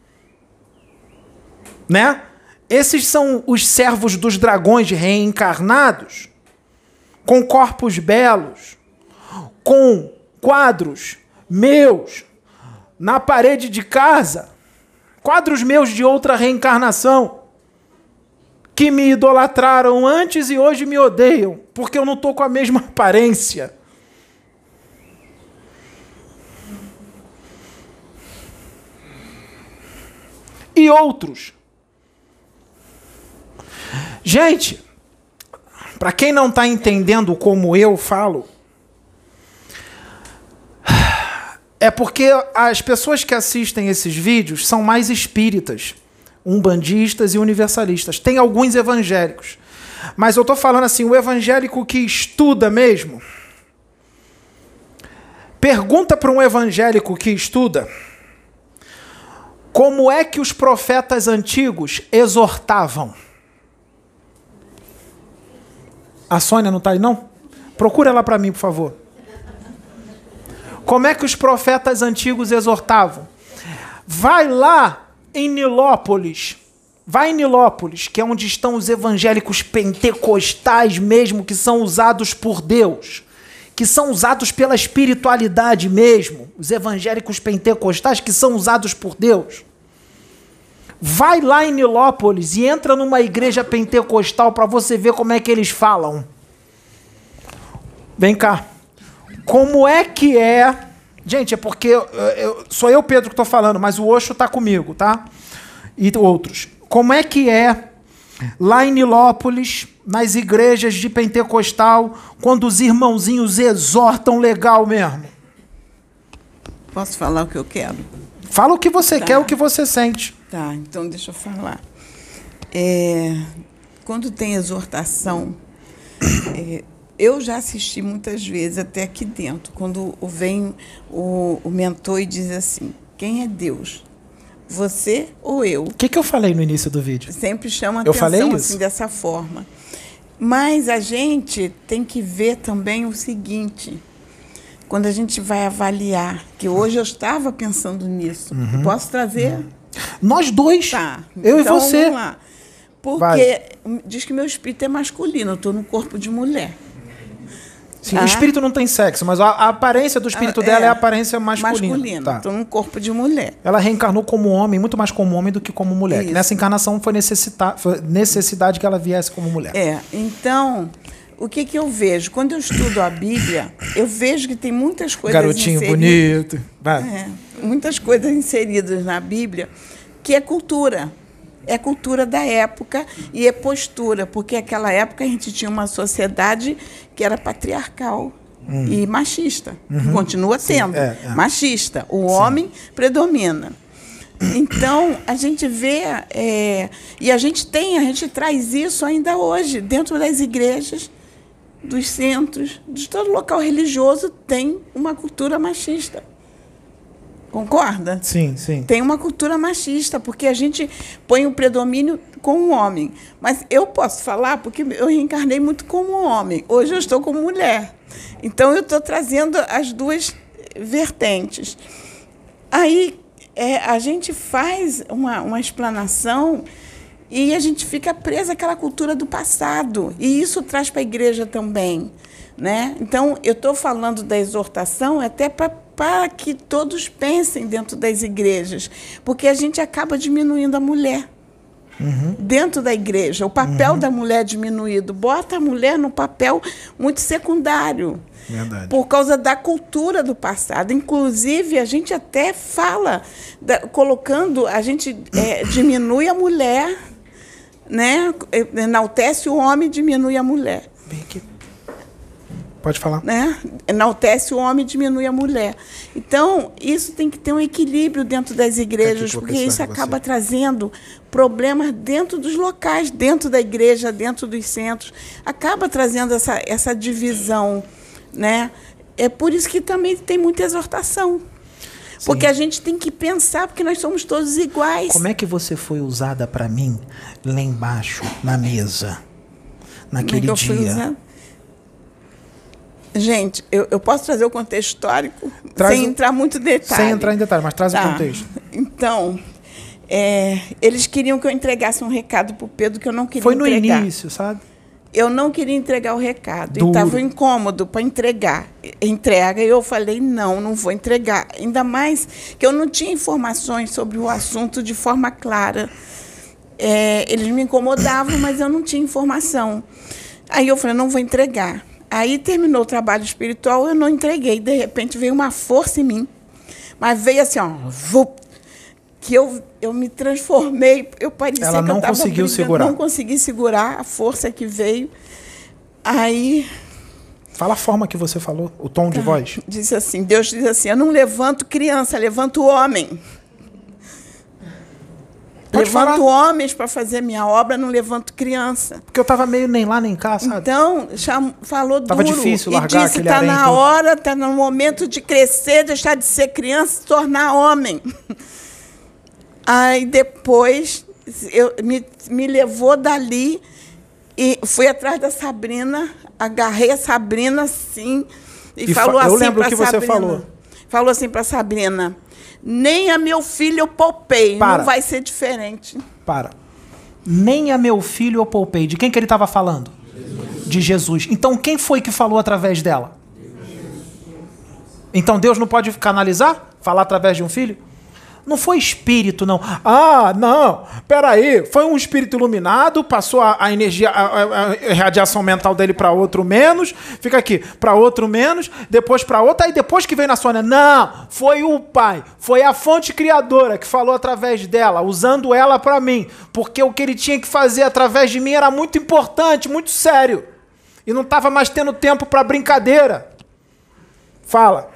né? Esses são os servos dos dragões reencarnados, com corpos belos, com quadros meus na parede de casa, quadros meus de outra reencarnação, que me idolatraram antes e hoje me odeiam, porque eu não estou com a mesma aparência. E outros. Gente, para quem não está entendendo como eu falo, é porque as pessoas que assistem esses vídeos são mais espíritas, umbandistas e universalistas. Tem alguns evangélicos. Mas eu estou falando assim, o evangélico que estuda mesmo. Pergunta para um evangélico que estuda como é que os profetas antigos exortavam. A Sônia não está aí, não? Procura ela para mim, por favor. Como é que os profetas antigos exortavam? Vai lá em Nilópolis, vai em Nilópolis, que é onde estão os evangélicos pentecostais mesmo, que são usados por Deus, que são usados pela espiritualidade mesmo, os evangélicos pentecostais que são usados por Deus. Vai lá em Nilópolis e entra numa igreja pentecostal para você ver como é que eles falam. Vem cá. Como é que é... Gente, é porque eu, eu, sou eu, Pedro, que estou falando, mas o Osho está comigo, tá? E outros. Como é que é lá em Nilópolis, nas igrejas de pentecostal, quando os irmãozinhos exortam legal mesmo? Posso falar o que eu quero? Fala o que você Tá. quer, o que você sente. Tá, então deixa eu falar. É, quando tem exortação... É, eu já assisti muitas vezes, até aqui dentro, quando vem o, o mentor e diz assim, quem é Deus? Você ou eu? O que, que eu falei no início do vídeo? Sempre chama Eu falei atenção isso? assim, dessa forma. Mas a gente tem que ver também o seguinte, quando a gente vai avaliar, que hoje eu estava pensando nisso, Uhum. posso trazer? Uhum. Nós dois, Tá. eu então, e você. Vamos lá. Porque Vai. diz que meu espírito é masculino, eu estou no corpo de mulher. Sim, Ah. o espírito não tem sexo, mas a, a aparência do espírito Ah, dela é, é. a aparência masculina. Masculino, Tá. estou no corpo de mulher. Ela reencarnou como homem, muito mais como homem do que como mulher. Que Isso. nessa encarnação foi, necessita foi necessidade que ela viesse como mulher. É, então, o que, que eu vejo? Quando eu estudo a Bíblia, eu vejo que tem muitas coisas Garotinho inseridas- bonito. Vai. É, muitas coisas inseridas na Bíblia que é cultura. É cultura da época e é postura, porque naquela época a gente tinha uma sociedade que era patriarcal hum. e machista. Uhum. Continua sendo é, é. machista. O Sim. homem predomina. Então, a gente vê, é, e a gente tem, a gente traz isso ainda hoje, dentro das igrejas, dos centros, de todo local religioso, tem uma cultura machista. Concorda? Sim, sim. Tem uma cultura machista, porque a gente põe o predomínio com o homem. Mas eu posso falar porque eu reencarnei muito como homem. Hoje eu estou como mulher. Então, eu estou trazendo as duas vertentes. Aí, é, a gente faz uma, uma explanação e a gente fica presa àquela cultura do passado. E isso traz para a igreja também, né? Então, eu estou falando da exortação até para para que todos pensem dentro das igrejas, porque a gente acaba diminuindo a mulher uhum. dentro da igreja. O papel uhum. da mulher é diminuído, bota a mulher num papel muito secundário. Verdade. Por causa da cultura do passado. Inclusive, a gente até fala, da, colocando, a gente é, diminui a mulher, né? Enaltece o homem e diminui a mulher. Vem aqui. Pode falar. Né? Enaltece o homem e diminui a mulher. Então, isso tem que ter um equilíbrio dentro das igrejas, Aqui, porque isso acaba trazendo problemas dentro dos locais, dentro da igreja, dentro dos centros. Acaba trazendo essa, essa divisão. Né? É por isso que também tem muita exortação. Sim. Porque a gente tem que pensar, porque nós somos todos iguais. Como é que você foi usada para mim lá embaixo, na mesa, naquele Como é que eu fui dia? usada? Gente, eu, eu posso trazer o contexto histórico Traz sem um, entrar muito em detalhe. Sem entrar em detalhe, mas traz tá. o contexto. Então, é, eles queriam que eu entregasse um recado para o Pedro que eu não queria Foi no entregar. início, sabe? Eu não queria entregar o recado. Duro. E estava incômodo para entregar. Entrega. E eu falei, não, não vou entregar. Ainda mais que eu não tinha informações sobre o assunto de forma clara. É, eles me incomodavam, mas eu não tinha informação. Aí eu falei, não vou entregar. Aí terminou o trabalho espiritual, eu não entreguei. De repente veio uma força em mim. Mas veio assim, ó, vup, que eu, eu me transformei. Eu parecia Ela que não eu estava conseguiu brigando, segurar. não consegui segurar a força que veio. Aí... Fala a forma que você falou, o tom de tá, voz. Disse assim, Deus diz assim, eu não levanto criança, levanto homem. Pode levanto falar. homens para fazer minha obra, não levanto criança. Porque eu tava meio nem lá nem cá, sabe? Então, cham, falou Tava duro. difícil e largar disse, aquele está harém na todo. hora, está no momento de crescer, deixar de ser criança, se tornar homem. Aí depois eu, me, me levou dali e fui atrás da Sabrina, agarrei a Sabrina assim e, E falou fa- eu assim lembro para o que você Sabrina. falou. Falou assim para Sabrina, nem a meu filho eu poupei, Para. não vai ser diferente. Para. Nem a meu filho eu poupei. De quem que ele estava falando? Jesus. De Jesus. Então quem foi que falou através dela? Então Deus não pode canalizar? Falar através de um filho? Não foi espírito, não. Ah, não. Peraí. Foi um espírito iluminado, passou a, a energia, a, a, a radiação mental dele para outro menos. Fica aqui. Para outro menos. Depois para outra. Aí depois que veio na Sônia. Não. Foi o pai. Foi a fonte criadora que falou através dela, usando ela para mim. Porque o que ele tinha que fazer através de mim era muito importante, muito sério. E não estava mais tendo tempo para brincadeira. Fala.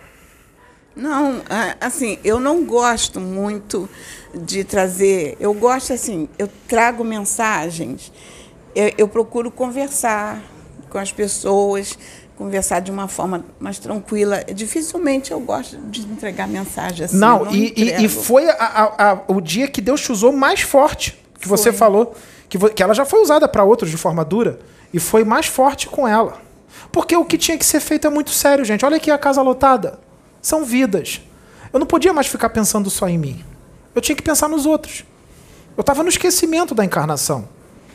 Não, assim, eu não gosto muito de trazer... Eu gosto, assim, eu trago mensagens, eu, eu procuro conversar com as pessoas, conversar de uma forma mais tranquila. Dificilmente eu gosto de entregar mensagem assim. Não, não e, e, e foi a, a, a, o dia que Deus te usou mais forte, que Foi. você falou, que, vo, que ela já foi usada para outros de forma dura, e foi mais forte com ela. Porque o que tinha que ser feito é muito sério, gente. Olha aqui a casa lotada. São vidas. Eu não podia mais ficar pensando só em mim. Eu tinha que pensar nos outros. Eu estava no esquecimento da encarnação.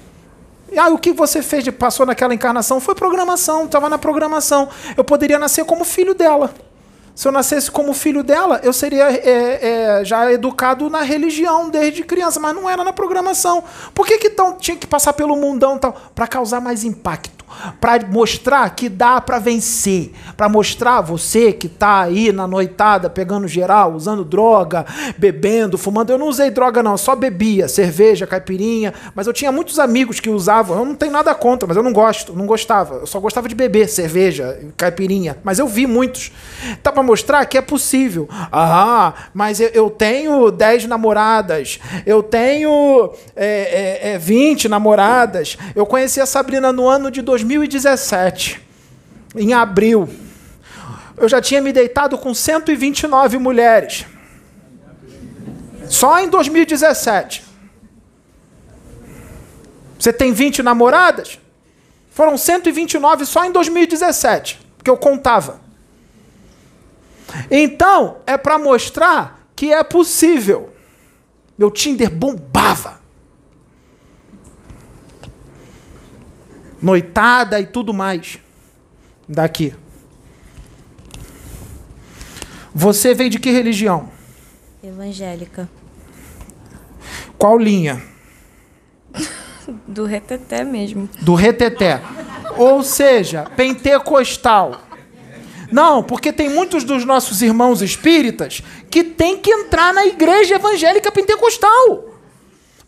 E ah, o que você fez, de, passou naquela encarnação, foi programação, estava na programação. Eu poderia nascer como filho dela. Se eu nascesse como filho dela, eu seria é, é, já educado na religião desde criança, mas não era na programação. Por que, que tão, tinha que passar pelo mundão tal? Para causar mais impacto, para mostrar que dá para vencer, para mostrar você que está aí na noitada, pegando geral, usando droga, bebendo, fumando. Eu não usei droga não, eu só bebia, cerveja, caipirinha, mas eu tinha muitos amigos que usavam. Eu não tenho nada contra, mas eu não gosto, não gostava. Eu só gostava de beber cerveja, caipirinha, mas eu vi muitos. Tá para mostrar que é possível. Ah, mas eu, eu tenho dez namoradas, eu tenho é, é, é, vinte namoradas. Eu conheci a Sabrina no ano de dois mil e dezessete, em abril. Eu já tinha me deitado com cento e vinte e nove mulheres. Só em dois mil e dezessete. Você tem vinte namoradas? Foram cento e vinte e nove só em dois mil e dezessete, que eu contava. Então, é para mostrar que é possível. Meu Tinder bombava. Noitada e tudo mais. Daqui. Você veio de que religião? Evangélica. Qual linha? Do reteté mesmo. Do reteté. Ou seja, pentecostal. Não, porque tem muitos dos nossos irmãos espíritas que tem que entrar na igreja evangélica pentecostal.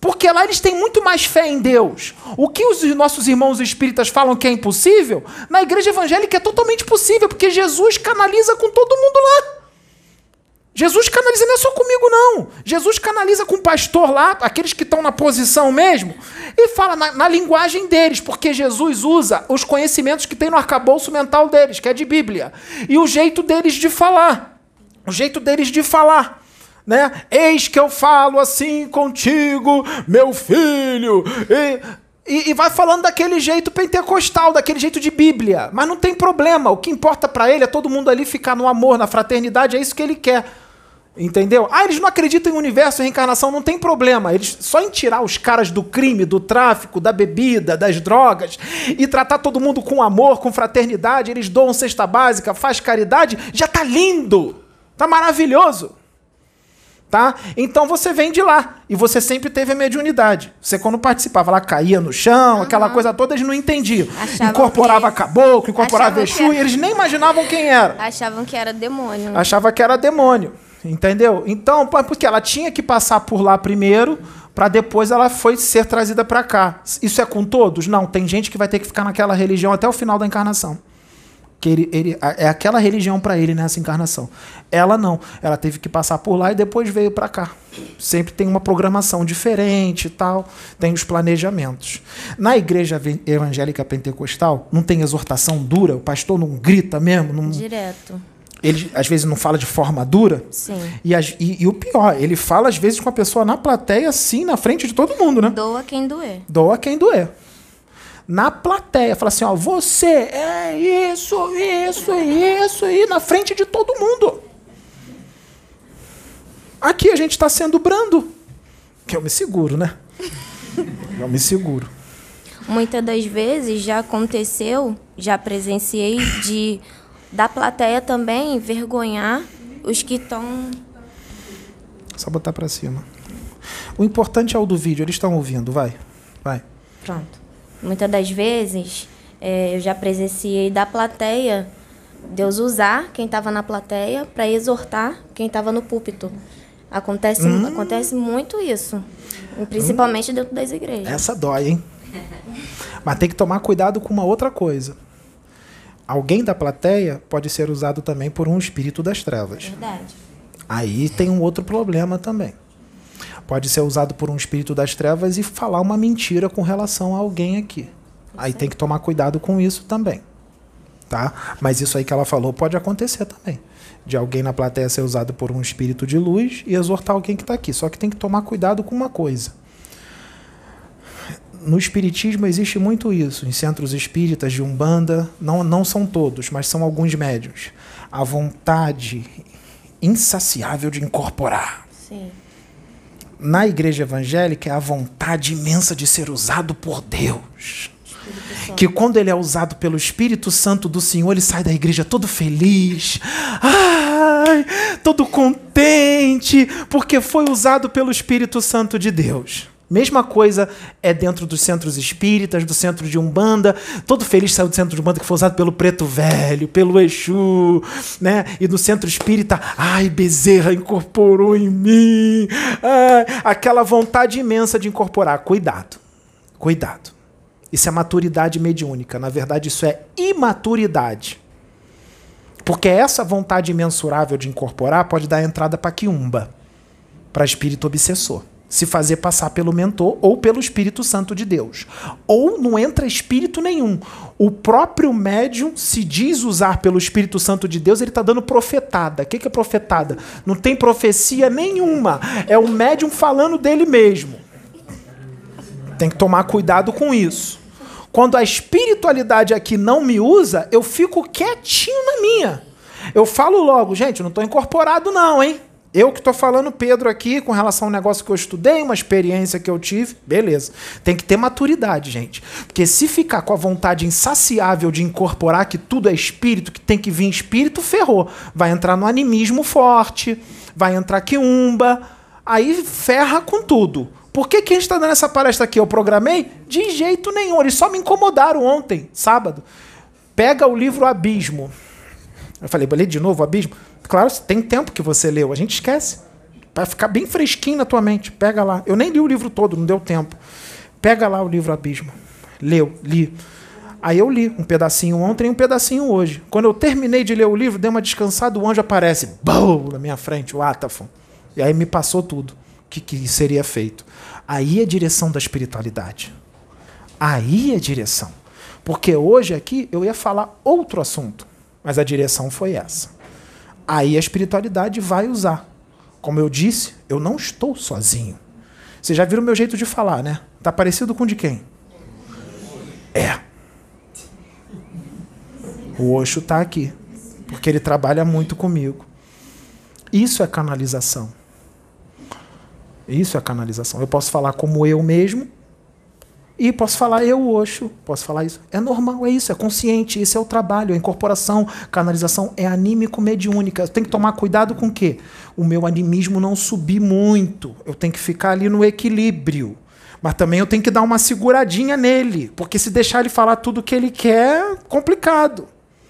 Porque lá eles têm muito mais fé em Deus. O que os nossos irmãos espíritas falam que é impossível, na igreja evangélica é totalmente possível, porque Jesus canaliza com todo mundo lá. Jesus canaliza, não é só comigo, não. Jesus canaliza com o pastor lá, aqueles que estão na posição mesmo, e fala na, na linguagem deles, porque Jesus usa os conhecimentos que tem no arcabouço mental deles, que é de Bíblia, e o jeito deles de falar. O jeito deles de falar. Né? Eis que eu falo assim contigo, meu filho. E, e, e vai falando daquele jeito pentecostal, daquele jeito de Bíblia. Mas não tem problema. O que importa para ele é todo mundo ali ficar no amor, na fraternidade. É isso que ele quer. Entendeu? Ah, eles não acreditam em universo e reencarnação. Não tem problema. Eles só em tirar os caras do crime, do tráfico, da bebida, das drogas e tratar todo mundo com amor, com fraternidade. Eles doam cesta básica, faz caridade. Já tá lindo. Tá maravilhoso. Tá? Então você vem de lá e você sempre teve a mediunidade. Você quando participava lá caía no chão, uhum. aquela coisa toda, eles não entendiam. Achavam incorporava que... caboclo, incorporava Exu, era... e eles nem imaginavam quem era. Achavam que era demônio. Achava que era demônio, entendeu? Então, porque ela tinha que passar por lá primeiro, para depois ela foi ser trazida para cá. Isso é com todos? Não, tem gente que vai ter que ficar naquela religião até o final da encarnação. Que ele, ele, é aquela religião para ele nessa encarnação. Ela não. Ela teve que passar por lá e depois veio para cá. Sempre tem uma programação diferente e tal. Tem os planejamentos. Na igreja evangélica pentecostal, não tem exortação dura? O pastor não grita mesmo? Não... Direto. Ele, às vezes, não fala de forma dura? Sim. E, as, e, e o pior, ele fala, às vezes, com a pessoa na plateia, assim, na frente de todo mundo, né? Doa quem doer. Doa quem doer. Na plateia, fala assim, ó, você é isso, isso, isso, e na frente de todo mundo. Aqui a gente está sendo brando. Que eu me seguro, né? Eu me seguro. Muitas das vezes já aconteceu, já presenciei de da plateia também envergonhar os que estão... Só botar para cima. O importante é o do vídeo, eles estão ouvindo, vai, vai. Pronto. Muitas das vezes, é, eu já presenciei da plateia, Deus usar quem estava na plateia para exortar quem estava no púlpito. Acontece, hum. acontece muito isso, principalmente hum. dentro das igrejas. Essa dói, hein? Mas tem que tomar cuidado com uma outra coisa. Alguém da plateia pode ser usado também por um espírito das trevas. Verdade. Aí tem um outro problema também. Pode ser usado por um espírito das trevas e falar uma mentira com relação a alguém aqui. Aí tem que tomar cuidado com isso também. Tá? Mas isso aí que ela falou pode acontecer também. De alguém na plateia ser usado por um espírito de luz e exortar alguém que está aqui. Só que tem que tomar cuidado com uma coisa. No espiritismo existe muito isso. Em centros espíritas de Umbanda, não, não são todos, mas são alguns médiuns. A vontade insaciável de incorporar. Sim. Na igreja evangélica é a vontade imensa de ser usado por Deus. Que quando ele é usado pelo Espírito Santo do Senhor, ele sai da igreja todo feliz, ai, todo contente, porque foi usado pelo Espírito Santo de Deus. Mesma coisa é dentro dos centros espíritas, do centro de Umbanda. Todo feliz saiu do centro de Umbanda que foi usado pelo Preto Velho, pelo Exu, né? E do centro espírita, ai, Bezerra incorporou em mim. Ai, aquela vontade imensa de incorporar. Cuidado, cuidado. Isso é maturidade mediúnica. Na verdade, isso é imaturidade. Porque essa vontade imensurável de incorporar pode dar entrada para quiumba, para espírito obsessor. Se fazer passar pelo mentor ou pelo Espírito Santo de Deus. Ou não entra espírito nenhum. O próprio médium se diz usar pelo Espírito Santo de Deus, ele está dando profetada. O que é profetada? Não tem profecia nenhuma. É o médium falando dele mesmo. Tem que tomar cuidado com isso. Quando a espiritualidade aqui não me usa, eu fico quietinho na minha. Eu falo logo, gente, eu não estou incorporado não, hein? Eu que estou falando, Pedro, aqui, com relação ao negócio que eu estudei, uma experiência que eu tive, beleza. Tem que ter maturidade, gente. Porque se ficar com a vontade insaciável de incorporar que tudo é espírito, que tem que vir espírito, ferrou. Vai entrar no animismo forte, vai entrar quiumba, aí ferra com tudo. Por que, que a gente está dando essa palestra aqui? Eu programei? De jeito nenhum. Eles só me incomodaram ontem, sábado. Pega o livro Abismo. Eu falei, vou ler de novo o Abismo? Claro, tem tempo que você leu, a gente esquece. Para ficar bem fresquinho na tua mente. Pega lá. Eu nem li o livro todo, não deu tempo. Pega lá o livro Abismo. Leu, li. Aí eu li um pedacinho ontem e um pedacinho hoje. Quando eu terminei de ler o livro, dei uma descansada, o anjo aparece, bum, na minha frente, o Atafon. E aí me passou tudo que, que seria feito. Aí é direção da espiritualidade. Aí é direção. Porque hoje aqui eu ia falar outro assunto, mas a direção foi essa. Aí a espiritualidade vai usar. Como eu disse, eu não estou sozinho. Vocês já viram o meu jeito de falar, né? Tá parecido com o de quem? É. O Osho está aqui, porque ele trabalha muito comigo. Isso é canalização. Isso é canalização. Eu posso falar como eu mesmo e posso falar eu, Osho. Posso falar isso. É normal, é isso, é consciente. Esse é o trabalho, a incorporação. Canalização é anímico-mediúnica. Eu tenho que tomar cuidado com o quê? O meu animismo não subir muito. Eu tenho que ficar ali no equilíbrio. Mas também eu tenho que dar uma seguradinha nele, porque se deixar ele falar tudo o que ele quer, é complicado.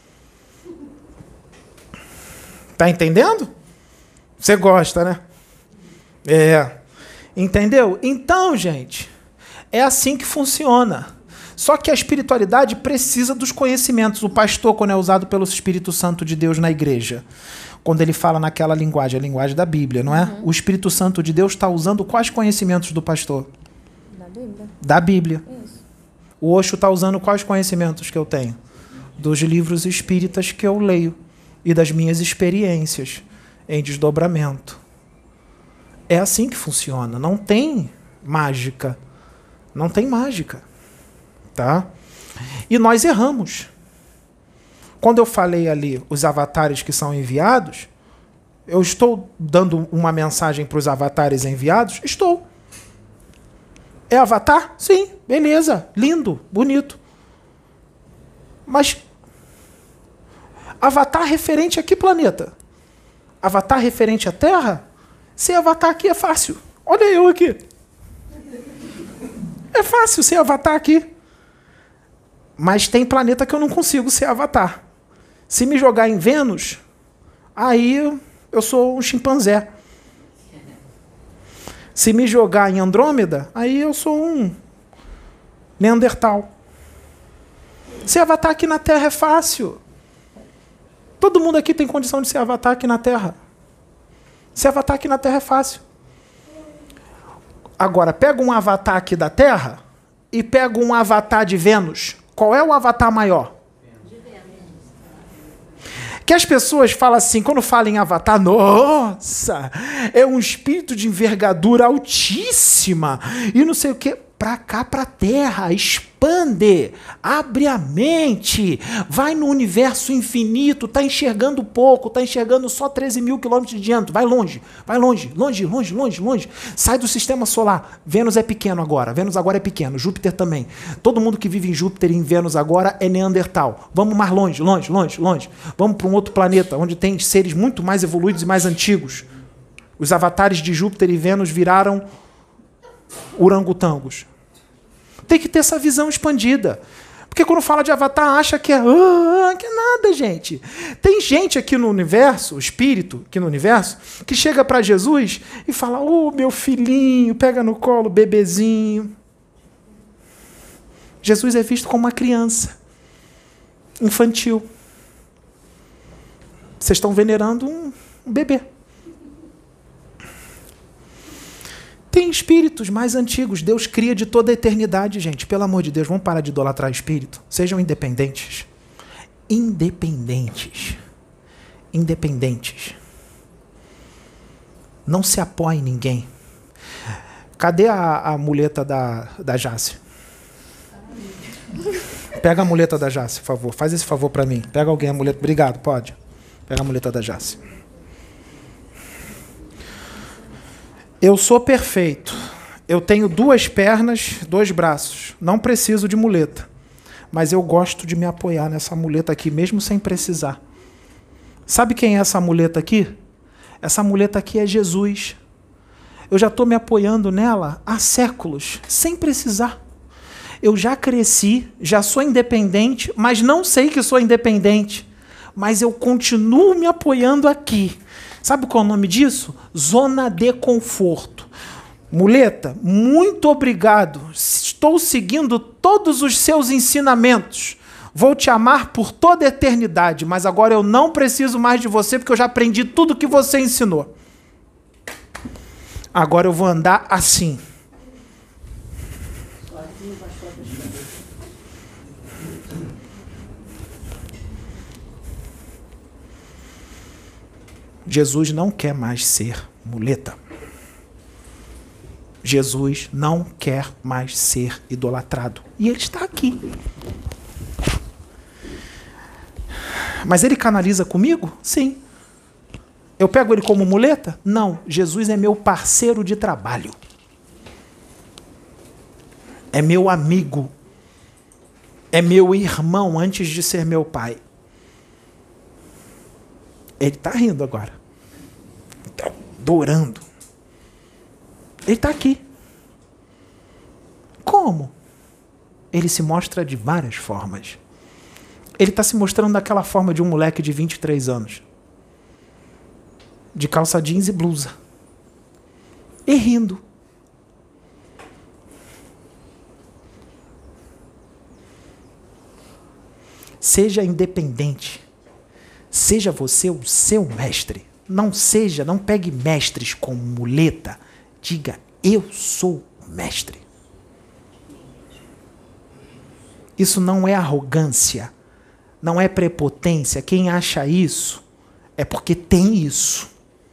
Tá entendendo? Você gosta, né? É. Entendeu? Então, gente, é assim que funciona. Só que a espiritualidade precisa dos conhecimentos. O pastor, quando é usado pelo Espírito Santo de Deus na igreja, quando ele fala naquela linguagem, a linguagem da Bíblia, não é? Uhum. O Espírito Santo de Deus está usando quais conhecimentos do pastor? Da Bíblia. Da Bíblia. Isso. O Osho está usando quais conhecimentos que eu tenho? Dos livros espíritas que eu leio. E das minhas experiências em desdobramento. É assim que funciona. Não tem mágica. Não tem mágica. Tá? E nós erramos. Quando eu falei ali os avatares que são enviados, eu estou dando uma mensagem para os avatares enviados? Estou. É avatar? Sim. Beleza. Lindo. Bonito. Mas... Avatar referente a que planeta? Avatar referente à Terra? Ser avatar aqui é fácil. Olha eu aqui. É fácil ser avatar aqui. Mas tem planeta que eu não consigo ser avatar. Se me jogar em Vênus, aí eu sou um chimpanzé. Se me jogar em Andrômeda, aí eu sou um Neandertal. Ser avatar aqui na Terra é fácil. Todo mundo aqui tem condição de ser avatar aqui na Terra. Ser avatar aqui na Terra é fácil. Agora, pega um avatar aqui da Terra e pega um avatar de Vênus. Qual é o avatar maior? De Vênus. Que as pessoas falam assim, quando falam em avatar, nossa, é um espírito de envergadura altíssima e não sei o quê. Para cá, para a Terra, expande, abre a mente, vai no universo infinito, está enxergando pouco, está enxergando só treze mil quilômetros de diâmetro, vai longe, vai longe, longe, longe, longe, longe, sai do sistema solar. Vênus é pequeno agora, Vênus agora é pequeno, Júpiter também. Todo mundo que vive em Júpiter e em Vênus agora é Neandertal. Vamos mais longe, longe, longe, longe. Vamos para um outro planeta, onde tem seres muito mais evoluídos e mais antigos. Os avatares de Júpiter e Vênus viraram orangotangos. Tem que ter essa visão expandida. Porque quando fala de avatar, acha que é, ah, que é nada, gente. Tem gente aqui no universo, espírito aqui no universo, que chega para Jesus e fala, ô, oh, meu filhinho, pega no colo, bebezinho. Jesus é visto como uma criança infantil. Vocês estão venerando um, um bebê. Tem espíritos mais antigos. Deus cria de toda a eternidade, gente. Pelo amor de Deus, vamos parar de idolatrar espírito. Sejam independentes. Independentes. Independentes. Não se apoie em ninguém. Cadê a, a muleta da, da Jace? Pega a muleta da Jace, por favor. Faz esse favor para mim. Pega alguém a muleta. Obrigado, pode. Pega a muleta da Jace. Eu sou perfeito. Eu tenho duas pernas, dois braços. Não preciso de muleta. Mas eu gosto de me apoiar nessa muleta aqui, mesmo sem precisar. Sabe quem é essa muleta aqui? Essa muleta aqui é Jesus. Eu já estou me apoiando nela há séculos, sem precisar. Eu já cresci, já sou independente, mas não sei que sou independente. Mas eu continuo me apoiando aqui. Sabe qual é o nome disso? Zona de conforto. Muleta, muito obrigado. Estou seguindo todos os seus ensinamentos. Vou te amar por toda a eternidade, mas agora eu não preciso mais de você porque eu já aprendi tudo que você ensinou. Agora eu vou andar assim. Jesus não quer mais ser muleta. Jesus não quer mais ser idolatrado. E ele está aqui. Mas ele canaliza comigo? Sim. Eu pego ele como muleta? Não. Jesus é meu parceiro de trabalho. É meu amigo. É meu irmão antes de ser meu pai. Ele está rindo agora. Está adorando. Ele está aqui. Como? Ele se mostra de várias formas. Ele está se mostrando daquela forma de um moleque de vinte e três anos. De calça jeans e blusa. E rindo. Seja independente. Seja você o seu mestre. Não seja, não pegue mestres como muleta. Diga, eu sou o mestre. Isso não é arrogância. Não é prepotência. Quem acha isso é porque tem isso.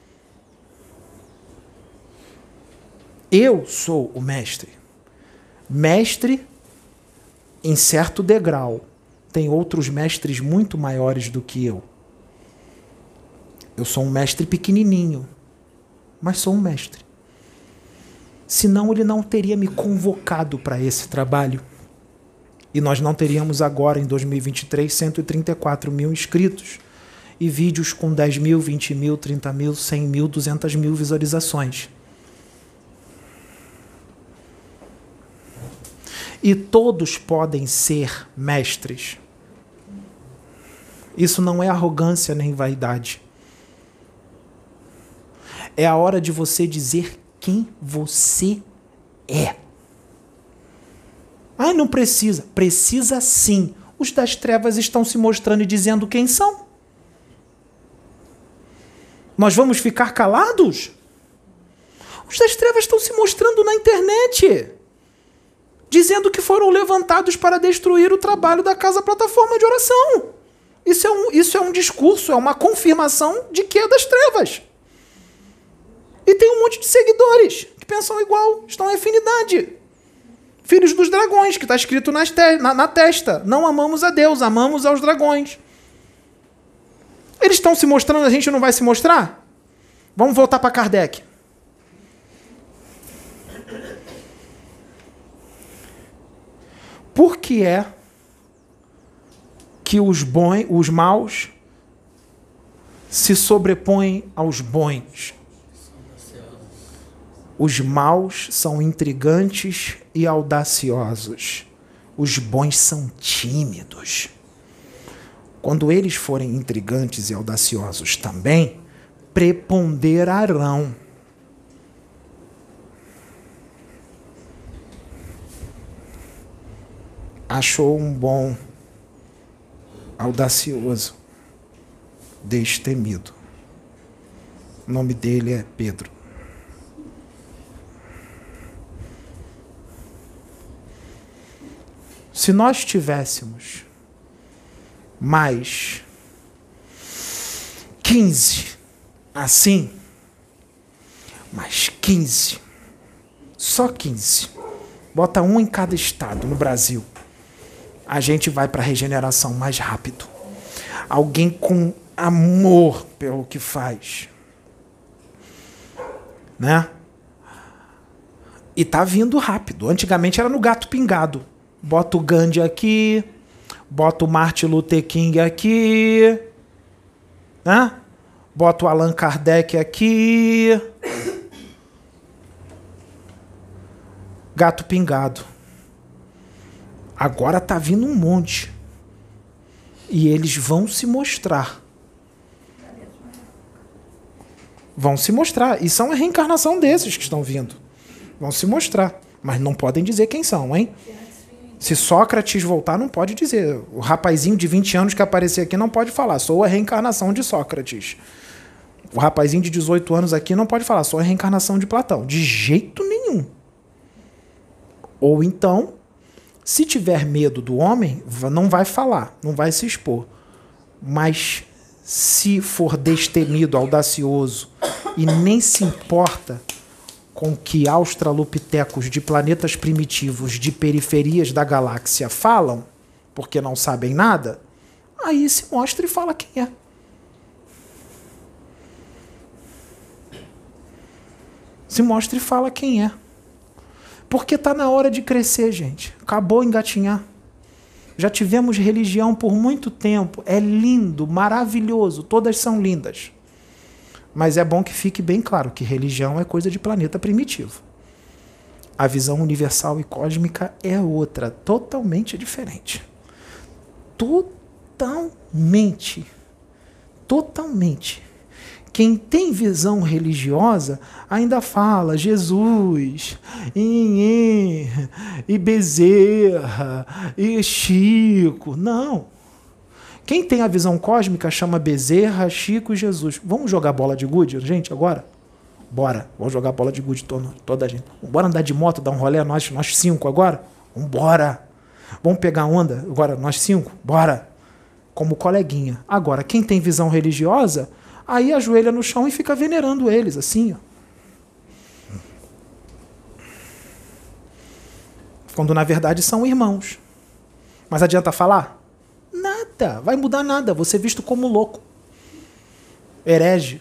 Eu sou o mestre. Mestre em certo degrau. Tem outros mestres muito maiores do que eu. Eu sou um mestre pequenininho, mas sou um mestre. Senão ele não teria me convocado para esse trabalho. E nós não teríamos agora, em dois mil e vinte e três, cento e trinta e quatro mil inscritos e vídeos com dez mil, vinte mil, trinta mil, cem mil, duzentas mil visualizações. E todos podem ser mestres. Isso não é arrogância nem vaidade. É a hora de você dizer quem você é. Ai, não precisa. Precisa sim. Os das trevas estão se mostrando e dizendo quem são. Nós vamos ficar calados? Os das trevas estão se mostrando na internet, dizendo que foram levantados para destruir o trabalho da Casa Plataforma de Oração. Isso é um, isso é um discurso, é uma confirmação de que é das trevas. E tem um monte de seguidores que pensam igual, estão em afinidade. Filhos dos dragões, que está escrito nas te na, na testa. Não amamos a Deus, amamos aos dragões. Eles estão se mostrando, a gente não vai se mostrar? Vamos voltar para Kardec. Por que é que os, bons, os maus se sobrepõem aos bons? Os maus são intrigantes e audaciosos. Os bons são tímidos. Quando eles forem intrigantes e audaciosos também, preponderarão. Achou um bom audacioso, destemido. O nome dele é Pedro. Se nós tivéssemos mais quinze assim, mais quinze, só quinze, bota um em cada estado no Brasil, a gente vai para a regeneração mais rápido. Alguém com amor pelo que faz, né? E tá vindo rápido. Antigamente era no gato pingado. Bota o Gandhi aqui, bota o Martin Luther King aqui, né? Bota o Allan Kardec aqui. Gato pingado. Agora tá vindo um monte. E eles vão se mostrar. Vão se mostrar. E são a reencarnação desses que estão vindo. Vão se mostrar. Mas não podem dizer quem são, hein? Se Sócrates voltar, não pode dizer. O rapazinho de vinte anos que aparecer aqui não pode falar. Sou a reencarnação de Sócrates. O rapazinho de dezoito anos aqui não pode falar. Sou a reencarnação de Platão. De jeito nenhum. Ou então, se tiver medo do homem, não vai falar, não vai se expor. Mas se for destemido, audacioso e nem se importa com que australopitecos de planetas primitivos de periferias da galáxia falam, porque não sabem nada, aí se mostra e fala quem é. Se mostra e fala quem é. Porque está na hora de crescer, gente. Acabou engatinhar. Já tivemos religião por muito tempo. É lindo, maravilhoso. Todas são lindas. Mas é bom que fique bem claro que religião é coisa de planeta primitivo. A visão universal e cósmica é outra, totalmente diferente. Totalmente. Totalmente. Quem tem visão religiosa ainda fala Jesus, Inhê, e Bezerra, e Chico. Não. Quem tem a visão cósmica chama Bezerra, Chico e Jesus. Vamos jogar bola de gude, gente, agora? Bora. Vamos jogar bola de gude toda, toda a gente. Bora andar de moto, dar um rolê, nós, nós cinco agora? Vambora. Vamos pegar onda agora, nós cinco? Bora. Como coleguinha. Agora, quem tem visão religiosa, aí ajoelha no chão e fica venerando eles, assim, ó. Quando na verdade são irmãos. Mas adianta falar? Nada, vai mudar nada, você é visto como louco. Herege.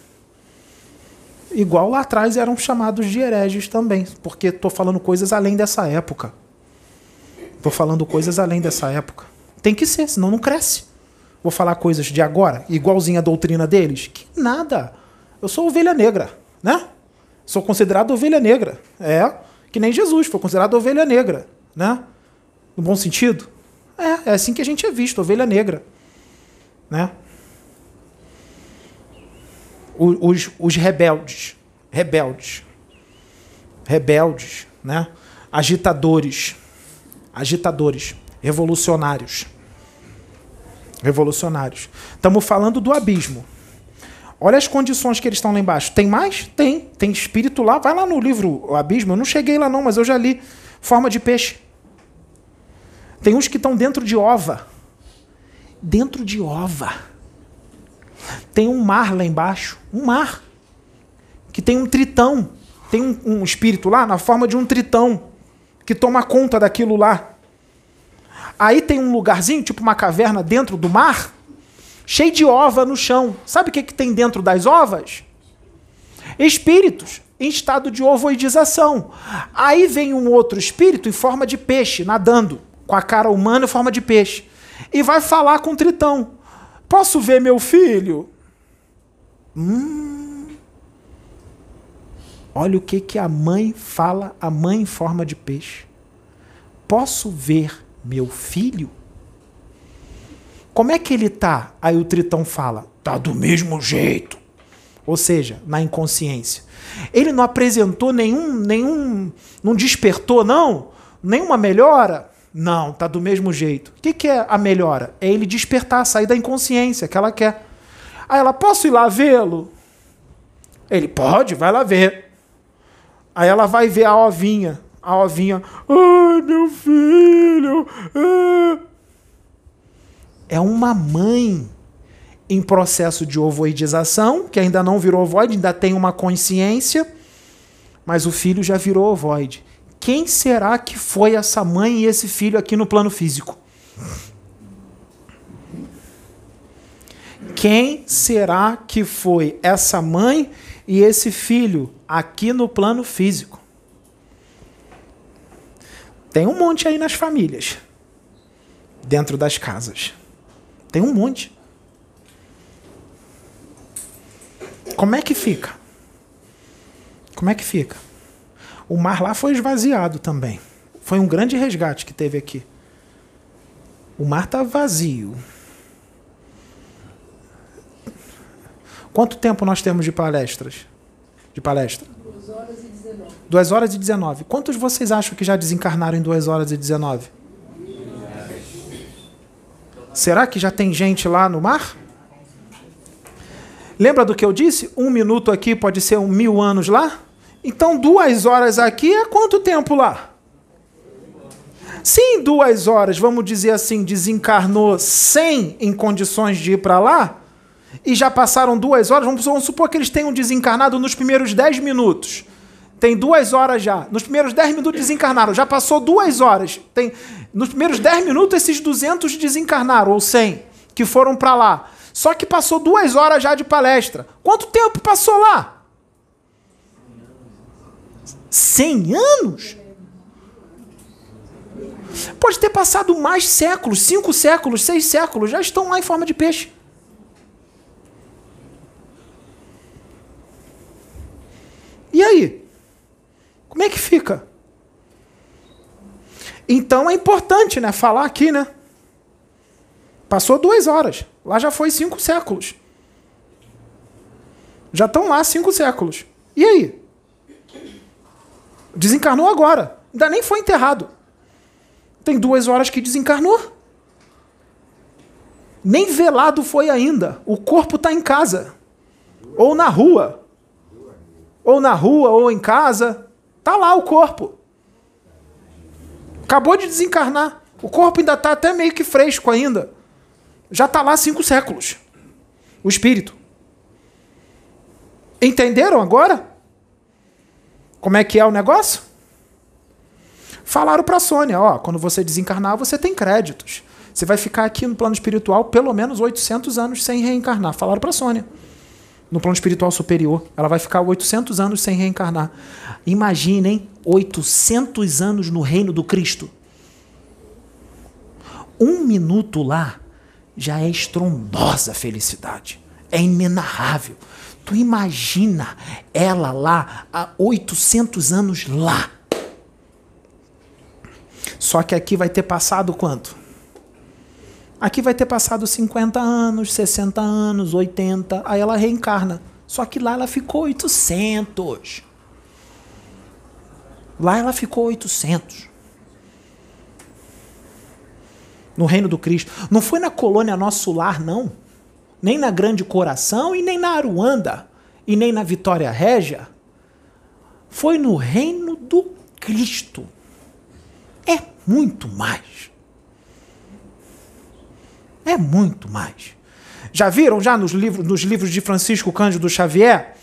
Igual lá atrás eram chamados de hereges também, porque estou falando coisas além dessa época. Estou falando coisas além dessa época. Tem que ser, senão não cresce. Vou falar coisas de agora, igualzinha a doutrina deles? Que nada. Eu sou ovelha negra, né? Sou considerado ovelha negra. É, que nem Jesus foi considerado ovelha negra, né? No bom sentido? É, é assim que a gente é visto, ovelha negra, né? Os, os rebeldes, rebeldes, rebeldes, né? Agitadores, agitadores, revolucionários. Revolucionários. Estamos falando do abismo. Olha as condições que eles estão lá embaixo. Tem mais? Tem. Tem espírito lá. Vai lá no livro O Abismo. Eu não cheguei lá não, mas eu já li. Forma de peixe. Tem uns que estão dentro de ova. Dentro de ova. Tem um mar lá embaixo. Um mar. Que tem um tritão. Tem um, um espírito lá na forma de um tritão. Que toma conta daquilo lá. Aí tem um lugarzinho, tipo uma caverna dentro do mar, cheio de ova no chão. Sabe o que, que tem dentro das ovas? Espíritos em estado de ovoidização. Aí vem um outro espírito em forma de peixe, nadando, com a cara humana em forma de peixe. E vai falar com o tritão. Posso ver meu filho? Hum. Olha o que, que a mãe fala, a mãe em forma de peixe. Posso ver meu filho? Como é que ele tá? Aí o tritão fala, tá do mesmo jeito. Ou seja, na inconsciência. Ele não apresentou nenhum, nenhum, não despertou, não? Nenhuma melhora? Não, tá do mesmo jeito. O que, que é a melhora? É ele despertar, sair da inconsciência que ela quer. Aí ela, posso ir lá vê-lo? Ele, pode, vai lá ver. Aí ela vai ver a ovinha. A ovinha, ai, meu filho. Ah. É uma mãe em processo de ovoidização, que ainda não virou ovoide, ainda tem uma consciência, mas o filho já virou ovoide. Quem será que foi essa mãe e esse filho aqui no plano físico? Quem será que foi essa mãe e esse filho aqui no plano físico? Tem um monte aí nas famílias, dentro das casas. Tem um monte. Como é que fica? Como é que fica? O mar lá foi esvaziado também. Foi um grande resgate que teve aqui. O mar está vazio. Quanto tempo nós temos de palestras? De palestra? duas horas e dezenove. duas horas e dezenove. Quantos vocês acham que já desencarnaram em duas horas e dezenove? Será que já tem gente lá no mar? Lembra do que eu disse? Um minuto aqui pode ser um mil anos lá? Então, duas horas aqui é quanto tempo lá? Se em duas horas, vamos dizer assim, desencarnou cem em condições de ir para lá, e já passaram duas horas, vamos, vamos supor que eles tenham desencarnado nos primeiros dez minutos. Tem duas horas já. Nos primeiros dez minutos desencarnaram. Já passou duas horas. Tem, nos primeiros dez minutos, esses duzentos desencarnaram, ou cem, que foram para lá. Só que passou duas horas já de palestra. Quanto tempo passou lá? cem anos? Pode ter passado mais séculos, cinco séculos, seis séculos, já estão lá em forma de peixe. E aí? Como é que fica? Então é importante, né, falar aqui, né? Passou duas horas. Lá já foi cinco séculos. Já estão lá cinco séculos. E aí? Desencarnou agora. Ainda nem foi enterrado. Tem duas horas que desencarnou. Nem velado foi ainda. O corpo está em casa. Ou na rua. Ou na rua, ou em casa. Está lá o corpo. Acabou de desencarnar. O corpo ainda está até meio que fresco ainda. Já está lá cinco séculos. O espírito. Entenderam agora? Como é que é o negócio? Falaram para a Sônia, ó, quando você desencarnar, você tem créditos. Você vai ficar aqui no plano espiritual pelo menos oitocentos anos sem reencarnar. Falaram para a Sônia. No plano espiritual superior. Ela vai ficar oitocentos anos sem reencarnar. Imaginem oitocentos anos no reino do Cristo. Um minuto lá já é estrondosa felicidade. É inenarrável. Tu imagina ela lá há oitocentos anos lá. Só que aqui vai ter passado quanto? Aqui vai ter passado cinquenta anos, sessenta anos, oitenta, aí ela reencarna. Só que lá ela ficou oitocentos. Lá ela ficou oitocentos. No reino do Cristo. Não foi na colônia Nosso Lar, não. Nem na Grande Coração, e nem na Aruanda, e nem na Vitória Régia. Foi no reino do Cristo. É muito mais. É muito mais. Já viram já nos livros, nos livros de Francisco Cândido Xavier?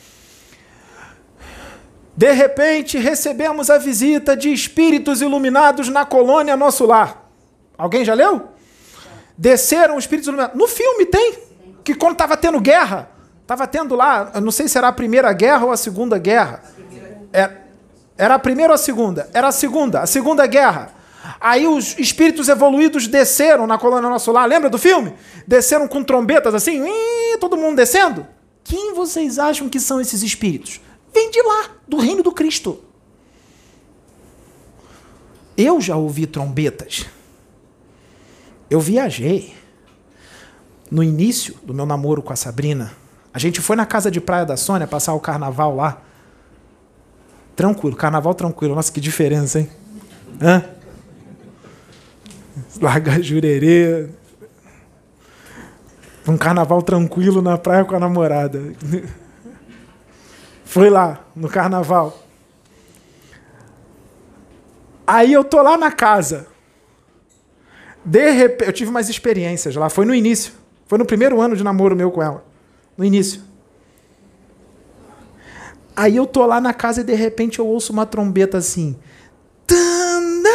De repente recebemos a visita de espíritos iluminados na colônia Nosso Lar. Alguém já leu? Desceram espíritos iluminados. No filme tem. Que quando estava tendo guerra, estava tendo lá, eu não sei se era a Primeira Guerra ou a Segunda Guerra. É, era a primeira ou a segunda? Era a segunda, a Segunda Guerra. Aí os espíritos evoluídos desceram na colônia Nosso Lar. Lembra do filme? Desceram com trombetas assim, todo mundo descendo. Quem vocês acham que são esses espíritos? Vem de lá, do reino do Cristo. Eu já ouvi trombetas. Eu viajei. No início do meu namoro com a Sabrina, a gente foi na casa de praia da Sônia passar o carnaval lá. Tranquilo, carnaval tranquilo. Nossa, que diferença, hein? Hã? Larga Jurerê. Um carnaval tranquilo na praia com a namorada. Foi lá, no carnaval. Aí eu tô lá na casa. De repente, eu tive umas experiências lá. Foi no início. Foi no primeiro ano de namoro meu com ela. No início. Aí eu tô lá na casa e de repente eu ouço uma trombeta assim. Tandã!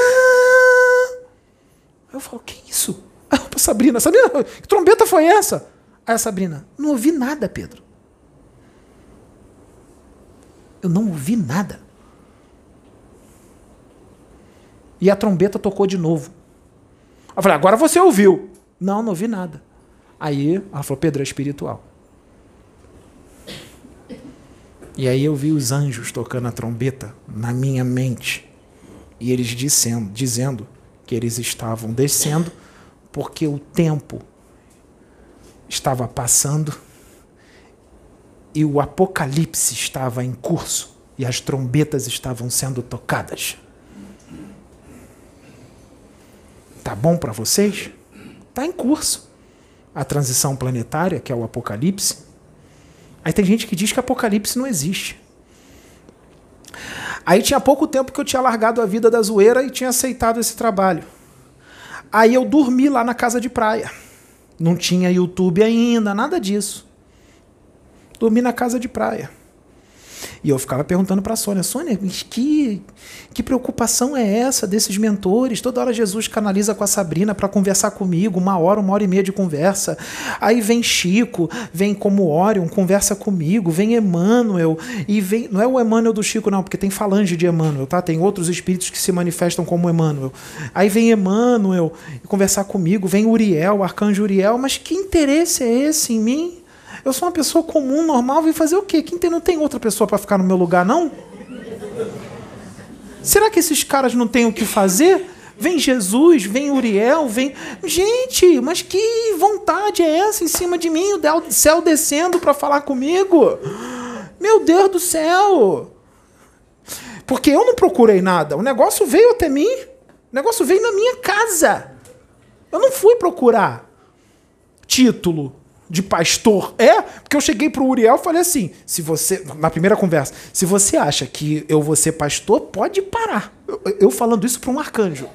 Eu falo, que isso? Aí eu, Sabrina, Sabrina, que trombeta foi essa? Aí a Sabrina, não ouvi nada, Pedro. Eu não ouvi nada. E a trombeta tocou de novo. Eu falei, agora você ouviu. Não, não ouvi nada. Aí ela falou, Pedro, é espiritual. E aí eu vi os anjos tocando a trombeta na minha mente. E eles dizendo, dizendo que eles estavam descendo porque o tempo estava passando e o apocalipse estava em curso e as trombetas estavam sendo tocadas. Tá bom para vocês? Tá em curso a transição planetária, que é o apocalipse. Aí tem gente que diz que apocalipse não existe. Aí tinha pouco tempo que eu tinha largado a vida da zoeira e tinha aceitado esse trabalho. Aí eu dormi lá na casa de praia. Não tinha YouTube ainda, nada disso. Dormi na casa de praia. E eu ficava perguntando para a Sônia, Sônia, mas que, que preocupação é essa desses mentores? Toda hora Jesus canaliza com a Sabrina para conversar comigo, uma hora, uma hora e meia de conversa. Aí vem Chico, vem como Orion, conversa comigo, vem Emmanuel, e vem, não é o Emmanuel do Chico não, porque tem falange de Emmanuel, tá? Tem outros espíritos que se manifestam como Emmanuel. Aí vem Emmanuel conversar comigo, vem Uriel, o arcanjo Uriel, mas que interesse é esse em mim? Eu sou uma pessoa comum, normal, vim fazer o quê? Que não tem outra pessoa para ficar no meu lugar, não? Será que esses caras não têm o que fazer? Vem Jesus, vem Uriel, vem... Gente, mas que vontade é essa em cima de mim? O céu descendo para falar comigo? Meu Deus do céu! Porque eu não procurei nada. O negócio veio até mim. O negócio veio na minha casa. Eu não fui procurar título de pastor. É, porque eu cheguei pro Uriel e falei assim, se você, na primeira conversa, se você acha que eu vou ser pastor, pode parar. Eu, eu falando isso para um arcanjo.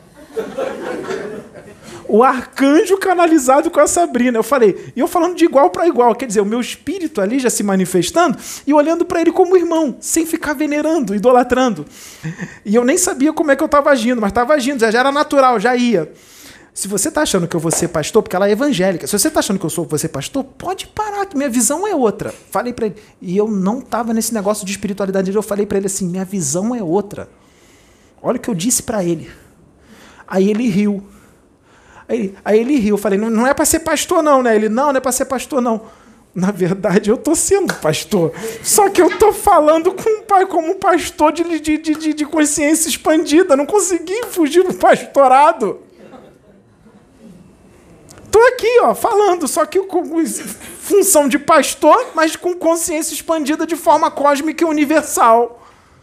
O arcanjo canalizado com a Sabrina. Eu falei, e eu falando de igual para igual, quer dizer, o meu espírito ali já se manifestando e olhando para ele como irmão, sem ficar venerando, idolatrando. E eu nem sabia como é que eu estava agindo, mas estava agindo, já era natural, já ia. Se você está achando que eu vou ser pastor, porque ela é evangélica, se você está achando que eu sou, vou ser pastor, pode parar, que minha visão é outra. Falei para ele. E eu não estava nesse negócio de espiritualidade, eu falei para ele assim, minha visão é outra. Olha o que eu disse para ele. Aí ele riu. Aí, aí ele riu, eu falei, não, não é para ser pastor não, né? Ele, não, não é para ser pastor não. Na verdade, eu estou sendo pastor. Só que eu estou falando com o pai como pastor de, de, de, de consciência expandida. Não consegui fugir do pastorado. Estou aqui, ó, falando, só que com função de pastor, mas com consciência expandida de forma cósmica e universal.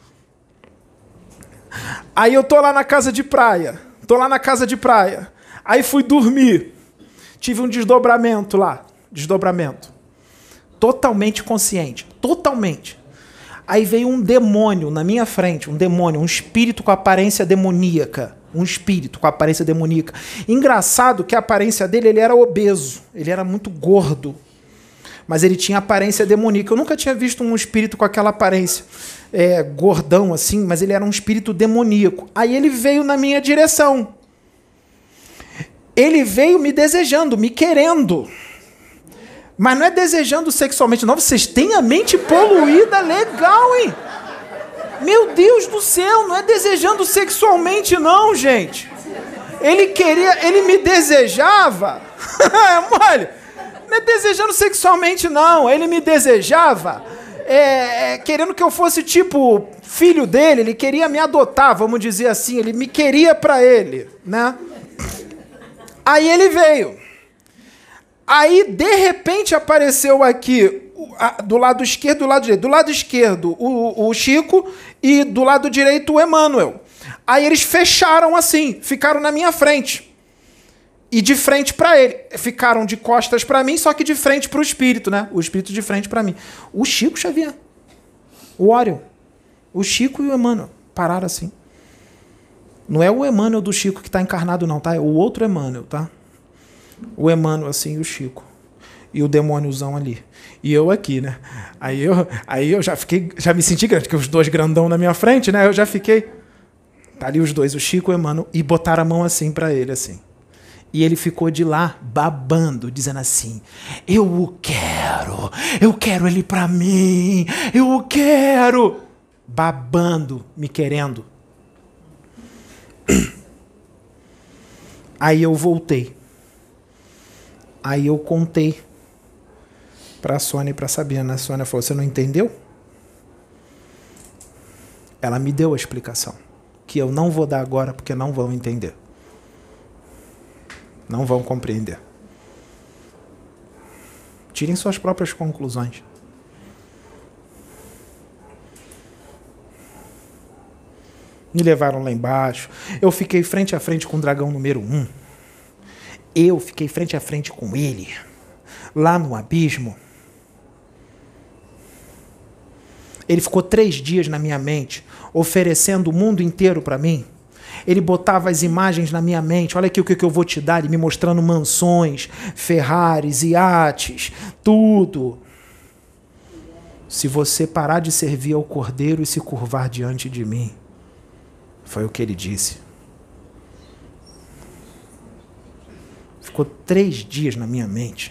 Aí eu tô lá na casa de praia. Tô lá na casa de praia. Aí fui dormir. Tive um desdobramento lá. Desdobramento. Totalmente consciente. Totalmente. Aí veio um demônio na minha frente. Um demônio, um espírito com aparência demoníaca. Um espírito com aparência demoníaca. Engraçado que a aparência dele, ele era obeso. Ele era muito gordo. Mas ele tinha aparência demoníaca. Eu nunca tinha visto um espírito com aquela aparência. É, gordão assim, mas ele era um espírito demoníaco. Aí ele veio na minha direção. Ele veio me desejando, me querendo. Mas não é desejando sexualmente, não. Vocês têm a mente poluída legal, hein? Meu Deus do céu, não é desejando sexualmente, não, gente. Ele queria, ele me desejava. Olha, não é desejando sexualmente, não. Ele me desejava, é, é, querendo que eu fosse tipo filho dele. Ele queria me adotar, vamos dizer assim. Ele me queria pra ele, né? Aí ele veio. Aí, de repente, apareceu aqui, do lado esquerdo e do lado direito. Do lado esquerdo, o, o Chico, e do lado direito, o Emmanuel. Aí eles fecharam assim, ficaram na minha frente. E de frente para ele. Ficaram de costas para mim, só que de frente para o espírito, né? O espírito de frente para mim. O Chico Xavier. O Orion. O Chico e o Emmanuel pararam assim. Não é o Emmanuel do Chico que está encarnado, não, tá? É o outro Emmanuel, tá? O Emmanuel, assim, e o Chico. E o demôniozão ali. E eu aqui, né? Aí eu, aí eu já fiquei, já me senti grande, porque os dois grandão na minha frente, né? Eu já fiquei... Tá ali os dois, o Chico e o Emmanuel, e botaram a mão assim para ele, assim. E ele ficou de lá babando, dizendo assim, eu o quero, eu quero ele para mim, eu o quero. Babando, me querendo. Aí eu voltei. Aí eu contei para a Sônia e para a Sabrina. A Sônia falou, você não entendeu? Ela me deu a explicação, que eu não vou dar agora porque não vão entender. Não vão compreender. Tirem suas próprias conclusões. Me levaram lá embaixo. Eu fiquei frente a frente com o dragão número um. Eu fiquei frente a frente com ele. Lá no abismo. Ele ficou três dias na minha mente, oferecendo o mundo inteiro para mim. Ele botava as imagens na minha mente. Olha aqui o que eu vou te dar. Ele me mostrando mansões, Ferraris, iates, tudo. Se você parar de servir ao Cordeiro e se curvar diante de mim. Foi o que ele disse. Ficou três dias na minha mente.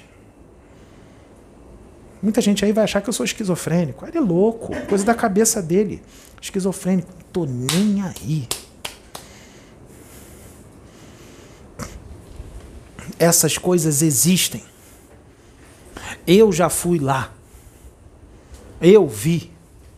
Muita gente aí vai achar que eu sou esquizofrênico. Ele é louco. Coisa da cabeça dele. Esquizofrênico. Não tô nem aí. Essas coisas existem. Eu já fui lá. Eu vi.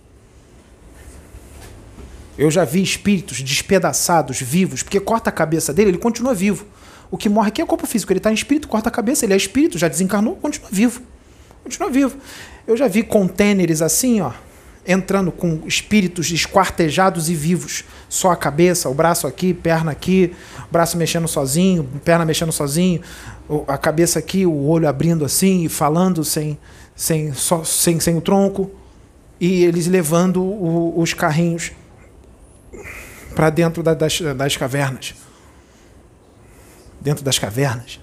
Eu já vi espíritos despedaçados, vivos, porque corta a cabeça dele, ele continua vivo. O que morre aqui é corpo físico, ele está em espírito, corta a cabeça, ele é espírito, já desencarnou, continua vivo. Continua vivo. Eu já vi contêineres assim, ó, entrando com espíritos esquartejados e vivos. Só a cabeça, o braço aqui, perna aqui, braço mexendo sozinho, perna mexendo sozinho, a cabeça aqui, o olho abrindo assim e falando sem, sem, só, sem, sem o tronco. E eles levando o, os carrinhos para dentro da, das, das cavernas. Dentro das cavernas.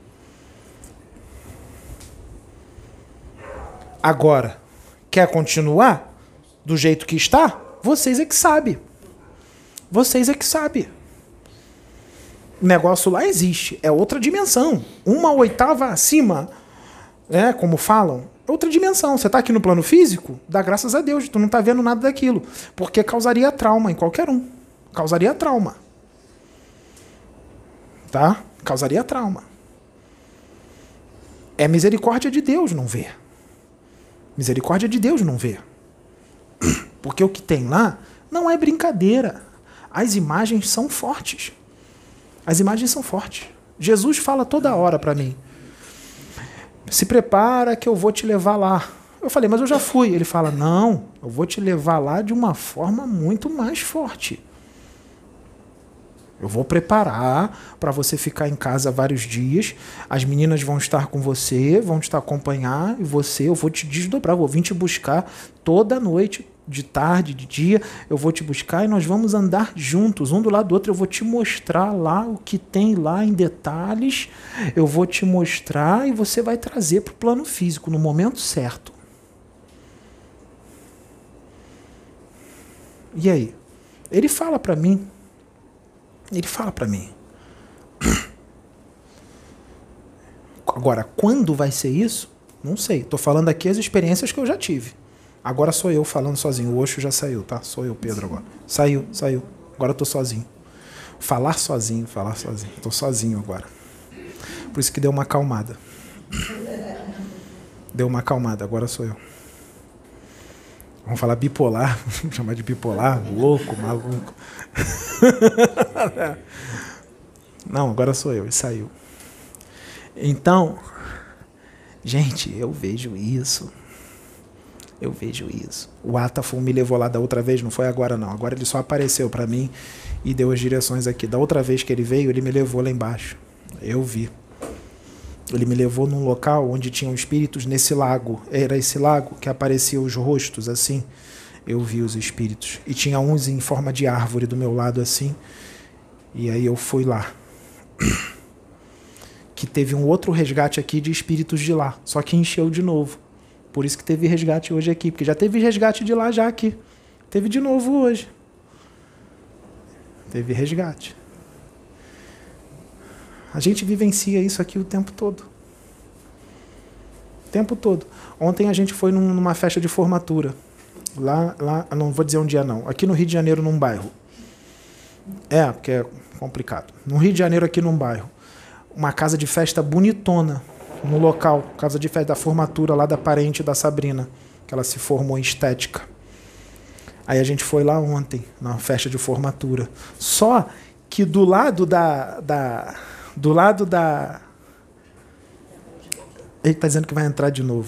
Agora, quer continuar do jeito que está? Vocês é que sabem. Vocês é que sabem. O negócio lá existe. É outra dimensão. Uma oitava acima, né, como falam, é outra dimensão. Você está aqui no plano físico? Dá graças a Deus. Tu não está vendo nada daquilo. Porque causaria trauma em qualquer um. Causaria trauma. Tá? Causaria trauma. É misericórdia de Deus não ver. Misericórdia de Deus não ver. Porque o que tem lá não é brincadeira. As imagens são fortes. As imagens são fortes. Jesus fala toda hora para mim. Se prepara que eu vou te levar lá. Eu falei, mas eu já fui. Ele fala, não, eu vou te levar lá de uma forma muito mais forte. Eu vou preparar para você ficar em casa vários dias. As meninas vão estar com você, vão te acompanhar. E você, eu vou te desdobrar. Eu vou vir te buscar toda noite, de tarde, de dia. Eu vou te buscar e nós vamos andar juntos, um do lado do outro. Eu vou te mostrar lá o que tem lá em detalhes. Eu vou te mostrar e você vai trazer para o plano físico no momento certo. E aí? Ele fala para mim. Ele fala para mim. Agora, quando vai ser isso? Não sei. Estou falando aqui as experiências que eu já tive. Agora sou eu falando sozinho. O Osho já saiu, tá? Sou eu, Pedro, agora. Saiu, saiu. Agora estou sozinho. Falar sozinho, falar sozinho. Estou sozinho agora. Por isso que deu uma acalmada. Deu uma acalmada. Agora sou eu. Vamos falar bipolar. Vamos chamar de bipolar. Louco, maluco. Não, agora sou eu. Ele saiu. Então, gente, eu vejo isso. Eu vejo isso. O Ataful me levou lá da outra vez, não foi agora não. Agora ele só apareceu para mim e deu as direções aqui. Da outra vez que ele veio, ele me levou lá embaixo. Eu vi. Ele me levou num local onde tinham espíritos nesse lago. Era esse lago que apareciam os rostos assim. Eu vi os espíritos. E tinha uns em forma de árvore do meu lado assim. E aí eu fui lá. Que teve um outro resgate aqui de espíritos de lá. Só que encheu de novo. Por isso que teve resgate hoje aqui. Porque já teve resgate de lá já aqui. Teve de novo hoje. Teve resgate. A gente vivencia isso aqui o tempo todo. O tempo todo. Ontem a gente foi num, numa festa de formatura. Lá, lá, não vou dizer um dia não. Aqui no Rio de Janeiro, num bairro. É, porque é complicado. No Rio de Janeiro, aqui num bairro. Uma casa de festa bonitona. No local. Casa de festa da formatura lá da parente da Sabrina. Que ela se formou em estética. Aí a gente foi lá ontem, na festa de formatura. Só que do lado da... da do lado da... Ele está dizendo que vai entrar de novo.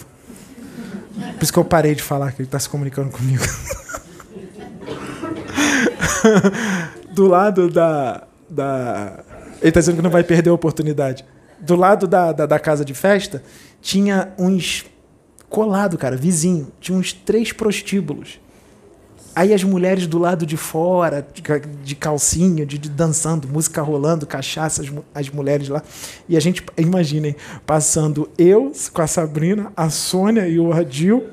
Por isso que eu parei de falar, que ele está se comunicando comigo. do lado da, da... Ele está dizendo que não vai perder a oportunidade. Do lado da, da, da casa de festa, tinha uns... Colado, cara, vizinho. Tinha uns três prostíbulos. Aí as mulheres do lado de fora, de, de calcinha, de, de dançando, música rolando, cachaça, as, as mulheres lá. E a gente, imaginem, passando eu com a Sabrina, a Sônia e o Adil.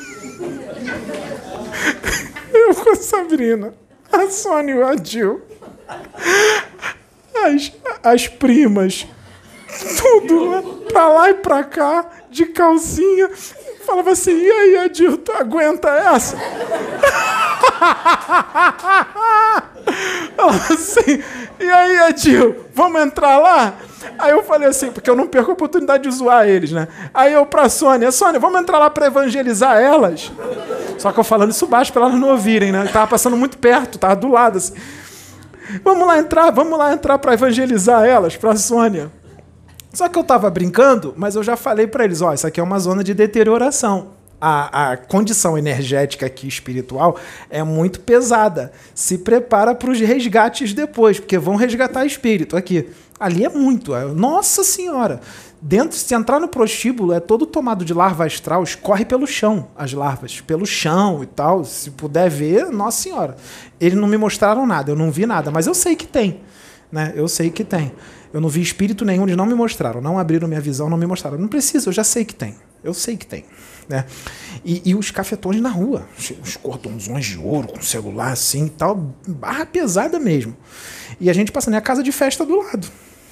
Eu com a Sabrina, a Sônia e o Adil. As, as primas, tudo lá, pra lá e pra cá, de calcinha. Falava assim, e aí, Adil, tu aguenta essa? Falava assim, e aí, Adil, vamos entrar lá? Aí eu falei assim, porque eu não perco a oportunidade de zoar eles, né? Aí eu pra Sônia, Sônia, vamos entrar lá pra evangelizar elas? Só que eu falando isso baixo pra elas não ouvirem, né? Eu tava passando muito perto, tava do lado, assim. Vamos lá entrar, vamos lá entrar pra evangelizar elas, pra Sônia. Só que eu estava brincando, mas eu já falei para eles, ó, isso aqui é uma zona de deterioração. A, a condição energética aqui espiritual é muito pesada. Se prepara para os resgates depois, porque vão resgatar espírito aqui. Ali é muito. É, nossa Senhora! Dentro, se entrar no prostíbulo, é todo tomado de larva astral, escorre pelo chão, as larvas, pelo chão e tal. Se puder ver, Nossa Senhora. Eles não me mostraram nada, eu não vi nada, mas eu sei que tem. Né? Eu sei que tem. Eu não vi espírito nenhum, eles não me mostraram, não abriram minha visão, não me mostraram. Não precisa, eu já sei que tem. Eu sei que tem. Né? E, e os cafetões na rua, os cordãozões de ouro com celular assim e tal, barra pesada mesmo. E a gente passando, é a casa de festa do lado.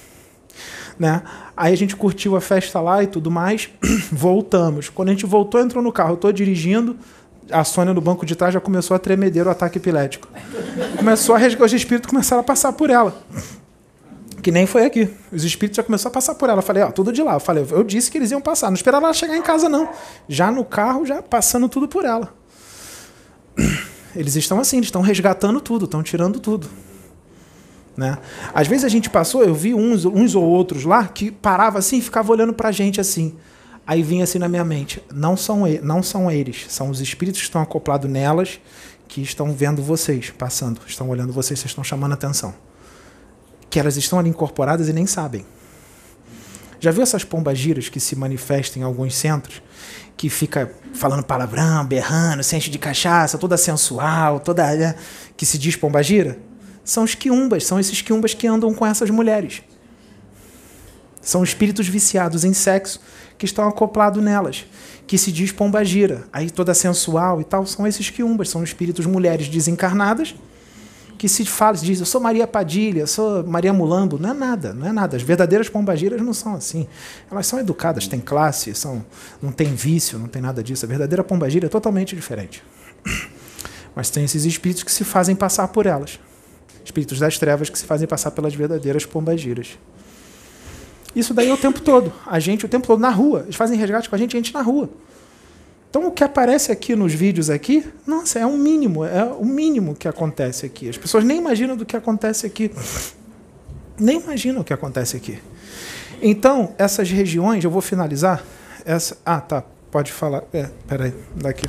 Né? Aí a gente curtiu a festa lá e tudo mais, voltamos. Quando a gente voltou, entrou no carro, eu estou dirigindo, a Sônia no banco de trás já começou a tremedeiro o ataque epilético. Começou a resgatar, os espíritos começaram a passar por ela. Que nem foi aqui. Os espíritos já começaram a passar por ela. Eu falei, ó, tudo de lá. Eu falei, eu disse que eles iam passar. Não esperava ela chegar em casa, não. Já no carro, já passando tudo por ela. Eles estão assim, eles estão resgatando tudo, estão tirando tudo. Né? Às vezes a gente passou, eu vi uns, uns ou outros lá que parava assim e ficava olhando pra gente assim. Aí vinha assim na minha mente, não são, não são eles, são os espíritos que estão acoplados nelas, que estão vendo vocês passando, estão olhando vocês, vocês estão chamando a atenção. Que elas estão ali incorporadas e nem sabem. Já viu essas pombagiras que se manifestam em alguns centros, que fica falando palavrão, berrando, se enche de cachaça, toda sensual, toda que se diz pombagira? São os quiumbas, são esses quiumbas que andam com essas mulheres. São espíritos viciados em sexo que estão acoplados nelas, que se diz pombagira. Aí toda sensual e tal, são esses quiumbas, são espíritos mulheres desencarnadas, que se fala, se diz, eu sou Maria Padilha, eu sou Maria Mulambo. Não é nada, não é nada. As verdadeiras pombagiras não são assim. Elas são educadas, têm classe, são, não tem vício, não tem nada disso. A verdadeira pombagira é totalmente diferente. Mas tem esses espíritos que se fazem passar por elas. Espíritos das trevas que se fazem passar pelas verdadeiras pombagiras. Isso daí é o tempo todo. A gente o tempo todo na rua. Eles fazem resgate com a gente, a gente na rua. Então, o que aparece aqui nos vídeos aqui, nossa, é o mínimo, é o mínimo que acontece aqui. As pessoas nem imaginam do que acontece aqui. Nem imaginam o que acontece aqui. Então, essas regiões, eu vou finalizar. Essa, ah, tá, pode falar. É, peraí, daqui.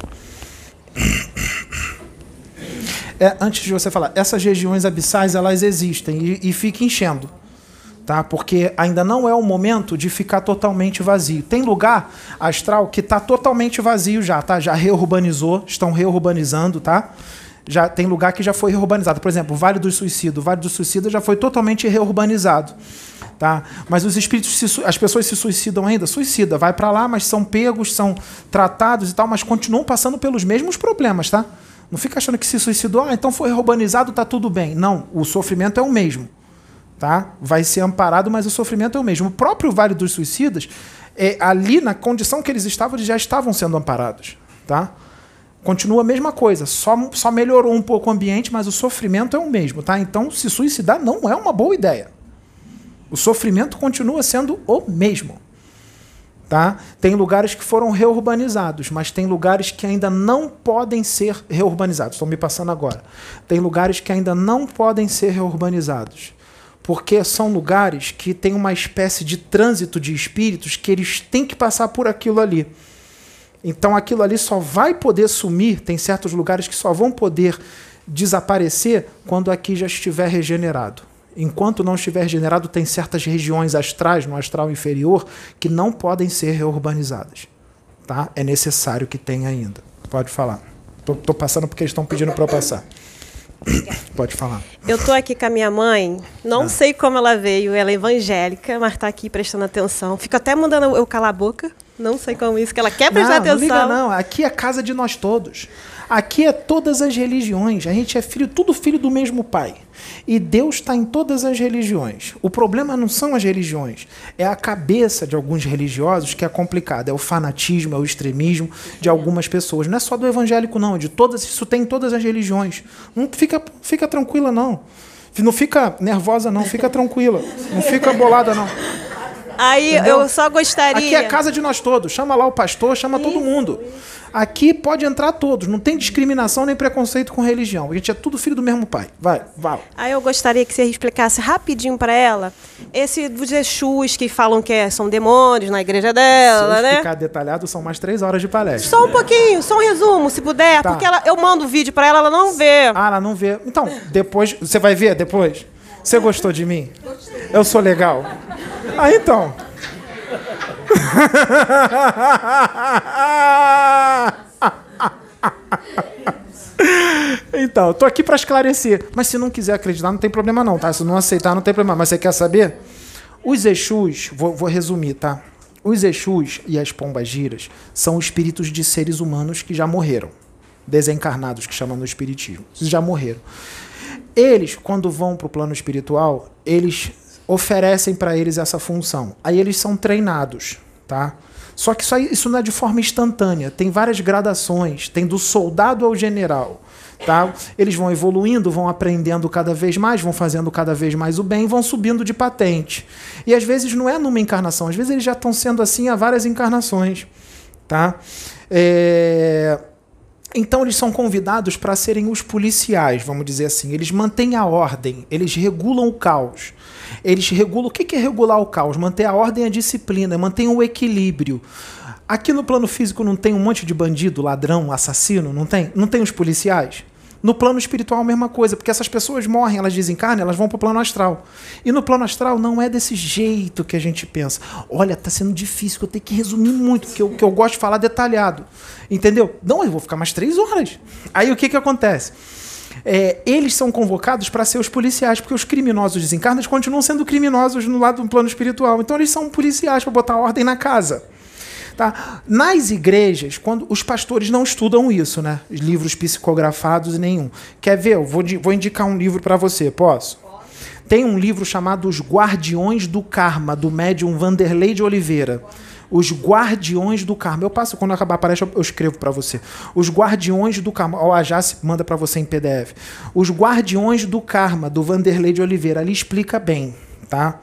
É, antes de você falar, essas regiões abissais, elas existem e, e fiquem enchendo. Tá? Porque ainda não é o momento de ficar totalmente vazio. Tem lugar astral que está totalmente vazio já, tá? Já reurbanizou, estão reurbanizando, tá? Já tem lugar que já foi reurbanizado. Por exemplo, o Vale do Suicida. O Vale do Suicida já foi totalmente reurbanizado, tá? Mas os espíritos, se, as pessoas se suicidam ainda? Suicida, vai para lá, mas são pegos, são tratados e tal, mas continuam passando pelos mesmos problemas, tá? Não fica achando que se suicidou, ah, então foi reurbanizado, tá tudo bem. Não, o sofrimento é o mesmo. Tá? Vai ser amparado, mas o sofrimento é o mesmo. O próprio Vale dos Suicidas, é, ali na condição que eles estavam, eles já estavam sendo amparados. Tá? Continua a mesma coisa, só, só melhorou um pouco o ambiente, mas o sofrimento é o mesmo. Tá? Então, se suicidar não é uma boa ideia. O sofrimento continua sendo o mesmo. Tá? Tem lugares que foram reurbanizados, mas tem lugares que ainda não podem ser reurbanizados. Estou me passando agora. Tem lugares que ainda não podem ser reurbanizados. Porque são lugares que tem uma espécie de trânsito de espíritos que eles têm que passar por aquilo ali. Então aquilo ali só vai poder sumir, tem certos lugares que só vão poder desaparecer quando aqui já estiver regenerado. Enquanto não estiver regenerado, tem certas regiões astrais, no astral inferior, que não podem ser reurbanizadas. Tá? É necessário que tenha ainda. Pode falar. Tô, tô passando porque eles estão pedindo para eu passar. Pode falar. Eu tô aqui com a minha mãe, não ah. sei como ela veio, ela é evangélica, mas tá aqui prestando atenção. Fico até mandando eu calar a boca, não sei como isso, que ela quer prestar não, atenção. Não liga não, aqui é casa de nós todos. Aqui é todas as religiões, a gente é filho, tudo filho do mesmo pai. E Deus está em todas as religiões. O problema não são as religiões, é a cabeça de alguns religiosos que é complicada, é o fanatismo, é o extremismo de algumas pessoas. Não é só do evangélico não, é de todas, isso tem em todas as religiões. Não fica, fica tranquila não, não fica nervosa não, fica tranquila, não fica bolada não. Aí entendeu? Eu só gostaria... Aqui é casa de nós todos, chama lá o pastor, chama isso, todo mundo. Isso. Aqui pode entrar todos, não tem discriminação nem preconceito com religião. A gente é tudo filho do mesmo pai. Vai, vai. Aí eu gostaria que você explicasse rapidinho para ela esse dos Exus que falam que são demônios na igreja dela, se eu né? ficar detalhado, são mais três horas de palestra. Só um pouquinho, só um resumo, se puder, tá. Porque ela, eu mando o vídeo para ela, ela não vê. Ah, ela não vê. Então, depois, você vai ver depois? Você gostou de mim? Gostei. Eu sou legal? Ah, então... Então, eu tô aqui para esclarecer. Mas se não quiser acreditar, não tem problema não, tá? Se não aceitar, não tem problema. Mas você quer saber? Os Exus, vou, vou resumir, tá? Os Exus e as pombagiras são espíritos de seres humanos que já morreram. Desencarnados, que chamam no espiritismo. Já morreram. Eles, quando vão para o plano espiritual, eles... oferecem para eles essa função. Aí eles são treinados, tá? Só que isso, aí, isso não é de forma instantânea. Tem várias gradações. Tem do soldado ao general, tá? Eles vão evoluindo, vão aprendendo cada vez mais, vão fazendo cada vez mais o bem, vão subindo de patente. E às vezes não é numa encarnação. Às vezes eles já estão sendo assim há várias encarnações, tá? É... Então eles são convidados para serem os policiais, vamos dizer assim. Eles mantêm a ordem, eles regulam o caos. Eles regulam... O que é regular o caos? Manter a ordem e a disciplina, manter o equilíbrio. Aqui no plano físico não tem um monte de bandido, ladrão, assassino? Não tem? Não tem os policiais? No plano espiritual a mesma coisa, porque essas pessoas morrem, elas desencarnam, elas vão para o plano astral. E no plano astral não é desse jeito que a gente pensa. Olha, tá sendo difícil, eu tenho que resumir muito, porque eu, que eu gosto de falar detalhado. Entendeu? Não, eu vou ficar mais três horas. Aí o que que acontece? É, eles são convocados para ser os policiais, porque os criminosos desencarnados continuam sendo criminosos no lado do plano espiritual. Então eles são policiais para botar ordem na casa. Tá? Nas igrejas, quando os pastores não estudam isso, né? Livros psicografados e nenhum. Quer ver? Eu vou, vou indicar um livro para você, posso? Tem um livro chamado Os Guardiões do Karma, do médium Vanderlei de Oliveira. Os Guardiões do Karma. Eu passo, quando acabar a palestra, eu escrevo para você. Os Guardiões do Karma. Ó, a Jace manda para você em P D F. Os Guardiões do Karma, do Vanderlei de Oliveira. Ali explica bem, tá?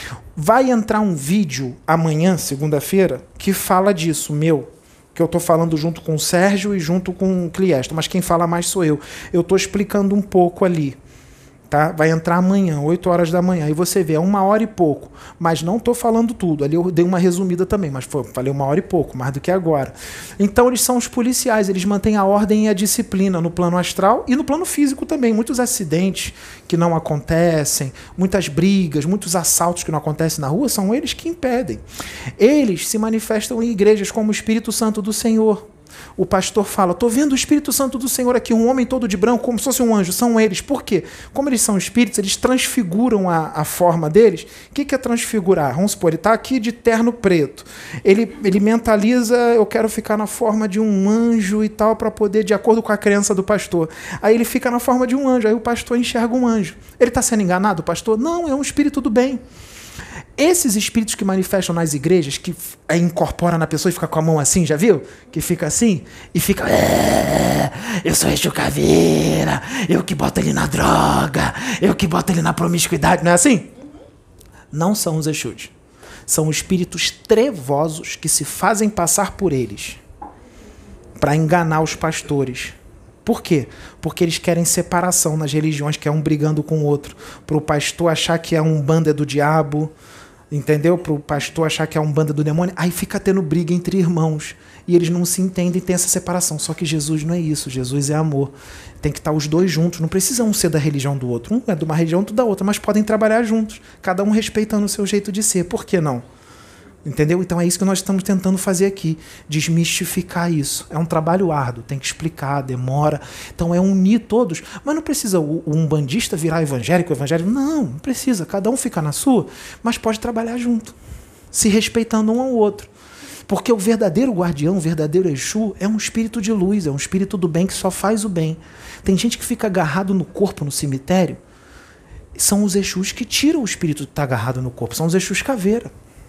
Vai entrar um vídeo amanhã, segunda-feira, que fala disso, meu. Que eu estou falando junto com o Sérgio e junto com o Cliesto. Mas quem fala mais sou eu. Eu estou explicando um pouco ali. Tá? Vai entrar amanhã, oito horas da manhã. E você vê, é uma hora e pouco. Mas não estou falando tudo. Ali eu dei uma resumida também, mas foi, falei uma hora e pouco, mais do que agora. Então eles são os policiais, eles mantêm a ordem e a disciplina no plano astral e no plano físico também. Muitos acidentes que não acontecem, muitas brigas, muitos assaltos que não acontecem na rua, são eles que impedem. Eles se manifestam em igrejas como o Espírito Santo do Senhor. O pastor fala, estou vendo o Espírito Santo do Senhor aqui, um homem todo de branco, como se fosse um anjo. São eles. Por quê? Como eles são espíritos, eles transfiguram a, a forma deles. O que, que é transfigurar? Vamos supor, ele está aqui de terno preto. Ele, ele mentaliza, eu quero ficar na forma de um anjo e tal, para poder, de acordo com a crença do pastor. Aí ele fica na forma de um anjo, aí o pastor enxerga um anjo. Ele está sendo enganado, o pastor? Não, é um espírito do bem. Esses espíritos que manifestam nas igrejas, que é, incorpora na pessoa e fica com a mão assim, já viu? Que fica assim e fica... É, eu sou Exu Caveira, eu que boto ele na droga, eu que boto ele na promiscuidade, não é assim? Não são os Exus. São espíritos trevosos que se fazem passar por eles para enganar os pastores. Por quê? Porque eles querem separação nas religiões, que é um brigando com o outro. Para o pastor achar que a Umbanda é do diabo, entendeu? Para o pastor achar que é um banda do demônio, aí fica tendo briga entre irmãos. E eles não se entendem e tem essa separação. Só que Jesus não é isso, Jesus é amor. Tem que estar os dois juntos, não precisa um ser da religião do outro. Um é de uma religião, outro da outra, mas podem trabalhar juntos, cada um respeitando o seu jeito de ser. Por que não? Entendeu? Então é isso que nós estamos tentando fazer aqui, desmistificar isso. É um trabalho árduo, tem que explicar, demora. Então é unir todos. Mas não precisa o, o umbandista virar evangélico, evangélico. Não, não precisa. Cada um fica na sua, mas pode trabalhar junto, se respeitando um ao outro. Porque o verdadeiro guardião, o verdadeiro Exu, é um espírito de luz, é um espírito do bem que só faz o bem. Tem gente que fica agarrado no corpo, no cemitério. São os Exus que tiram o espírito que está agarrado no corpo. São os Exus caveira.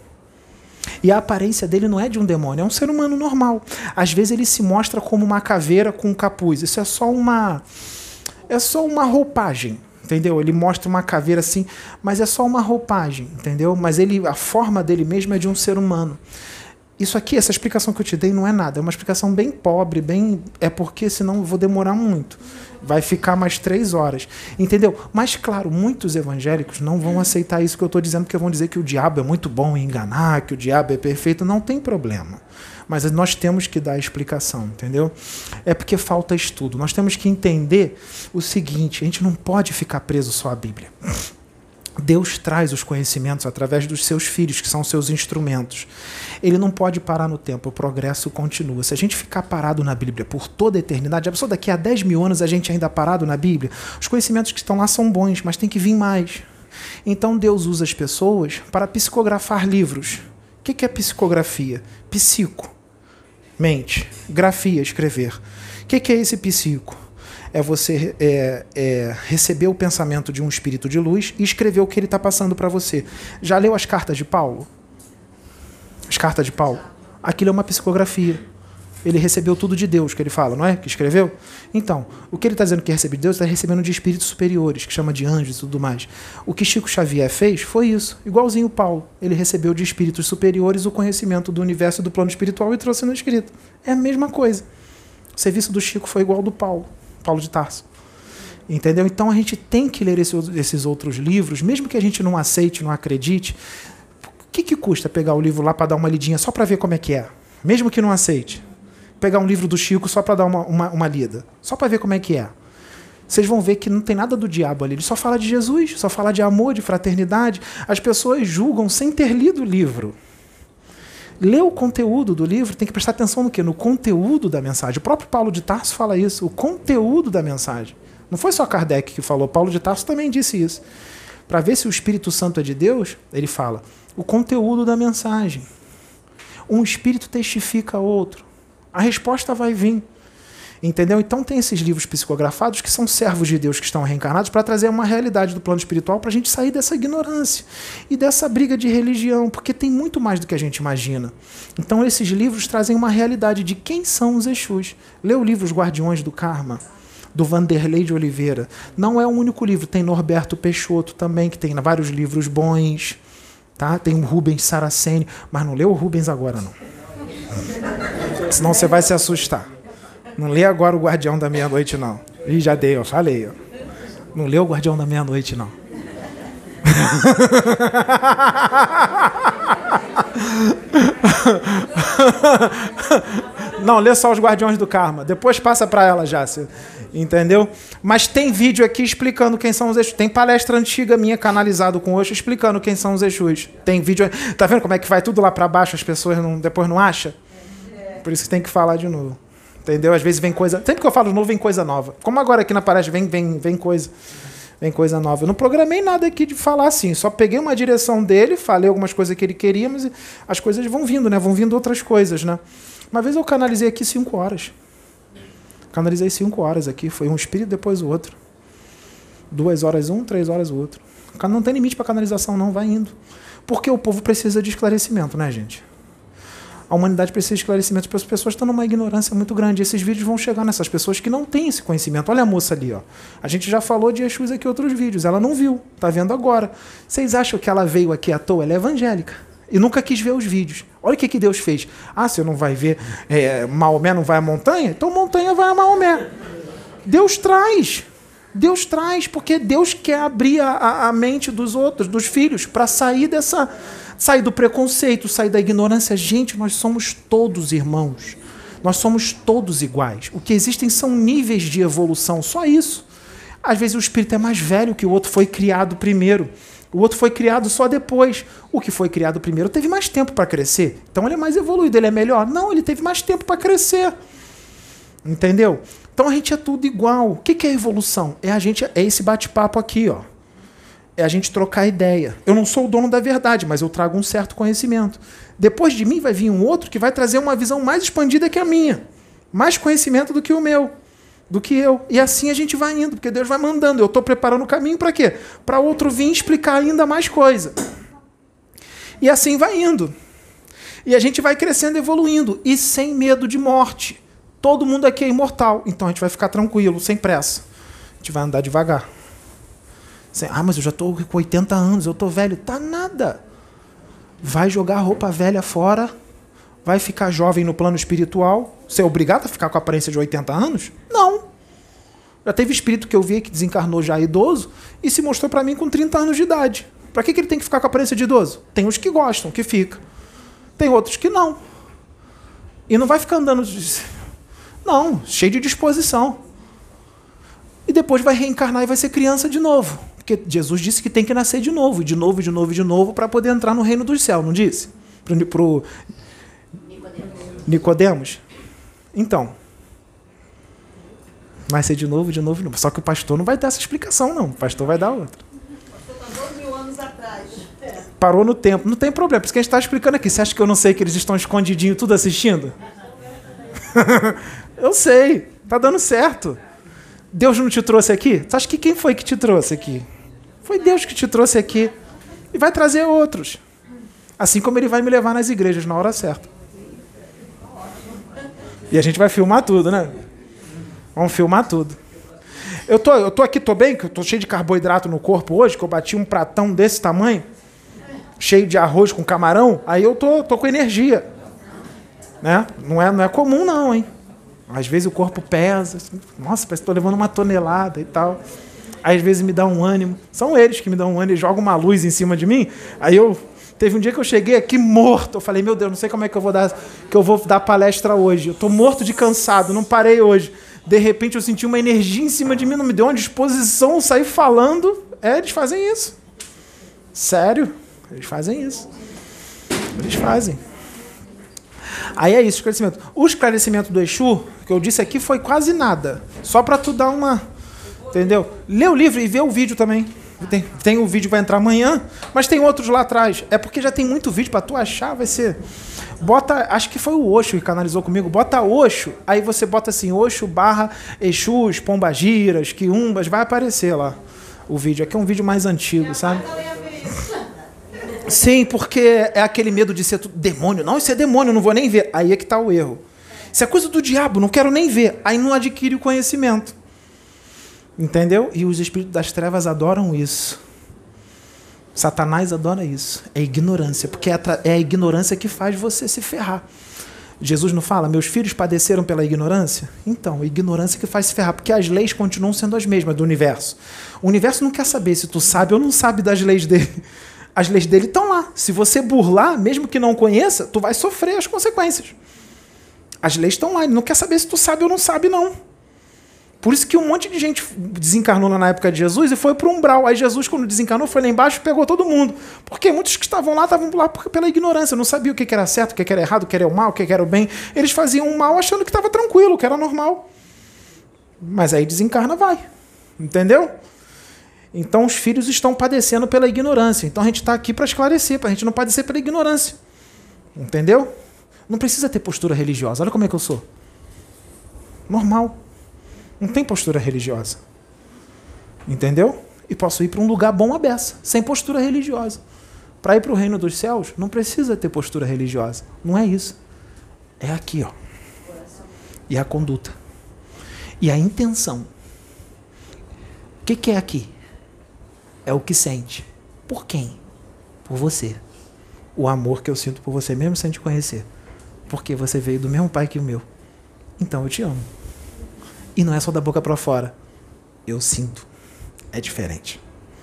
E a aparência dele não é de um demônio, é um ser humano normal. Às vezes ele se mostra como uma caveira com um capuz. Isso é só uma, é só uma roupagem, entendeu? Ele mostra uma caveira assim, mas é só uma roupagem, entendeu? Mas ele, a forma dele mesmo é de um ser humano. Isso aqui, essa explicação que eu te dei não é nada, é uma explicação bem pobre, bem, é porque senão eu vou demorar muito. Vai ficar mais três horas, entendeu? Mas, claro, muitos evangélicos não vão aceitar isso que eu estou dizendo, porque vão dizer que o diabo é muito bom em enganar, que o diabo é perfeito. Não tem problema. Mas nós temos que dar a explicação, entendeu? É porque falta estudo. Nós temos que entender o seguinte, a gente não pode ficar preso só à Bíblia. Deus traz os conhecimentos através dos seus filhos, que são seus instrumentos. Ele não pode parar no tempo, o progresso continua. Se a gente ficar parado na Bíblia por toda a eternidade, a pessoa daqui a dez mil anos a gente ainda parado na Bíblia, os conhecimentos que estão lá são bons, mas tem que vir mais. Então Deus usa as pessoas para psicografar livros. O que é psicografia? Psico, mente, grafia, escrever. O que é esse psico? É você é, é, receber o pensamento de um espírito de luz e escrever o que ele está passando para você. Já leu as cartas de Paulo? As cartas de Paulo? Aquilo é uma psicografia. Ele recebeu tudo de Deus, que ele fala, não é? Que escreveu? Então, o que ele está dizendo que recebe de Deus, está recebendo de espíritos superiores, que chama de anjos e tudo mais. O que Chico Xavier fez foi isso, igualzinho o Paulo. Ele recebeu de espíritos superiores o conhecimento do universo e do plano espiritual e trouxe no escrito. É a mesma coisa. O serviço do Chico foi igual ao do Paulo. Paulo de Tarso. Entendeu? Então a gente tem que ler esse, esses outros livros, mesmo que a gente não aceite, não acredite. O que, que custa pegar o livro lá para dar uma lidinha só para ver como é que é? Mesmo que não aceite. Pegar um livro do Chico só para dar uma, uma, uma lida. Só para ver como é que é. Vocês vão ver que não tem nada do diabo ali. Ele só fala de Jesus, só fala de amor, de fraternidade. As pessoas julgam sem ter lido o livro. Ler o conteúdo do livro, tem que prestar atenção no quê? No conteúdo da mensagem. O próprio Paulo de Tarso fala isso, o conteúdo da mensagem. Não foi só Kardec que falou, Paulo de Tarso também disse isso. Para ver se o Espírito Santo é de Deus, ele fala o conteúdo da mensagem. Um espírito testifica a outro. A resposta vai vir. Entendeu? Então tem esses livros psicografados que são servos de Deus que estão reencarnados para trazer uma realidade do plano espiritual para a gente sair dessa ignorância e dessa briga de religião, porque tem muito mais do que a gente imagina. Então esses livros trazem uma realidade de quem são os Exus. Lê o livro Os Guardiões do Karma, do Vanderlei de Oliveira. Não é o único livro, tem Norberto Peixoto também, que tem vários livros bons. Tá? Tem o Rubens Saraceni, mas não lê o Rubens agora não. Senão você vai se assustar. Não lê agora o Guardião da Meia-Noite, não. Ih, já dei, eu falei. Ó. Não lê o Guardião da Meia-Noite, não. Não, lê só os Guardiões do Karma. Depois passa para ela, Jácia. Entendeu? Mas tem vídeo aqui explicando quem são os Exus. Tem palestra antiga minha canalizado com Osho explicando quem são os Exus. Tem vídeo... Tá vendo como é que vai tudo lá para baixo, as pessoas não, depois não acham? Por isso que tem que falar de novo. Entendeu? Às vezes vem coisa... Sempre que eu falo de novo, vem coisa nova. Como agora aqui na palestra, vem, vem, vem coisa... Vem coisa nova. Eu não programei nada aqui de falar assim. Só peguei uma direção dele, falei algumas coisas que ele queria, mas as coisas vão vindo, né? Vão vindo outras coisas, né? Uma vez eu canalizei aqui cinco horas. Canalizei cinco horas aqui. Foi um espírito, depois o outro. Duas horas um, três horas o outro. Não tem limite para canalização, não. Vai indo. Porque o povo precisa de esclarecimento, né, gente? A humanidade precisa de esclarecimento. As pessoas estão numa ignorância muito grande. Esses vídeos vão chegar nessas pessoas que não têm esse conhecimento. Olha a moça ali, ó. A gente já falou de Exus aqui em outros vídeos. Ela não viu. Está vendo agora. Vocês acham que ela veio aqui à toa? Ela é evangélica. E nunca quis ver os vídeos. Olha o que, que Deus fez. Ah, você não vai ver é, Maomé não vai à montanha? Então montanha vai a Maomé. Deus traz. Deus traz, porque Deus quer abrir a, a mente dos outros, dos filhos, para sair dessa, sair do preconceito, sair da ignorância. Gente, nós somos todos irmãos. Nós somos todos iguais. O que existem são níveis de evolução, só isso. Às vezes o espírito é mais velho que o outro, foi criado primeiro. O outro foi criado só depois. O que foi criado primeiro teve mais tempo para crescer. Então ele é mais evoluído, ele é melhor. Não, ele teve mais tempo para crescer. Entendeu? Então a gente é tudo igual. O que é evolução? É a gente, é esse bate-papo aqui, ó. É a gente trocar ideia. Eu não sou o dono da verdade, mas eu trago um certo conhecimento. Depois de mim vai vir um outro que vai trazer uma visão mais expandida que a minha. Mais conhecimento do que o meu. Do que eu. E assim a gente vai indo, porque Deus vai mandando. Eu estou preparando o caminho para quê? Para outro vir explicar ainda mais coisa. E assim vai indo. E a gente vai crescendo, evoluindo. E sem medo de morte. Todo mundo aqui é imortal. Então a gente vai ficar tranquilo, sem pressa. A gente vai andar devagar. Sem, ah, mas eu já estou com oitenta anos, eu estou velho. Tá nada. Vai jogar a roupa velha fora. Vai ficar jovem no plano espiritual. Você é obrigado a ficar com a aparência de oitenta anos? Não. Já teve espírito que eu vi que desencarnou já idoso e se mostrou para mim com trinta anos de idade. Para que, que ele tem que ficar com a aparência de idoso? Tem uns que gostam, que fica. Tem outros que não. E não vai ficar andando... Não, cheio de disposição. E depois vai reencarnar e vai ser criança de novo. Porque Jesus disse que tem que nascer de novo, de novo, de novo, de novo, para poder entrar no reino dos céus, não disse? Pro, pro Nicodemos. Então, vai ser de novo, de novo, de novo. Só que o pastor não vai dar essa explicação, não. O pastor vai dar outra. O pastor está dois mil anos atrás. É. Parou no tempo. Não tem problema, porque a gente está explicando aqui. Você acha que eu não sei que eles estão escondidinhos, tudo assistindo? Eu sei. Tá dando certo. Deus não te trouxe aqui? Você acha que quem foi que te trouxe aqui? Foi Deus que te trouxe aqui. E vai trazer outros. Assim como ele vai me levar nas igrejas na hora certa. E a gente vai filmar tudo, né? Vamos filmar tudo. Eu tô, eu tô aqui, tô bem, que eu tô cheio de carboidrato no corpo hoje, que eu bati um pratão desse tamanho, cheio de arroz com camarão, aí eu tô, tô com energia. Né? Não é, não é comum não, hein? Às vezes o corpo pesa, assim, nossa, parece que tô levando uma tonelada e tal. Aí, às vezes me dá um ânimo. São eles que me dão um ânimo, eles jogam uma luz em cima de mim. Aí eu... Teve um dia que eu cheguei aqui morto. Eu falei, meu Deus, não sei como é que eu vou dar, que eu vou dar palestra hoje. Eu tô morto de cansado, não parei hoje. De repente eu senti uma energia em cima de mim, não me deu uma disposição, eu saí falando. É, eles fazem isso. Sério, eles fazem isso. Eles fazem. Aí é isso, esclarecimento. O esclarecimento do Exu, que eu disse aqui, foi quase nada. Só para tu dar uma... Entendeu? Lê o livro e vê o vídeo também. Tem, tem um vídeo que vai entrar amanhã, mas tem outros lá atrás. É porque já tem muito vídeo para tu achar, vai ser... Bota, acho que foi o Osho que canalizou comigo. Bota Osho, aí você bota assim, Osho barra Exus, Pombagiras, Quiumbas, vai aparecer lá o vídeo. Aqui é um vídeo mais antigo, sabe? Sim, porque é aquele medo de ser tudo demônio. Não, isso é demônio, não vou nem ver. Aí é que tá o erro. Isso é coisa do diabo, não quero nem ver. Aí não adquire o conhecimento. Entendeu? E os espíritos das trevas adoram isso. Satanás adora isso. É ignorância, porque é a ignorância que faz você se ferrar. Jesus não fala, meus filhos padeceram pela ignorância? Então, a ignorância que faz se ferrar, porque as leis continuam sendo as mesmas do universo. O universo não quer saber se tu sabe ou não sabe das leis dele. As leis dele estão lá. Se você burlar, mesmo que não conheça, tu vai sofrer as consequências. As leis estão lá. Ele não quer saber se tu sabe ou não sabe, não. Por isso que um monte de gente desencarnou na época de Jesus e foi para o umbral. Aí Jesus, quando desencarnou, foi lá embaixo e pegou todo mundo. Porque muitos que estavam lá estavam lá pela ignorância. Não sabiam o que era certo, o que era errado, o que era o mal, o que era o bem. Eles faziam o mal achando que estava tranquilo, que era normal. Mas aí desencarna, vai. Entendeu? Então os filhos estão padecendo pela ignorância. Então a gente está aqui para esclarecer, para a gente não padecer pela ignorância. Entendeu? Não precisa ter postura religiosa. Olha como é que eu sou. Normal. Não tem postura religiosa. Entendeu? E posso ir para um lugar bom à beça, sem postura religiosa. Para ir para o reino dos céus, não precisa ter postura religiosa. Não é isso. É aqui, ó. E a conduta. E a intenção. O que, que é aqui? É o que sente. Por quem? Por você. O amor que eu sinto por você, mesmo sem te conhecer. Porque você veio do mesmo pai que o meu. Então eu te amo. E não é só da boca para fora. eu sinto. É diferente.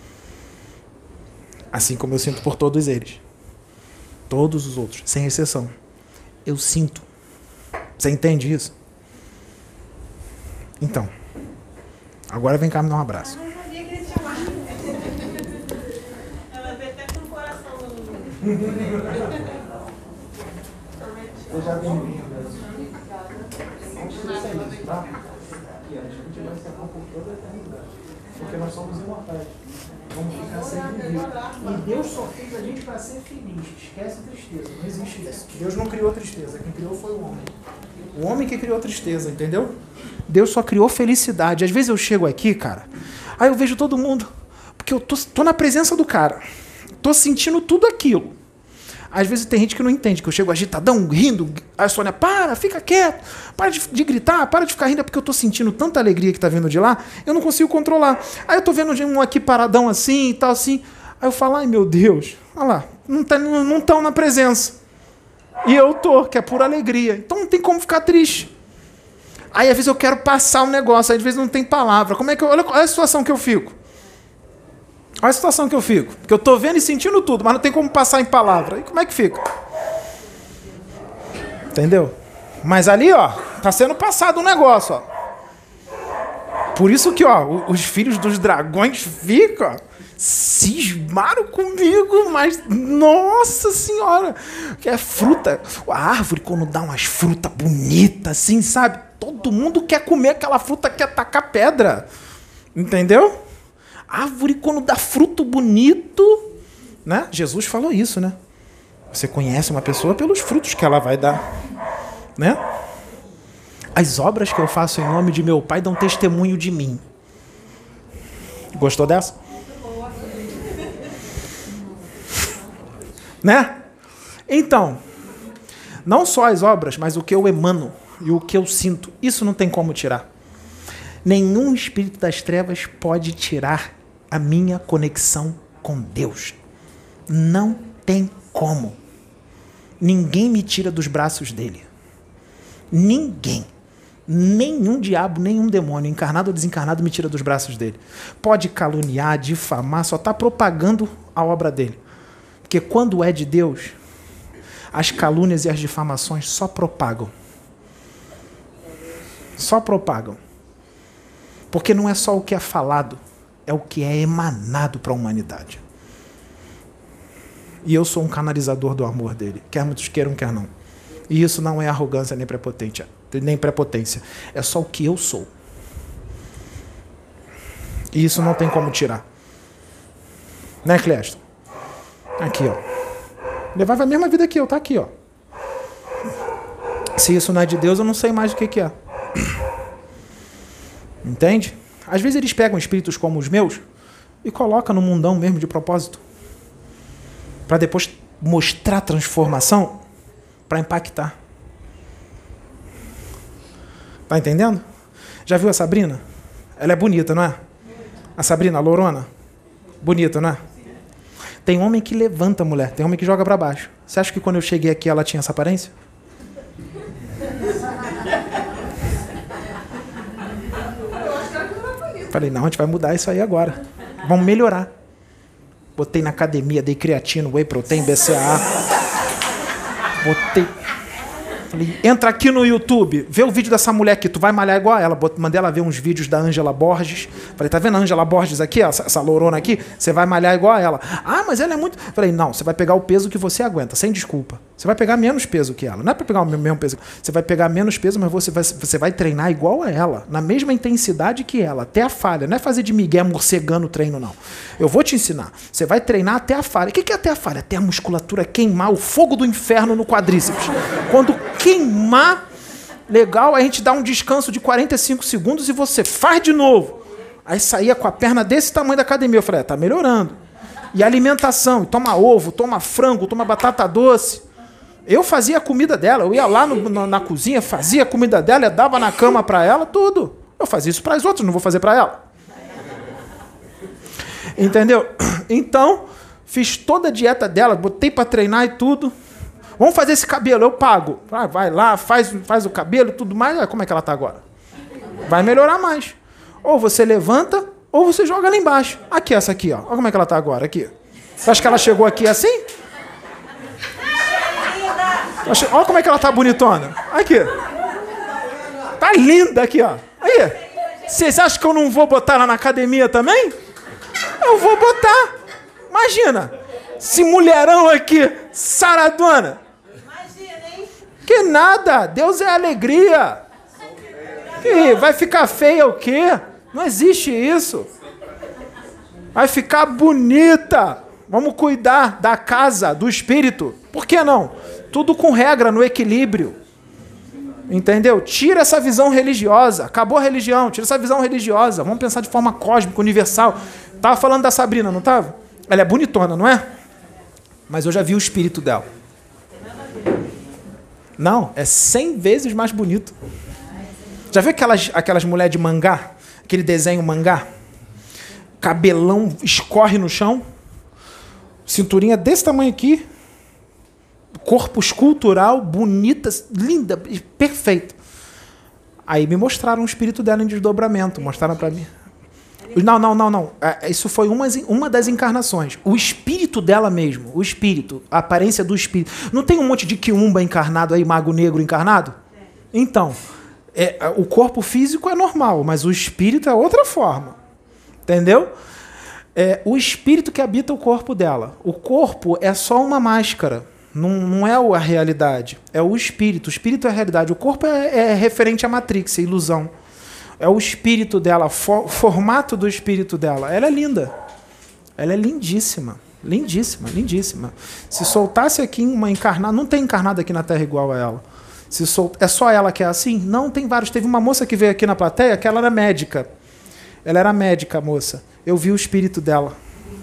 Assim como eu sinto por todos eles. Todos os outros, sem exceção. Eu sinto. Você entende isso? Então, agora vem cá me dar um abraço. Seja bem-vindo. Vamos ser isso, tá? E a gente vai se amar por toda a eternidade. Porque nós somos imortais. Vamos ficar sempre vivos. E Deus só fez a gente para ser feliz. Esquece tristeza. Não existe isso. Deus não criou tristeza. Quem criou foi o homem. O homem que criou tristeza, entendeu? Deus só criou felicidade. Às vezes eu chego aqui, cara, aí eu vejo todo mundo, porque eu tô, tô na presença do cara. Tô sentindo tudo aquilo. Às vezes tem gente que não entende, que eu chego agitadão, rindo. Aí a Sônia, para, fica quieto, para de, de gritar, para de ficar rindo, é porque eu tô sentindo tanta alegria que tá vindo de lá, eu não consigo controlar. Aí eu tô vendo um aqui paradão assim e tal, assim. Aí eu falo, ai meu Deus, olha lá, não tá, não estão na presença. E eu tô, que é pura alegria. Então não tem como ficar triste. Aí às vezes eu quero passar um negócio, às vezes não tem palavra. Como é que eu, olha, olha a situação que eu fico. Olha a situação que eu fico. Porque eu tô vendo e sentindo tudo, mas não tem como passar em palavra. E como é que fica? Entendeu? Mas ali, ó, tá sendo passado um negócio, ó. Por isso que, ó, os filhos dos dragões ficam, ó, cismaram comigo, mas, nossa senhora, que é fruta. A árvore, quando dá umas frutas bonitas, assim, sabe? Todo mundo quer comer aquela fruta, quer tacar pedra. Entendeu? Árvore, quando dá fruto bonito, né? Jesus falou isso, né? Você conhece uma pessoa pelos frutos que ela vai dar, né? As obras que eu faço em nome de meu Pai dão testemunho de mim. Gostou dessa? Né? Então, não só as obras, mas o que eu emano e o que eu sinto, isso não tem como tirar. Nenhum espírito das trevas pode tirar a minha conexão com Deus. Não tem como. Ninguém me tira dos braços dele. Ninguém. Nenhum diabo, nenhum demônio, encarnado ou desencarnado, me tira dos braços dele. Pode caluniar, difamar, só está propagando a obra dele. Porque quando é de Deus, as calúnias e as difamações só propagam. Só propagam. Porque não é só o que é falado, é o que é emanado para a humanidade. E eu sou um canalizador do amor dele, quer muitos queiram, quer não. E isso não é arrogância nem prepotência, nem prepotência. É só o que eu sou. E isso não tem como tirar. Né, Clésto? Aqui, ó. Levava a mesma vida que eu, tá aqui, ó. Se isso não é de Deus, eu não sei mais o que que é. Entende? Às vezes eles pegam espíritos como os meus e colocam no mundão mesmo de propósito. Para depois mostrar transformação, para impactar. Tá entendendo? Já viu a Sabrina? Ela é bonita, não é? A Sabrina, a lourona? Bonita, não é? Tem homem que levanta a mulher, tem homem que joga para baixo. Você acha que quando eu cheguei aqui ela tinha essa aparência? Falei, não, a gente vai mudar isso aí agora. Vamos melhorar. Botei na academia, dei creatina, whey protein, B C A A. Botei... Falei, entra aqui no YouTube, vê o vídeo dessa mulher aqui, tu vai malhar igual a ela. Mandei ela ver uns vídeos da Ângela Borges. Falei, tá vendo a Ângela Borges aqui, essa, essa lourona aqui? Você vai malhar igual a ela. Ah, mas ela é muito... Falei, não, você vai pegar o peso que você aguenta, sem desculpa. Você vai pegar menos peso que ela. Não é pra pegar o mesmo peso. Você vai pegar menos peso, mas você vai, você vai treinar igual a ela, na mesma intensidade que ela, até a falha. Não é fazer de migué morcegando o treino, não. Eu vou te ensinar. Você vai treinar até a falha. O que é até a falha? Até a musculatura queimar, o fogo do inferno no quadríceps. Quando queimar, legal, a gente dá um descanso de quarenta e cinco segundos e você faz de novo. Aí saía com a perna desse tamanho da academia. Eu falei, é, tá melhorando. E alimentação, toma ovo, toma frango, toma batata doce. Eu fazia a comida dela, eu ia lá no, na, na cozinha, fazia a comida dela, eu dava na cama para ela, tudo. Eu fazia isso para as outras, não vou fazer para ela. Entendeu? Então, fiz toda a dieta dela, botei para treinar e tudo. Vamos fazer esse cabelo, eu pago. Ah, vai lá, faz, faz o cabelo e tudo mais. Ah, como é que ela tá agora? Vai melhorar mais. Ou você levanta, ou você joga lá embaixo. Aqui, essa aqui, ó. Olha como é que ela tá agora, aqui. Você acha que ela chegou aqui assim? Olha como é que ela tá bonitona. Aqui. Tá linda aqui, ó. Aí. Vocês acham que eu não vou botar ela na academia também? Eu vou botar. Imagina. Esse mulherão aqui, saradona. Imagina, hein? Que nada. Deus é alegria. Que vai ficar feia o quê? Não existe isso. Vai ficar bonita. Vamos cuidar da casa, do espírito. Por que não? Tudo com regra, no equilíbrio. Entendeu? Tira essa visão religiosa. Acabou a religião, tira essa visão religiosa. Vamos pensar de forma cósmica, universal. Tava falando da Sabrina, não tava? Ela é bonitona, não é? Mas eu já vi o espírito dela. Não, é cem vezes mais bonito. Já viu aquelas, aquelas mulheres de mangá? Aquele desenho mangá? Cabelão escorre no chão. Cinturinha desse tamanho aqui. Corpo escultural, bonita, linda, perfeita. Aí me mostraram o espírito dela em desdobramento. Mostraram para mim. Não, não, não, não. Isso foi uma, uma das encarnações. O espírito dela mesmo. O espírito. A aparência do espírito. Não tem um monte de quiumba encarnado aí, mago negro encarnado? Então, é, o corpo físico é normal, mas o espírito é outra forma. Entendeu? É o espírito que habita o corpo dela. O corpo é só uma máscara. Não, não é a realidade. É o espírito. O espírito é a realidade. O corpo é, é referente à Matrix, a ilusão. É o espírito dela, o formato do espírito dela. Ela é linda. Ela é lindíssima. Lindíssima, lindíssima. Se soltasse aqui uma encarnada... Não tem encarnada aqui na Terra igual a ela. Se sol... É só ela que é assim? Não, tem vários. Teve uma moça que veio aqui na plateia que ela era médica. Ela era médica, a moça. Eu vi o espírito dela.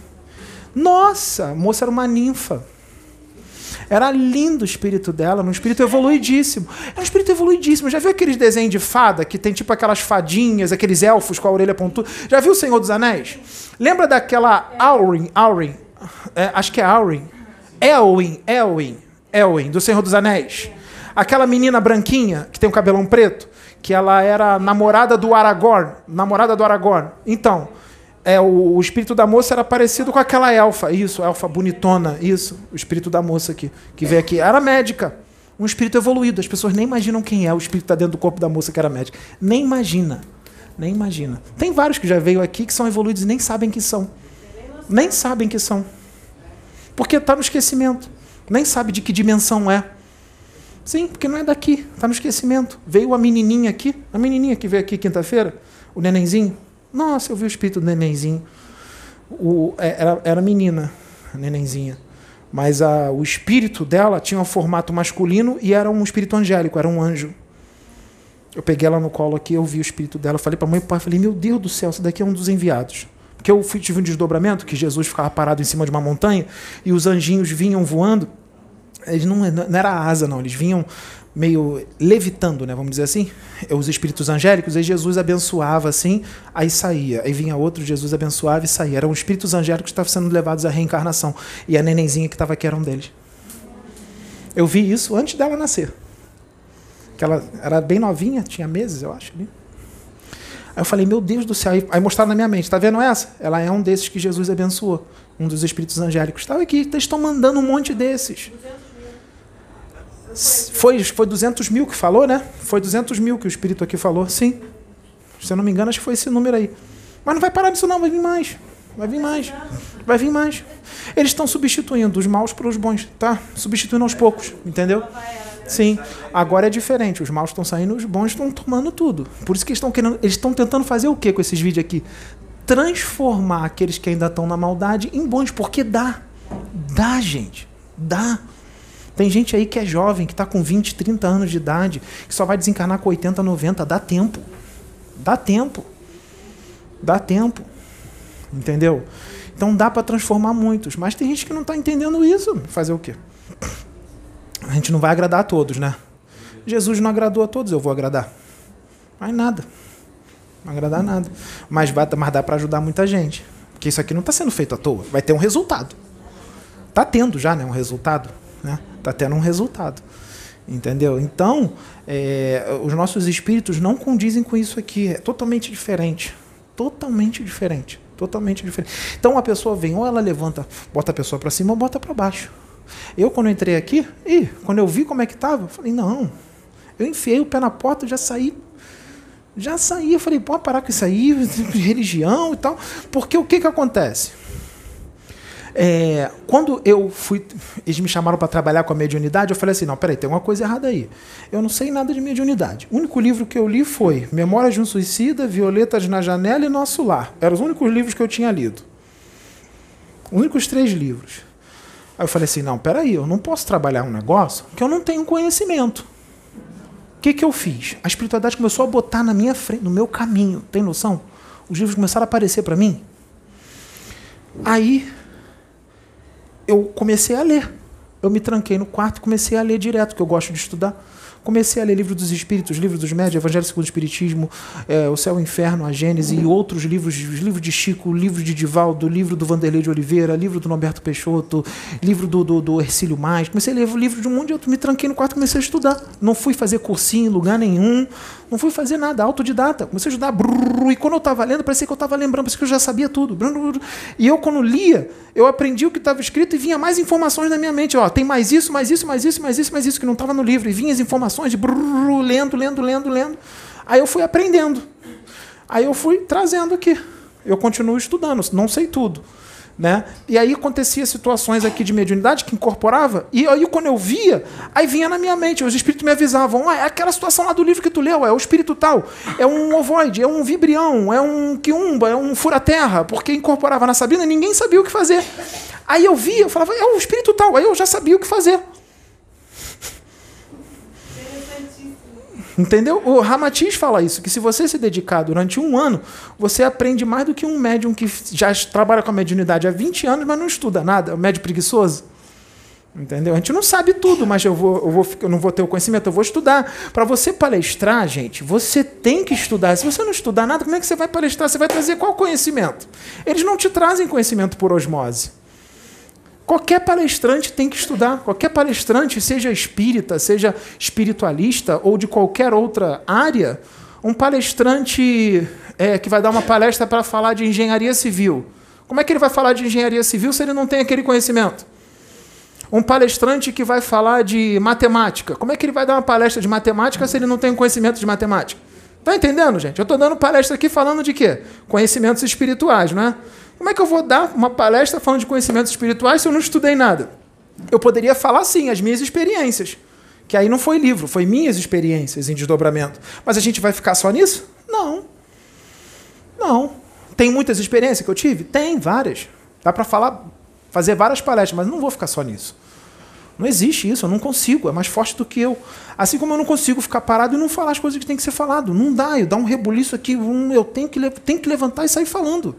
Nossa, a moça era uma ninfa. Era lindo o espírito dela, um espírito evoluidíssimo. É um espírito evoluidíssimo. Já viu aqueles desenhos de fada, que tem tipo aquelas fadinhas, aqueles elfos com a orelha pontuda? Já viu o Senhor dos Anéis? Lembra daquela Aurin, Aurin, é, acho que é Aurin, Elwin, Elwin, Elwin, do Senhor dos Anéis? Aquela menina branquinha, que tem o cabelão preto, que ela era namorada do Aragorn, namorada do Aragorn. Então... É, o, o espírito da moça era parecido com aquela elfa. Isso, elfa bonitona. Isso, o espírito da moça aqui, que veio aqui. Era médica. Um espírito evoluído. As pessoas nem imaginam quem é o espírito que está dentro do corpo da moça que era médica. Nem imagina. Nem imagina. Tem vários que já veio aqui que são evoluídos e nem sabem que são. Nem sabem que são. Porque está no esquecimento. Nem sabe de que dimensão é. Sim, porque não é daqui. Está no esquecimento. Veio a menininha aqui. A menininha que veio aqui quinta-feira. O nenenzinho. Nossa, eu vi o espírito do nenenzinho. O, era, era menina, a nenenzinha. Mas a, o espírito dela tinha um formato masculino e era um espírito angélico, era um anjo. Eu peguei ela no colo aqui, eu vi o espírito dela. Eu falei para a mãe e pai, falei, meu Deus do céu, esse daqui é um dos enviados. Porque eu fui, tive um desdobramento, que Jesus ficava parado em cima de uma montanha e os anjinhos vinham voando. Eles não, não era asa, não. Eles vinham meio levitando, né, vamos dizer assim, os espíritos angélicos, aí Jesus abençoava assim, aí saía, aí vinha outro, Jesus abençoava e saía. Eram os espíritos angélicos que estavam sendo levados à reencarnação, e a nenenzinha que estava aqui era um deles. Eu vi isso antes dela nascer, que ela era bem novinha, tinha meses, eu acho. Aí eu falei, meu Deus do céu, aí mostraram na minha mente, tá vendo essa? Ela é um desses que Jesus abençoou, um dos espíritos angélicos. Estava aqui, eles estão mandando um monte desses. Foi, foi duzentos mil que falou, né? Foi duzentos mil que o espírito aqui falou, sim. Se eu não me engano, acho que foi esse número aí. Mas não vai parar nisso não, vai vir mais. Vai vir mais. Vai vir mais. Eles estão substituindo os maus para os bons, tá? Substituindo aos poucos, entendeu? Sim. Agora é diferente. Os maus estão saindo, os bons estão tomando tudo. Por isso que eles estão querendo. Eles estão tentando fazer o quê com esses vídeos aqui? Transformar aqueles que ainda estão na maldade em bons, porque dá. Dá, gente. Dá. Tem gente aí que é jovem, que está com vinte, trinta anos de idade, que só vai desencarnar com oitenta, noventa. Dá tempo. Dá tempo. Dá tempo. Entendeu? Então dá para transformar muitos. Mas tem gente que não está entendendo isso. Fazer o quê? A gente não vai agradar a todos, né? Jesus não agradou a todos, eu vou agradar. Mas nada. Não agradar nada. Mas, vai, mas dá para ajudar muita gente. Porque isso aqui não está sendo feito à toa. Vai ter um resultado. Está tendo já, né, um resultado. Né? Tá tendo um resultado, entendeu? Então, é, os nossos espíritos não condizem com isso aqui, é totalmente diferente, totalmente diferente. Totalmente diferente. Então a pessoa vem, ou ela levanta, bota a pessoa para cima ou bota para baixo. Eu, quando eu entrei aqui, e quando eu vi como é que estava, eu falei, não. Eu enfiei o pé na porta, já saí. Já saí. Eu falei, pode parar com isso aí, religião e tal. Porque o que, que acontece? É, quando eu fui, eles me chamaram para trabalhar com a mediunidade, eu falei assim, não, peraí, tem uma coisa errada aí. Eu não sei nada de mediunidade. O único livro que eu li foi Memórias de um Suicida, Violetas na Janela e Nosso Lar. Eram os únicos livros que eu tinha lido. Os únicos três livros. Aí eu falei assim, não, peraí, eu não posso trabalhar um negócio que eu não tenho conhecimento. O que, que eu fiz? A espiritualidade começou a botar na minha frente, no meu caminho. Tem noção? Os livros começaram a aparecer para mim. Aí eu comecei a ler. Eu me tranquei no quarto e comecei a ler direto, que eu gosto de estudar. Comecei a ler Livro dos Espíritos, Livro dos Médios, Evangelho segundo o Espiritismo, é, O Céu e o Inferno, a Gênese e outros livros, livro de Chico, livro de Divaldo, livro do Vanderlei de Oliveira, livro do Norberto Peixoto, livro do, do, do Hercílio Mais. Comecei a ler livro de um monte de outro, me tranquei no quarto e comecei a estudar. Não fui fazer cursinho em lugar nenhum, não fui fazer nada, autodidata. Comecei a estudar, brrr, e quando eu estava lendo, parecia que eu estava lembrando, parecia que eu já sabia tudo. Brrr, e eu, quando lia, eu aprendi o que estava escrito e vinha mais informações na minha mente. Ó, tem mais isso, mais isso, mais isso, mais isso, mais isso, que não estava no livro. E vinha as informações de brrr, lendo, lendo, lendo, lendo. Aí eu fui aprendendo. Aí eu fui trazendo aqui. Eu continuo estudando, não sei tudo. Né? E aí acontecia situações aqui de mediunidade que incorporava, e aí quando eu via, aí vinha na minha mente, os espíritos me avisavam, ah, é aquela situação lá do livro que tu leu, é o espírito tal, é um ovoide, é um vibrião, é um quiumba, é um fura-terra, porque incorporava na Sabrina, ninguém sabia o que fazer. Aí eu via, eu falava, é o espírito tal, aí eu já sabia o que fazer. Entendeu? O Ramatiz fala isso, que se você se dedicar durante um ano, você aprende mais do que um médium que já trabalha com a mediunidade há vinte anos, mas não estuda nada, é um médium preguiçoso. Entendeu? A gente não sabe tudo, mas eu, vou, eu, vou, eu não vou ter o conhecimento, eu vou estudar. Para você palestrar, gente, você tem que estudar. Se você não estudar nada, como é que você vai palestrar? Você vai trazer qual conhecimento? Eles não te trazem conhecimento por osmose. Qualquer palestrante tem que estudar. Qualquer palestrante, seja espírita, seja espiritualista ou de qualquer outra área, um palestrante é, que vai dar uma palestra para falar de engenharia civil. Como é que ele vai falar de engenharia civil se ele não tem aquele conhecimento? Um palestrante que vai falar de matemática. Como é que ele vai dar uma palestra de matemática se ele não tem conhecimento de matemática? Está entendendo, gente? Eu estou dando palestra aqui falando de quê? Conhecimentos espirituais, não é? Como é que eu vou dar uma palestra falando de conhecimentos espirituais se eu não estudei nada? Eu poderia falar, sim, as minhas experiências. Que aí não foi livro, foi minhas experiências em desdobramento. Mas a gente vai ficar só nisso? Não. Não. Tem muitas experiências que eu tive? Tem, várias. Dá para falar, fazer várias palestras, mas não vou ficar só nisso. Não existe isso, eu não consigo, é mais forte do que eu. Assim como eu não consigo ficar parado e não falar as coisas que tem que ser falado. Não dá, eu dá um rebuliço aqui, um, eu tenho que, tenho que levantar e sair falando.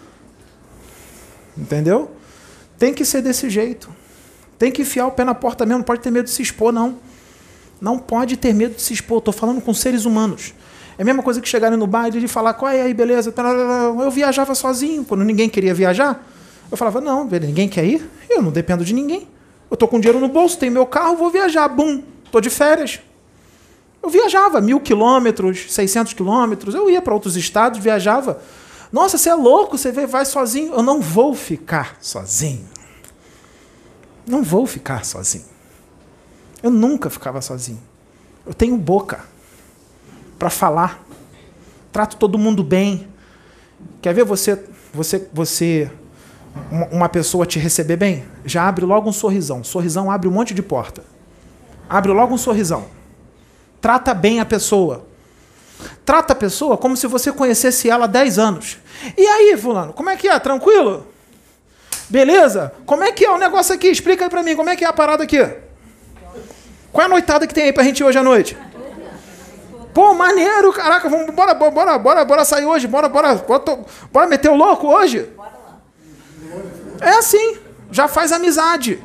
Entendeu? Tem que ser desse jeito. Tem que enfiar o pé na porta mesmo, não pode ter medo de se expor, não. Não pode ter medo de se expor. Estou falando com seres humanos. É a mesma coisa que chegarem no bar e de falar, qual é aí, beleza? Eu viajava sozinho, quando ninguém queria viajar. Eu falava, não, ninguém quer ir? Eu não dependo de ninguém. Eu estou com dinheiro no bolso, tenho meu carro, vou viajar. Bum, estou de férias. Eu viajava mil quilômetros, seiscentos quilômetros. Eu ia para outros estados, viajava. Nossa, você é louco, você vai sozinho. Eu não vou ficar sozinho. Não vou ficar sozinho. Eu nunca ficava sozinho. Eu tenho boca para falar. Trato todo mundo bem. Quer ver você, você, você, uma pessoa te receber bem? Já abre logo um sorrisão. Sorrisão abre um monte de porta. Abre logo um sorrisão. Trata bem a pessoa. Trata a pessoa como se você conhecesse ela há dez anos. E aí, fulano, como é que é? Tranquilo? Beleza? Como é que é o negócio aqui? Explica aí pra mim, como é que é a parada aqui? Qual é a noitada que tem aí pra gente ir hoje à noite? Pô, maneiro, caraca, vamos, bora, bora, bora, bora sair hoje, bora, bora, bora, bora meter o louco hoje? É assim, já faz amizade.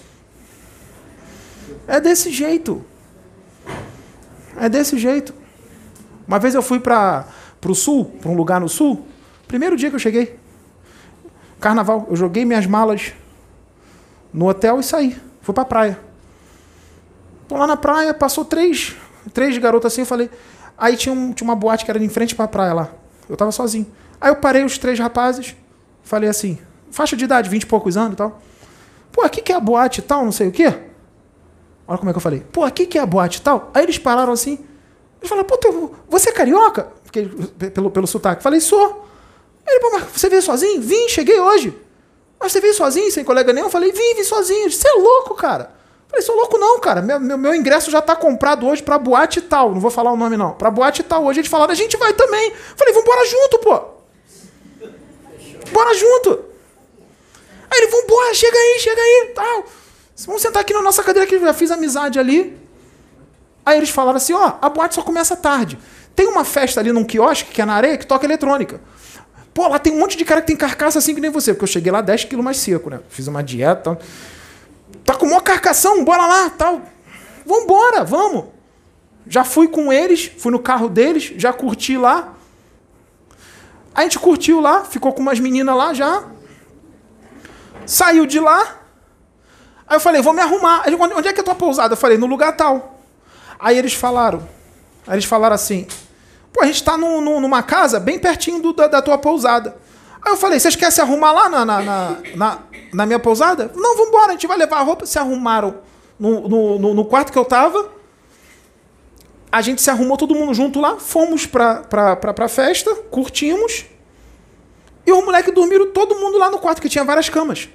É desse jeito. É desse jeito. Uma vez eu fui para o sul, para um lugar no sul, primeiro dia que eu cheguei, carnaval, eu joguei minhas malas no hotel e saí. Fui para a praia. Tô lá na praia, passou três, três garotas assim, eu falei... Aí tinha, um, tinha uma boate que era em frente para a praia lá. Eu tava sozinho. Aí eu parei os três rapazes, falei assim, faixa de idade, vinte e poucos anos e tal. Pô, aqui que é a boate e tal, não sei o quê. Olha como é que eu falei. Pô, aqui que é a boate e tal. Aí eles pararam assim. Eles falaram, pô, tu, você é carioca? Fiquei, pelo, pelo sotaque. Falei, sou. Ele, pô, mas você veio sozinho? Vim, cheguei hoje. Mas você veio sozinho, sem colega nenhum? Eu falei, vim, vim sozinho. Você é louco, cara. Falei, sou louco não, cara. Meu, meu, meu ingresso já tá comprado hoje pra boate e tal. Não vou falar o nome, não. Pra boate e tal. Hoje eles falaram, a gente vai também. Falei, vambora junto, pô. Bora junto. Aí ele, vambora, chega aí, chega aí, tal. Vamos sentar aqui na nossa cadeira que eu já fiz amizade ali. Aí eles falaram assim, ó, a boate só começa tarde. Tem uma festa ali num quiosque, que é na areia, que toca eletrônica. Pô, lá tem um monte de cara que tem carcaça assim que nem você, porque eu cheguei lá dez quilos mais seco, né? Fiz uma dieta, tal. Tá com uma carcação, bora lá, tal. Vambora, vamos. Já fui com eles, fui no carro deles, já curti lá. A gente curtiu lá, ficou com umas meninas lá já. Saiu de lá. Aí eu falei, vou me arrumar. Ele, onde é que é a tua pousada? Eu falei, no lugar tal. Aí eles falaram, aí eles falaram assim, pô, a gente tá no, no, numa casa bem pertinho do, da, da tua pousada. Aí eu falei, vocês querem se arrumar lá na, na, na, na, na minha pousada? Não, vambora, a gente vai levar a roupa. Se arrumaram no, no, no, no quarto que eu tava. A gente se arrumou todo mundo junto lá, fomos pra, pra, pra, pra festa, curtimos. E os moleques dormiram todo mundo lá no quarto, que tinha várias camas.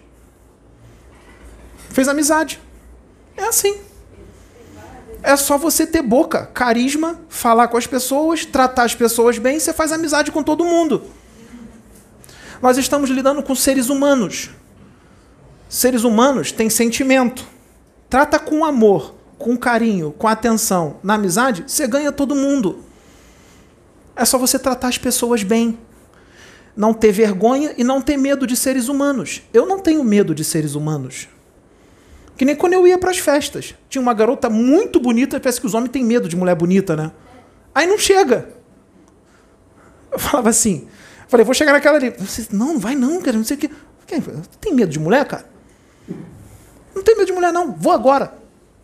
Fez amizade. É assim. É só você ter boca, carisma, falar com as pessoas, tratar as pessoas bem, você faz amizade com todo mundo. Nós estamos lidando com seres humanos. Seres humanos têm sentimento. Trata com amor, com carinho, com atenção. Na amizade, você ganha todo mundo. É só você tratar as pessoas bem. Não ter vergonha e não ter medo de seres humanos. Eu não tenho medo de seres humanos. Que nem quando eu ia para as festas. Tinha uma garota muito bonita, parece que os homens têm medo de mulher bonita, né? Aí não chega. Eu falava assim, falei, vou chegar naquela ali. Não, não vai não, cara, não sei o quê. Tem medo de mulher, cara? Não tem medo de mulher, não. Vou agora.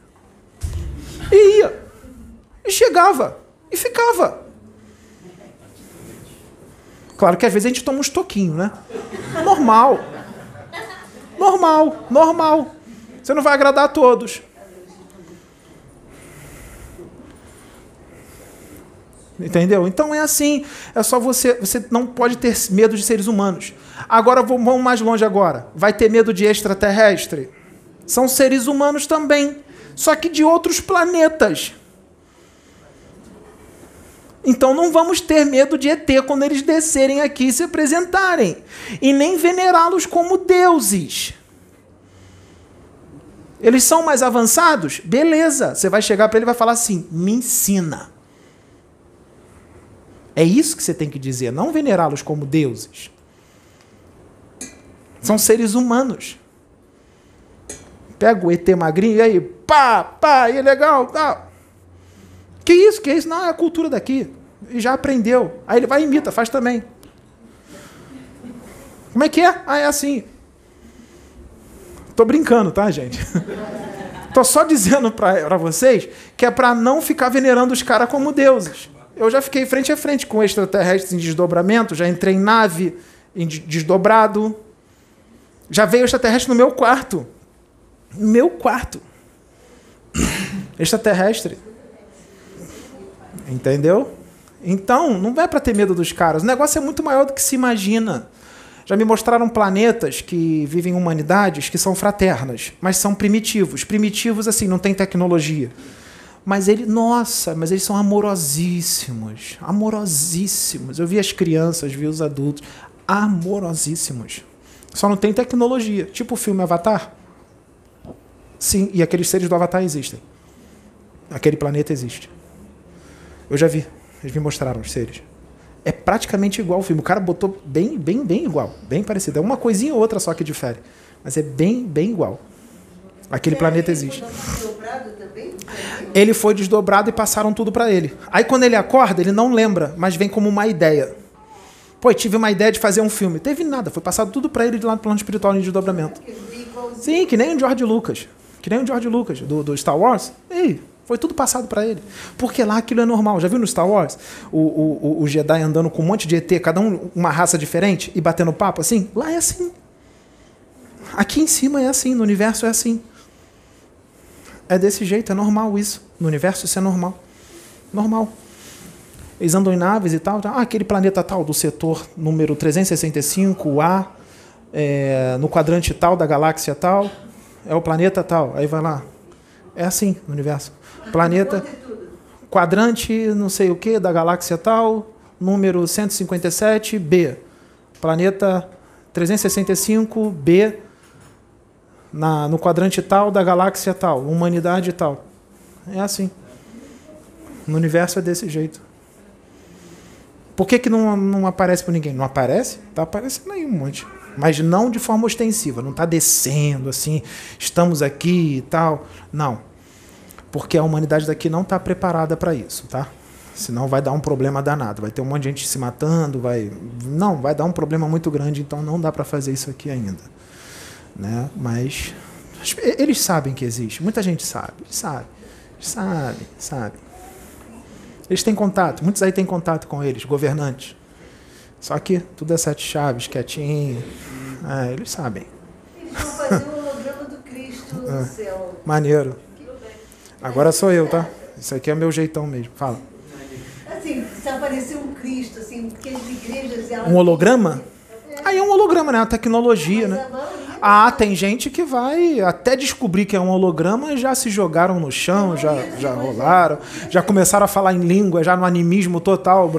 E ia. E chegava. E ficava. Claro que às vezes a gente toma uns toquinhos, né? Normal. Normal, normal. Você não vai agradar a todos. Entendeu? Então é assim. É só você... Você não pode ter medo de seres humanos. Agora, vamos mais longe agora. Vai ter medo de extraterrestre? São seres humanos também. Só que de outros planetas. Então não vamos ter medo de E T quando eles descerem aqui e se apresentarem. E nem venerá-los como deuses. Eles são mais avançados? Beleza. Você vai chegar para ele e vai falar assim, me ensina. É isso que você tem que dizer, não venerá-los como deuses. São seres humanos. Pega o E T magrinho e aí, pá, pá, e é legal, tá. Que isso, que isso? Não, é a cultura daqui. E já aprendeu. Aí ele vai e imita, faz também. Como é que é? Ah, é assim. Tô brincando, tá, gente? Tô só dizendo para vocês que é para não ficar venerando os caras como deuses. Eu já fiquei frente a frente com extraterrestres em desdobramento, já entrei em nave em desdobrado. Já veio extraterrestre no meu quarto. No meu quarto. Extraterrestre. Entendeu? Então, não é para ter medo dos caras. O negócio é muito maior do que se imagina. Já me mostraram planetas que vivem humanidades que são fraternas, mas são primitivos. Primitivos, assim, não tem tecnologia. Mas ele, nossa, mas eles são amorosíssimos. Amorosíssimos. Eu vi as crianças, vi os adultos. Amorosíssimos. Só não tem tecnologia. Tipo o filme Avatar. Sim, e aqueles seres do Avatar existem. Aquele planeta existe. Eu já vi. Eles me mostraram os seres. É praticamente igual ao filme. O cara botou bem, bem, bem igual. Bem parecido. É uma coisinha ou outra só que difere. Mas é bem, bem igual. Aquele planeta existe. Ele foi desdobrado e passaram tudo para ele. Aí quando ele acorda, ele não lembra, mas vem como uma ideia. Pô, tive uma ideia de fazer um filme. Teve nada. Foi passado tudo para ele de lá no plano espiritual em desdobramento. Sim, que nem o George Lucas. Que nem o George Lucas, do, do Star Wars. Ei, Foi tudo passado para ele. Porque lá aquilo é normal. Já viu no Star Wars? O, o, o Jedi andando com um monte de E T, cada um uma raça diferente, e batendo papo assim? Lá é assim. Aqui em cima é assim, no universo é assim. É desse jeito, é normal isso. No universo isso é normal. Normal. Eles andam em naves e tal. Ah, aquele planeta tal, do setor número trezentos e sessenta e cinco, A, é, no quadrante tal, da galáxia tal, é o planeta tal. Aí vai lá. É assim no universo. Planeta, quadrante, não sei o que, da galáxia tal, número cento e cinquenta e sete, B. Planeta trezentos e sessenta e cinco, B, na, no quadrante tal, da galáxia tal, humanidade tal. É assim. No universo é desse jeito. Por que, que não, não aparece para ninguém? Não aparece? Está aparecendo aí um monte. Mas não de forma ostensiva, não está descendo assim, estamos aqui e tal. Não. Porque a humanidade daqui não está preparada para isso, tá? Senão vai dar um problema danado. Vai ter um monte de gente se matando, vai... Não, vai dar um problema muito grande, então não dá para fazer isso aqui ainda. Né? Mas eles sabem que existe. Muita gente sabe. Sabe. Sabe, sabe. Eles têm contato. Muitos aí têm contato com eles, governantes. Só que tudo é sete chaves, quietinho. É, eles sabem. Eles vão fazer o holograma do Cristo no céu. Maneiro. Agora sou eu, tá? Isso aqui é meu jeitão mesmo. Fala. Assim, se aparecer um Cristo, assim, porque as igrejas... Elas... Um holograma? Aí é um holograma, né? Uma tecnologia, né? Ah, tem gente que vai até descobrir que é um holograma, já se jogaram no chão, já, já rolaram, já começaram a falar em língua, já no animismo total.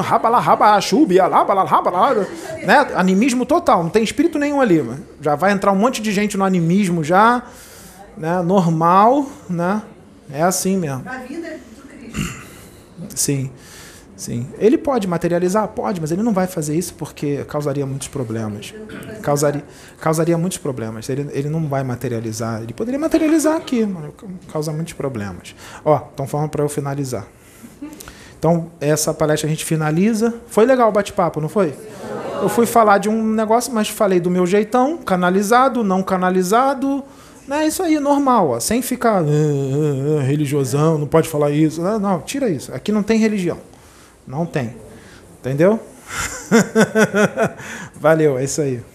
Né? Animismo total, não tem espírito nenhum ali. Já vai entrar um monte de gente no animismo já, né? Normal, né? É assim mesmo. A vida do Cristo. Sim, sim. Ele pode materializar? Pode, mas ele não vai fazer isso porque causaria muitos problemas. Causaria, causaria muitos problemas. Ele, ele não vai materializar. Ele poderia materializar aqui, mas causa muitos problemas. Ó, estão falando para eu finalizar. Então, essa palestra a gente finaliza. Foi legal o bate-papo, não foi? Eu fui falar de um negócio, mas falei do meu jeitão, canalizado, não canalizado... É isso aí, normal, ó, sem ficar uh, uh, uh, religiosão, não pode falar isso. Não, não, tira isso. Aqui não tem religião. Não tem. Entendeu? Valeu, é isso aí.